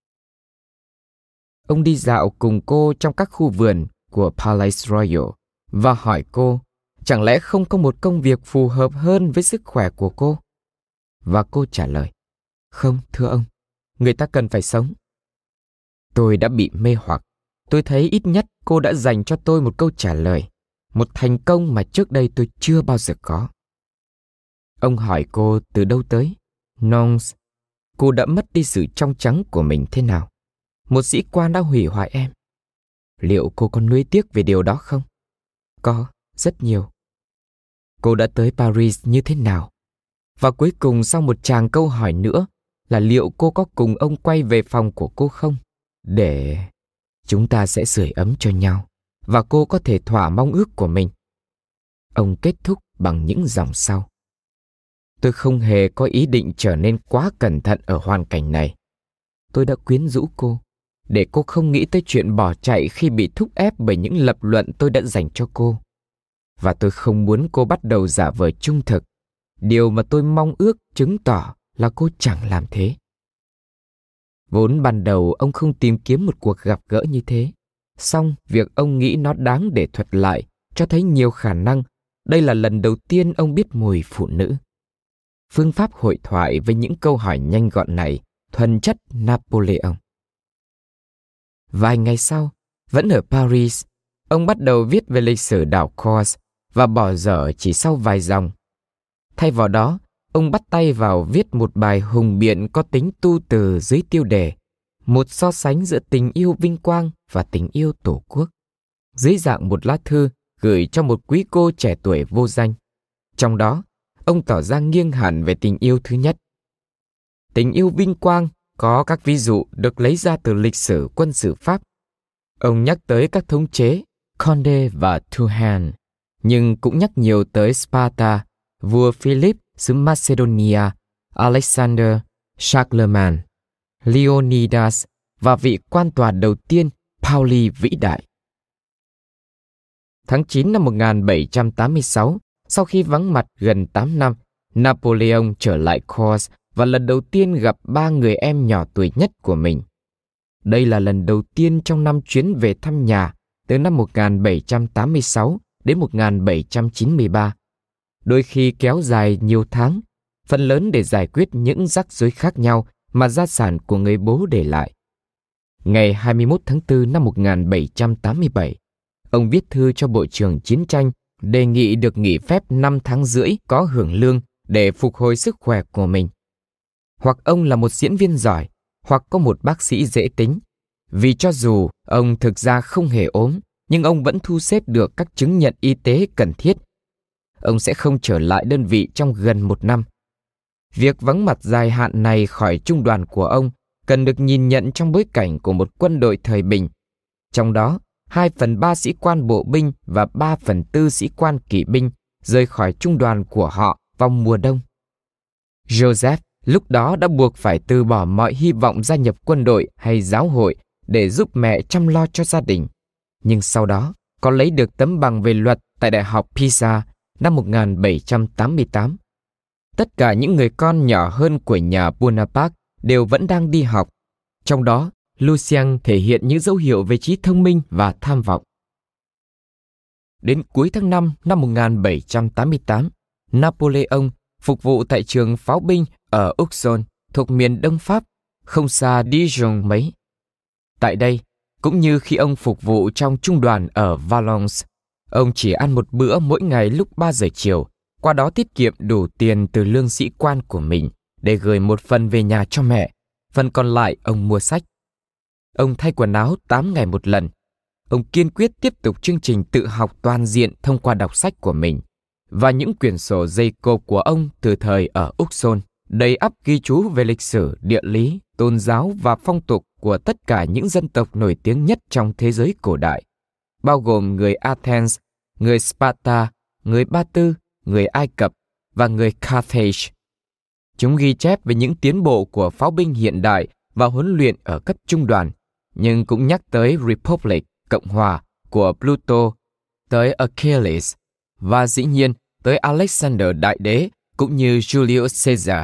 Ông đi dạo cùng cô trong các khu vườn của Palais Royal và hỏi cô chẳng lẽ không có một công việc phù hợp hơn với sức khỏe của cô? Và cô trả lời, không thưa ông, người ta cần phải sống. Tôi đã bị mê hoặc. Tôi thấy ít nhất cô đã dành cho tôi một câu trả lời. một thành công mà trước đây tôi chưa bao giờ có. Ông hỏi cô từ đâu tới. Nons, cô đã mất đi sự trong trắng của mình thế nào? Một sĩ quan đã hủy hoại em. Liệu cô có nuối tiếc về điều đó không? Có, rất nhiều. Cô đã tới Paris như thế nào? Và cuối cùng sau một tràng câu hỏi nữa là liệu cô có cùng ông quay về phòng của cô không? Để chúng ta sẽ sưởi ấm cho nhau và cô có thể thỏa mong ước của mình. Ông kết thúc bằng những dòng sau. Tôi không hề có ý định trở nên quá cẩn thận ở hoàn cảnh này. Tôi đã quyến rũ cô, để cô không nghĩ tới chuyện bỏ chạy khi bị thúc ép bởi những lập luận tôi đã dành cho cô. Và tôi không muốn cô bắt đầu giả vờ trung thực. Điều mà tôi mong ước chứng tỏ là cô chẳng làm thế. Vốn ban đầu ông không tìm kiếm một cuộc gặp gỡ như thế. Song việc ông nghĩ nó đáng để thuật lại cho thấy nhiều khả năng đây là lần đầu tiên ông biết mùi phụ nữ. Phương pháp hội thoại với những câu hỏi nhanh gọn này thuần chất Napoleon. Vài ngày sau, vẫn ở Paris, ông bắt đầu viết về lịch sử đảo Corse và bỏ dở chỉ sau vài dòng. Thay vào đó, ông bắt tay vào viết một bài hùng biện có tính tu từ dưới tiêu đề một so sánh giữa tình yêu vinh quang và tình yêu tổ quốc, dưới dạng một lá thư gửi cho một quý cô trẻ tuổi vô danh. Trong đó, ông tỏ ra nghiêng hẳn về tình yêu thứ nhất. Tình yêu vinh quang có các ví dụ được lấy ra từ lịch sử quân sự Pháp. Ông nhắc tới các thống chế Condé và Turenne, nhưng cũng nhắc nhiều tới Sparta, vua Philip xứ Macedonia, Alexander, Charlemagne, Leonidas và vị quan tòa đầu tiên Pauli vĩ đại. Tháng chín năm một nghìn bảy trăm tám mươi sáu, sau khi vắng mặt gần tám năm, Napoleon trở lại Corse và lần đầu tiên gặp ba người em nhỏ tuổi nhất của mình. Đây là lần đầu tiên trong năm chuyến về thăm nhà từ năm một nghìn bảy trăm tám mươi sáu đến một nghìn bảy trăm chín mươi ba, đôi khi kéo dài nhiều tháng, phần lớn để giải quyết những rắc rối khác nhau mà gia sản của người bố để lại. Ngày hai mươi mốt tháng tư năm một nghìn bảy trăm tám mươi bảy, ông viết thư cho Bộ trưởng Chiến tranh đề nghị được nghỉ phép năm tháng rưỡi có hưởng lương để phục hồi sức khỏe của mình. Hoặc ông là một diễn viên giỏi, hoặc có một bác sĩ dễ tính. Vì cho dù ông thực ra không hề ốm, nhưng ông vẫn thu xếp được các chứng nhận y tế cần thiết. Ông sẽ không trở lại đơn vị trong gần một năm. Việc vắng mặt dài hạn này khỏi trung đoàn của ông cần được nhìn nhận trong bối cảnh của một quân đội thời bình. Trong đó, hai phần ba sĩ quan bộ binh và ba phần tư sĩ quan kỵ binh rời khỏi trung đoàn của họ vào mùa đông. Joseph lúc đó đã buộc phải từ bỏ mọi hy vọng gia nhập quân đội hay giáo hội để giúp mẹ chăm lo cho gia đình. Nhưng sau đó, có lấy được tấm bằng về luật tại Đại học Pisa năm một nghìn bảy trăm tám mươi tám. Tất cả những người con nhỏ hơn của nhà Bonaparte đều vẫn đang đi học. Trong đó, Lucien thể hiện những dấu hiệu về trí thông minh và tham vọng. Đến cuối tháng năm năm một nghìn bảy trăm tám mươi tám, Napoleon phục vụ tại trường pháo binh ở Auxonne thuộc miền Đông Pháp, không xa Dijon mấy. Tại đây, cũng như khi ông phục vụ trong trung đoàn ở Valence, ông chỉ ăn một bữa mỗi ngày lúc ba giờ chiều, qua đó tiết kiệm đủ tiền từ lương sĩ quan của mình để gửi một phần về nhà cho mẹ, phần còn lại ông mua sách. Ông thay quần áo tám ngày một lần. Ông kiên quyết tiếp tục chương trình tự học toàn diện thông qua đọc sách của mình và những quyển sổ dày cộp của ông từ thời ở Auxonne, đầy ắp ghi chú về lịch sử, địa lý, tôn giáo và phong tục của tất cả những dân tộc nổi tiếng nhất trong thế giới cổ đại, bao gồm người Athens, người Sparta, người Ba Tư, người Ai Cập và người Carthage. Chúng ghi chép về những tiến bộ của pháo binh hiện đại và huấn luyện ở cấp trung đoàn, nhưng cũng nhắc tới Republic, Cộng hòa của Pluto, tới Achilles và dĩ nhiên tới Alexander Đại Đế cũng như Julius Caesar.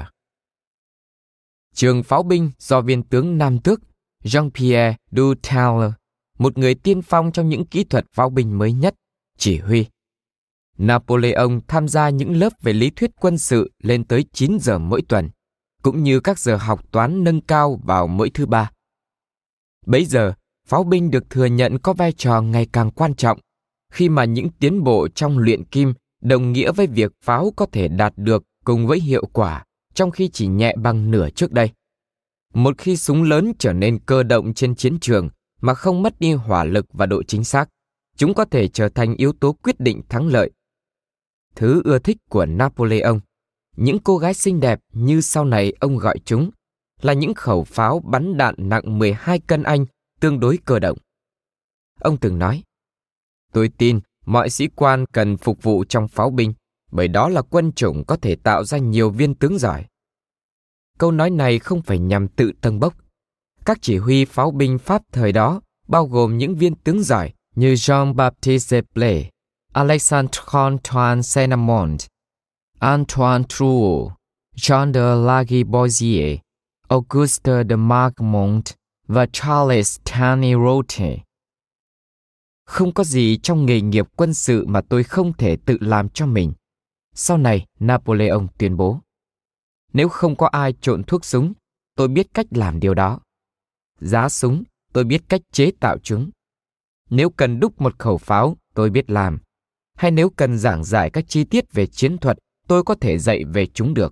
Trường pháo binh do viên tướng Nam Tước Jean-Pierre Dutal, một người tiên phong trong những kỹ thuật pháo binh mới nhất, chỉ huy. Napoleon tham gia những lớp về lý thuyết quân sự lên tới chín giờ mỗi tuần, cũng như các giờ học toán nâng cao vào mỗi thứ ba. Bấy giờ, pháo binh được thừa nhận có vai trò ngày càng quan trọng. khi mà những tiến bộ trong luyện kim đồng nghĩa với việc pháo có thể đạt được cùng với hiệu quả, trong khi chỉ nhẹ bằng nửa trước đây. Một khi súng lớn trở nên cơ động trên chiến trường mà không mất đi hỏa lực và độ chính xác, chúng có thể trở thành yếu tố quyết định thắng lợi. Thứ ưa thích của Napoleon, những cô gái xinh đẹp như sau này ông gọi chúng, là những khẩu pháo bắn đạn nặng mười hai cân Anh, tương đối cơ động. Ông từng nói, tôi tin mọi sĩ quan cần phục vụ trong pháo binh, bởi đó là quân chủng có thể tạo ra nhiều viên tướng giỏi. Câu nói này không phải nhằm tự tâng bốc. Các chỉ huy pháo binh Pháp thời đó bao gồm những viên tướng giỏi như Jean-Baptiste Deplet, Alexandre-Antoine Saint-Amand, Antoine Trouot, Jean de Laguiboisier, Auguste de Marmont và Charles Taney Rote. Không có gì trong nghề nghiệp quân sự mà tôi không thể tự làm cho mình. Sau này, Napoleon tuyên bố, nếu không có ai trộn thuốc súng, tôi biết cách làm điều đó. Giá súng, tôi biết cách chế tạo chúng. Nếu cần đúc một khẩu pháo, tôi biết làm. Hay nếu cần giảng giải các chi tiết về chiến thuật, tôi có thể dạy về chúng được.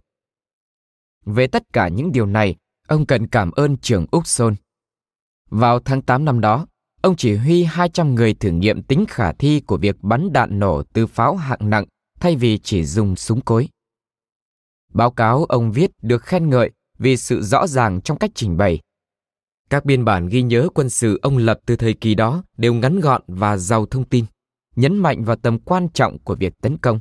Về tất cả những điều này, ông cần cảm ơn trưởng Uxon. Vào tháng tám năm đó, ông chỉ huy hai trăm người thử nghiệm tính khả thi của việc bắn đạn nổ từ pháo hạng nặng thay vì chỉ dùng súng cối. Báo cáo ông viết được khen ngợi vì sự rõ ràng trong cách trình bày. Các biên bản ghi nhớ quân sự ông lập từ thời kỳ đó đều ngắn gọn và giàu thông tin, nhấn mạnh vào tầm quan trọng của việc tấn công.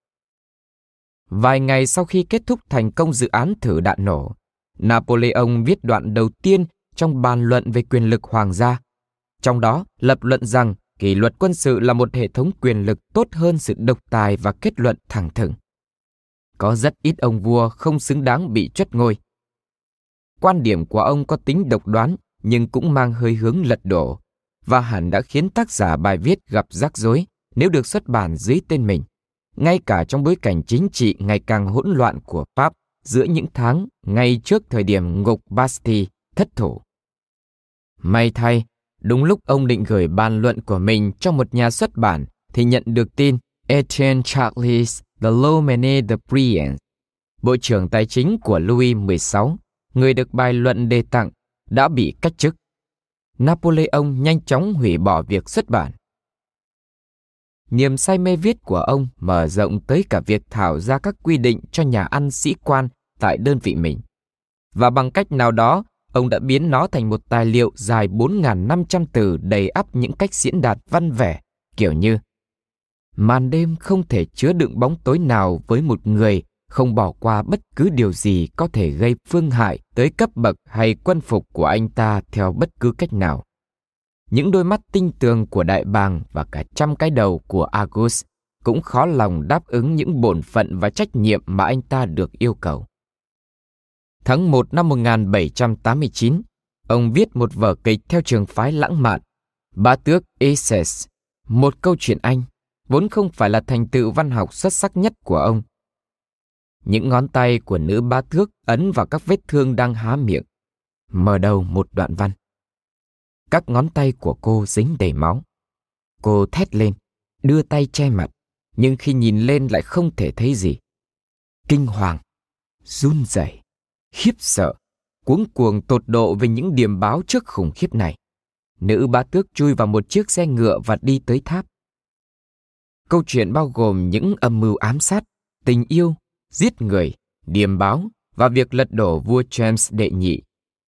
Vài ngày sau khi kết thúc thành công dự án thử đạn nổ, Napoleon viết đoạn đầu tiên trong bàn luận về quyền lực hoàng gia. Trong đó lập luận rằng kỷ luật quân sự là một hệ thống quyền lực tốt hơn sự độc tài và kết luận thẳng thừng. Có rất ít ông vua không xứng đáng bị truất ngôi. Quan điểm của ông có tính độc đoán nhưng cũng mang hơi hướng lật đổ, và hẳn đã khiến tác giả bài viết gặp rắc rối nếu được xuất bản dưới tên mình, ngay cả trong bối cảnh chính trị ngày càng hỗn loạn của Pháp giữa những tháng ngay trước thời điểm ngục Bastille thất thủ. May thay, đúng lúc ông định gửi bàn luận của mình cho một nhà xuất bản thì nhận được tin Etienne Charles de Lomene de Brienne, Bộ trưởng Tài chính của Louis mười sáu, người được bài luận đề tặng, đã bị cách chức. Napoleon nhanh chóng hủy bỏ việc xuất bản. Niềm say mê viết của ông mở rộng tới cả việc thảo ra các quy định cho nhà ăn sĩ quan tại đơn vị mình. Và bằng cách nào đó, ông đã biến nó thành một tài liệu dài bốn nghìn năm trăm từ đầy ắp những cách diễn đạt văn vẻ, kiểu như màn đêm không thể chứa đựng bóng tối nào với một người không bỏ qua bất cứ điều gì có thể gây phương hại tới cấp bậc hay quân phục của anh ta theo bất cứ cách nào. Những đôi mắt tinh tường của đại bàng và cả trăm cái đầu của Auguste cũng khó lòng đáp ứng những bổn phận và trách nhiệm mà anh ta được yêu cầu. Tháng một năm một nghìn bảy trăm tám mươi chín, ông viết một vở kịch theo trường phái lãng mạn, Bá tước Essex, một câu chuyện Anh, vốn không phải là thành tựu văn học xuất sắc nhất của ông. Những ngón tay của nữ bá tước ấn vào các vết thương đang há miệng. Mở đầu một đoạn văn. Các ngón tay của cô dính đầy máu. Cô thét lên, đưa tay che mặt, nhưng khi nhìn lên lại không thể thấy gì. Kinh hoàng, run rẩy, khiếp sợ, cuống cuồng tột độ về những điềm báo trước khủng khiếp này. Nữ bá tước chui vào một chiếc xe ngựa và đi tới tháp. Câu chuyện bao gồm những âm mưu ám sát, tình yêu, giết người, điềm báo và việc lật đổ vua James đệ nhị.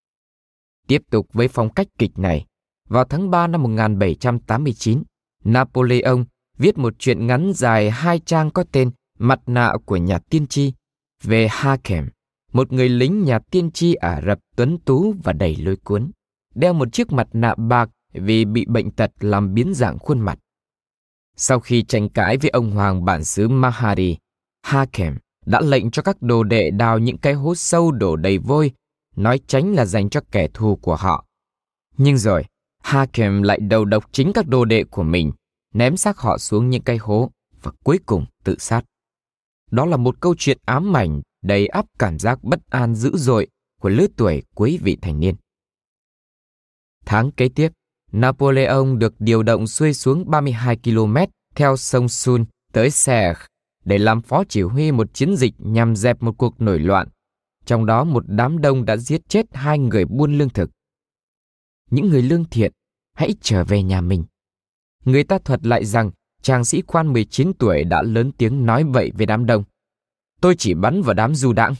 Tiếp tục với phong cách kịch này, vào tháng ba năm một nghìn bảy trăm tám mươi chín, Napoleon viết một truyện ngắn dài hai trang có tên Mặt nạ của nhà tiên tri về Hakem, một người lính nhà tiên tri Ả Rập tuấn tú và đầy lôi cuốn, đeo một chiếc mặt nạ bạc vì bị bệnh tật làm biến dạng khuôn mặt. Sau khi tranh cãi với ông hoàng bản xứ Mahadi, Hakem đã lệnh cho các đồ đệ đào những cái hố sâu đổ đầy vôi, nói tránh là dành cho kẻ thù của họ. Nhưng rồi, Hakem lại đầu độc chính các đồ đệ của mình, ném xác họ xuống những cái hố và cuối cùng tự sát. Đó là một câu chuyện ám ảnh đầy ắp cảm giác bất an dữ dội của lứa tuổi cuối vị thành niên. Tháng kế tiếp, Napoleon được điều động xuôi xuống ba mươi hai ki lô mét theo sông Sun tới Serre để làm phó chỉ huy một chiến dịch nhằm dẹp một cuộc nổi loạn. Trong đó một đám đông đã giết chết hai người buôn lương thực. Những người lương thiện, hãy trở về nhà mình. Người ta thuật lại rằng chàng sĩ quan mười chín tuổi đã lớn tiếng nói vậy với đám đông. Tôi chỉ bắn vào đám du đãng.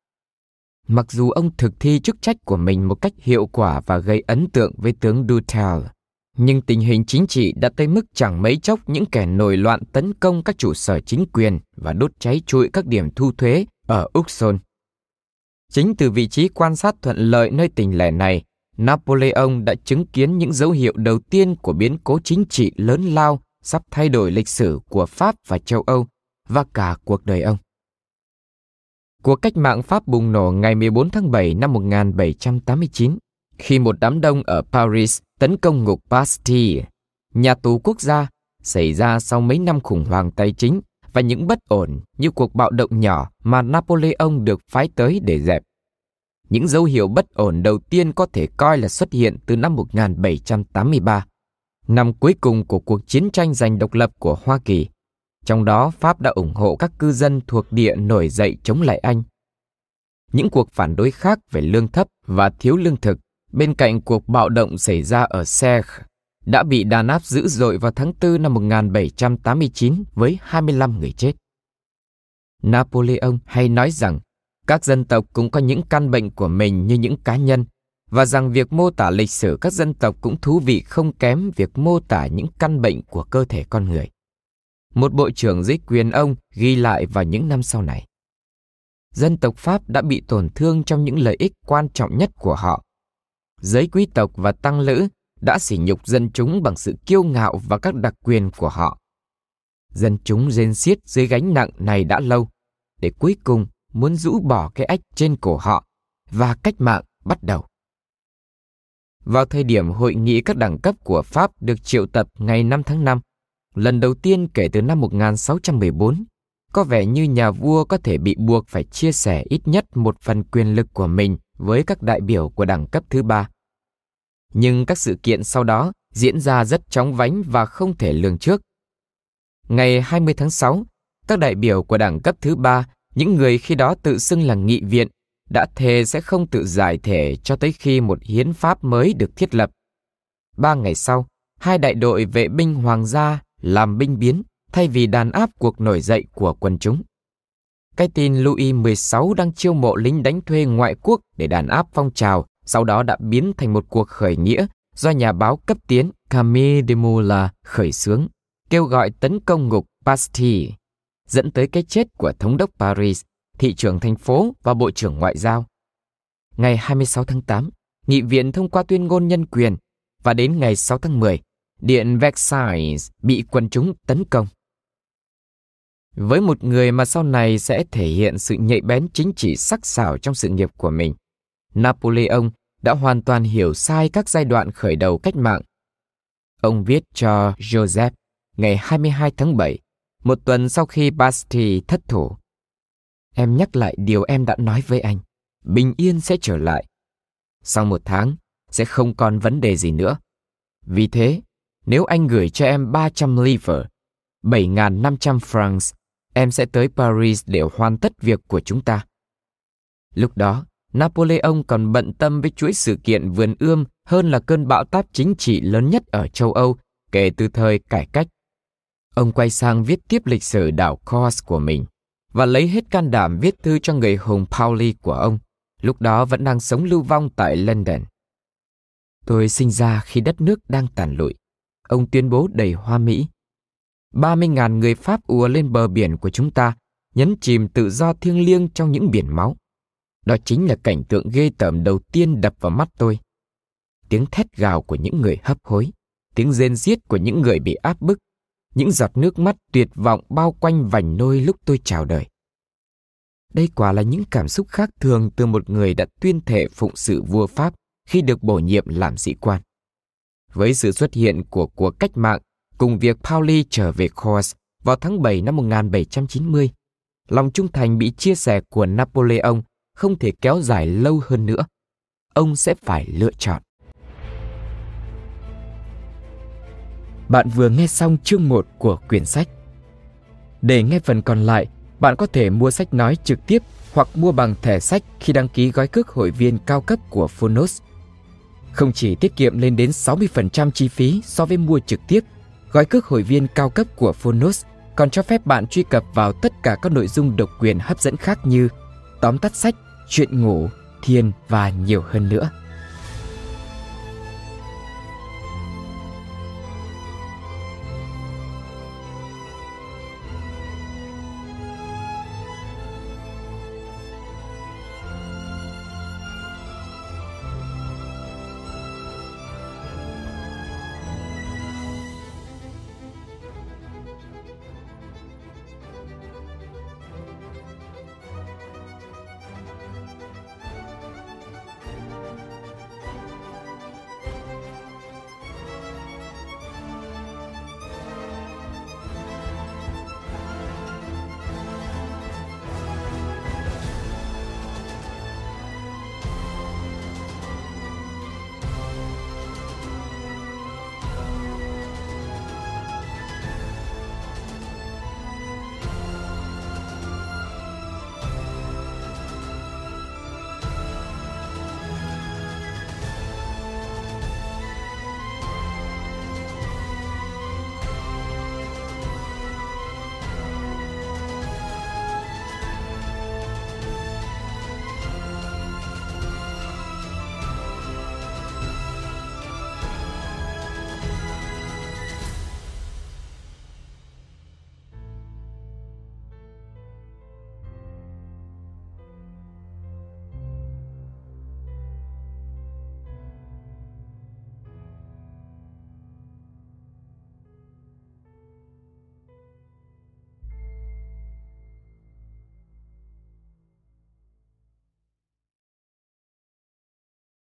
Mặc dù ông thực thi chức trách của mình một cách hiệu quả và gây ấn tượng với tướng Dutel, nhưng tình hình chính trị đã tới mức chẳng mấy chốc những kẻ nổi loạn tấn công các trụ sở chính quyền và đốt cháy trụi các điểm thu thuế ở Uxon. Chính từ vị trí quan sát thuận lợi nơi tỉnh lẻ này, Napoleon đã chứng kiến những dấu hiệu đầu tiên của biến cố chính trị lớn lao sắp thay đổi lịch sử của Pháp và châu Âu và cả cuộc đời ông. Cuộc cách mạng Pháp bùng nổ ngày mười bốn tháng bảy năm một nghìn bảy trăm tám mươi chín, khi một đám đông ở Paris tấn công ngục Bastille, nhà tù quốc gia, xảy ra sau mấy năm khủng hoảng tài chính và những bất ổn như cuộc bạo động nhỏ mà Napoleon được phái tới để dẹp. Những dấu hiệu bất ổn đầu tiên có thể coi là xuất hiện từ năm một nghìn bảy trăm tám mươi ba, năm cuối cùng của cuộc chiến tranh giành độc lập của Hoa Kỳ. Trong đó, Pháp đã ủng hộ các cư dân thuộc địa nổi dậy chống lại Anh. Những cuộc phản đối khác về lương thấp và thiếu lương thực, bên cạnh cuộc bạo động xảy ra ở Serre, đã bị đàn áp dữ dội vào tháng tư năm một nghìn bảy trăm tám mươi chín với hai mươi lăm người chết. Napoleon hay nói rằng các dân tộc cũng có những căn bệnh của mình như những cá nhân, và rằng việc mô tả lịch sử các dân tộc cũng thú vị không kém việc mô tả những căn bệnh của cơ thể con người. Một bộ trưởng dưới quyền ông ghi lại vào những năm sau này. Dân tộc Pháp đã bị tổn thương trong những lợi ích quan trọng nhất của họ. Giới quý tộc và tăng lữ đã sỉ nhục dân chúng bằng sự kiêu ngạo và các đặc quyền của họ. Dân chúng rên xiết dưới gánh nặng này đã lâu, để cuối cùng muốn rũ bỏ cái ách trên cổ họ, và cách mạng bắt đầu. Vào thời điểm hội nghị các đẳng cấp của Pháp được triệu tập ngày năm tháng năm, lần đầu tiên kể từ năm một nghìn sáu trăm mười bốn, có vẻ như nhà vua có thể bị buộc phải chia sẻ ít nhất một phần quyền lực của mình với các đại biểu của đẳng cấp thứ ba. Nhưng các sự kiện sau đó diễn ra rất chóng vánh và không thể lường trước. Ngày hai mươi tháng sáu, các đại biểu của đẳng cấp thứ ba, những người khi đó tự xưng là nghị viện, đã thề sẽ không tự giải thể cho tới khi một hiến pháp mới được thiết lập. Ba ngày sau, hai đại đội vệ binh hoàng gia làm binh biến thay vì đàn áp cuộc nổi dậy của quần chúng. Cái tin Louis mười sáu đang chiêu mộ lính đánh thuê ngoại quốc để đàn áp phong trào, sau đó đã biến thành một cuộc khởi nghĩa do nhà báo cấp tiến Camille Desmoulins khởi xướng, kêu gọi tấn công ngục Bastille, dẫn tới cái chết của thống đốc Paris, thị trưởng thành phố và bộ trưởng ngoại giao. Ngày hai mươi sáu tháng tám, nghị viện thông qua tuyên ngôn nhân quyền, và đến ngày sáu tháng mười, điện Versailles bị quần chúng tấn công. Với một người mà sau này sẽ thể hiện sự nhạy bén chính trị sắc sảo trong sự nghiệp của mình, Napoleon đã hoàn toàn hiểu sai các giai đoạn khởi đầu cách mạng. Ông viết cho Joseph ngày hai mươi hai tháng bảy, một tuần sau khi Bastille thất thủ: Em nhắc lại điều em đã nói với anh, bình yên sẽ trở lại. Sau một tháng, sẽ không còn vấn đề gì nữa. Vì thế, nếu anh gửi cho em ba trăm livres, bảy nghìn năm trăm francs, em sẽ tới Paris để hoàn tất việc của chúng ta. Lúc đó, Napoleon còn bận tâm với chuỗi sự kiện vườn ươm hơn là cơn bão táp chính trị lớn nhất ở châu Âu kể từ thời cải cách. Ông quay sang viết tiếp lịch sử đảo Corse của mình và lấy hết can đảm viết thư cho người hùng Pauli của ông, lúc đó vẫn đang sống lưu vong tại London. Tôi sinh ra khi đất nước đang tàn lụi, ông tuyên bố đầy hoa mỹ. ba mươi nghìn người Pháp ùa lên bờ biển của chúng ta, nhấn chìm tự do thiêng liêng trong những biển máu. Đó chính là cảnh tượng ghê tởm đầu tiên đập vào mắt tôi. Tiếng thét gào của những người hấp hối, tiếng rên xiết của những người bị áp bức, những giọt nước mắt tuyệt vọng bao quanh vành nôi lúc tôi chào đời. Đây quả là những cảm xúc khác thường từ một người đã tuyên thệ phụng sự vua Pháp khi được bổ nhiệm làm sĩ quan. Với sự xuất hiện của cuộc cách mạng cùng việc Pauli trở về Corse vào tháng bảy năm một nghìn bảy trăm chín mươi, lòng trung thành bị chia sẻ của Napoleon không thể kéo dài lâu hơn nữa. Ông sẽ phải lựa chọn. bạn vừa nghe xong chương một của quyển sách. Để nghe phần còn lại, bạn có thể mua sách nói trực tiếp hoặc mua bằng thẻ sách khi đăng ký gói cước hội viên cao cấp của Phonos. Không chỉ tiết kiệm lên đến sáu mươi phần trăm chi phí so với mua trực tiếp, gói cước hội viên cao cấp của Phonos còn cho phép bạn truy cập vào tất cả các nội dung độc quyền hấp dẫn khác như tóm tắt sách, chuyện ngủ, thiền và nhiều hơn nữa.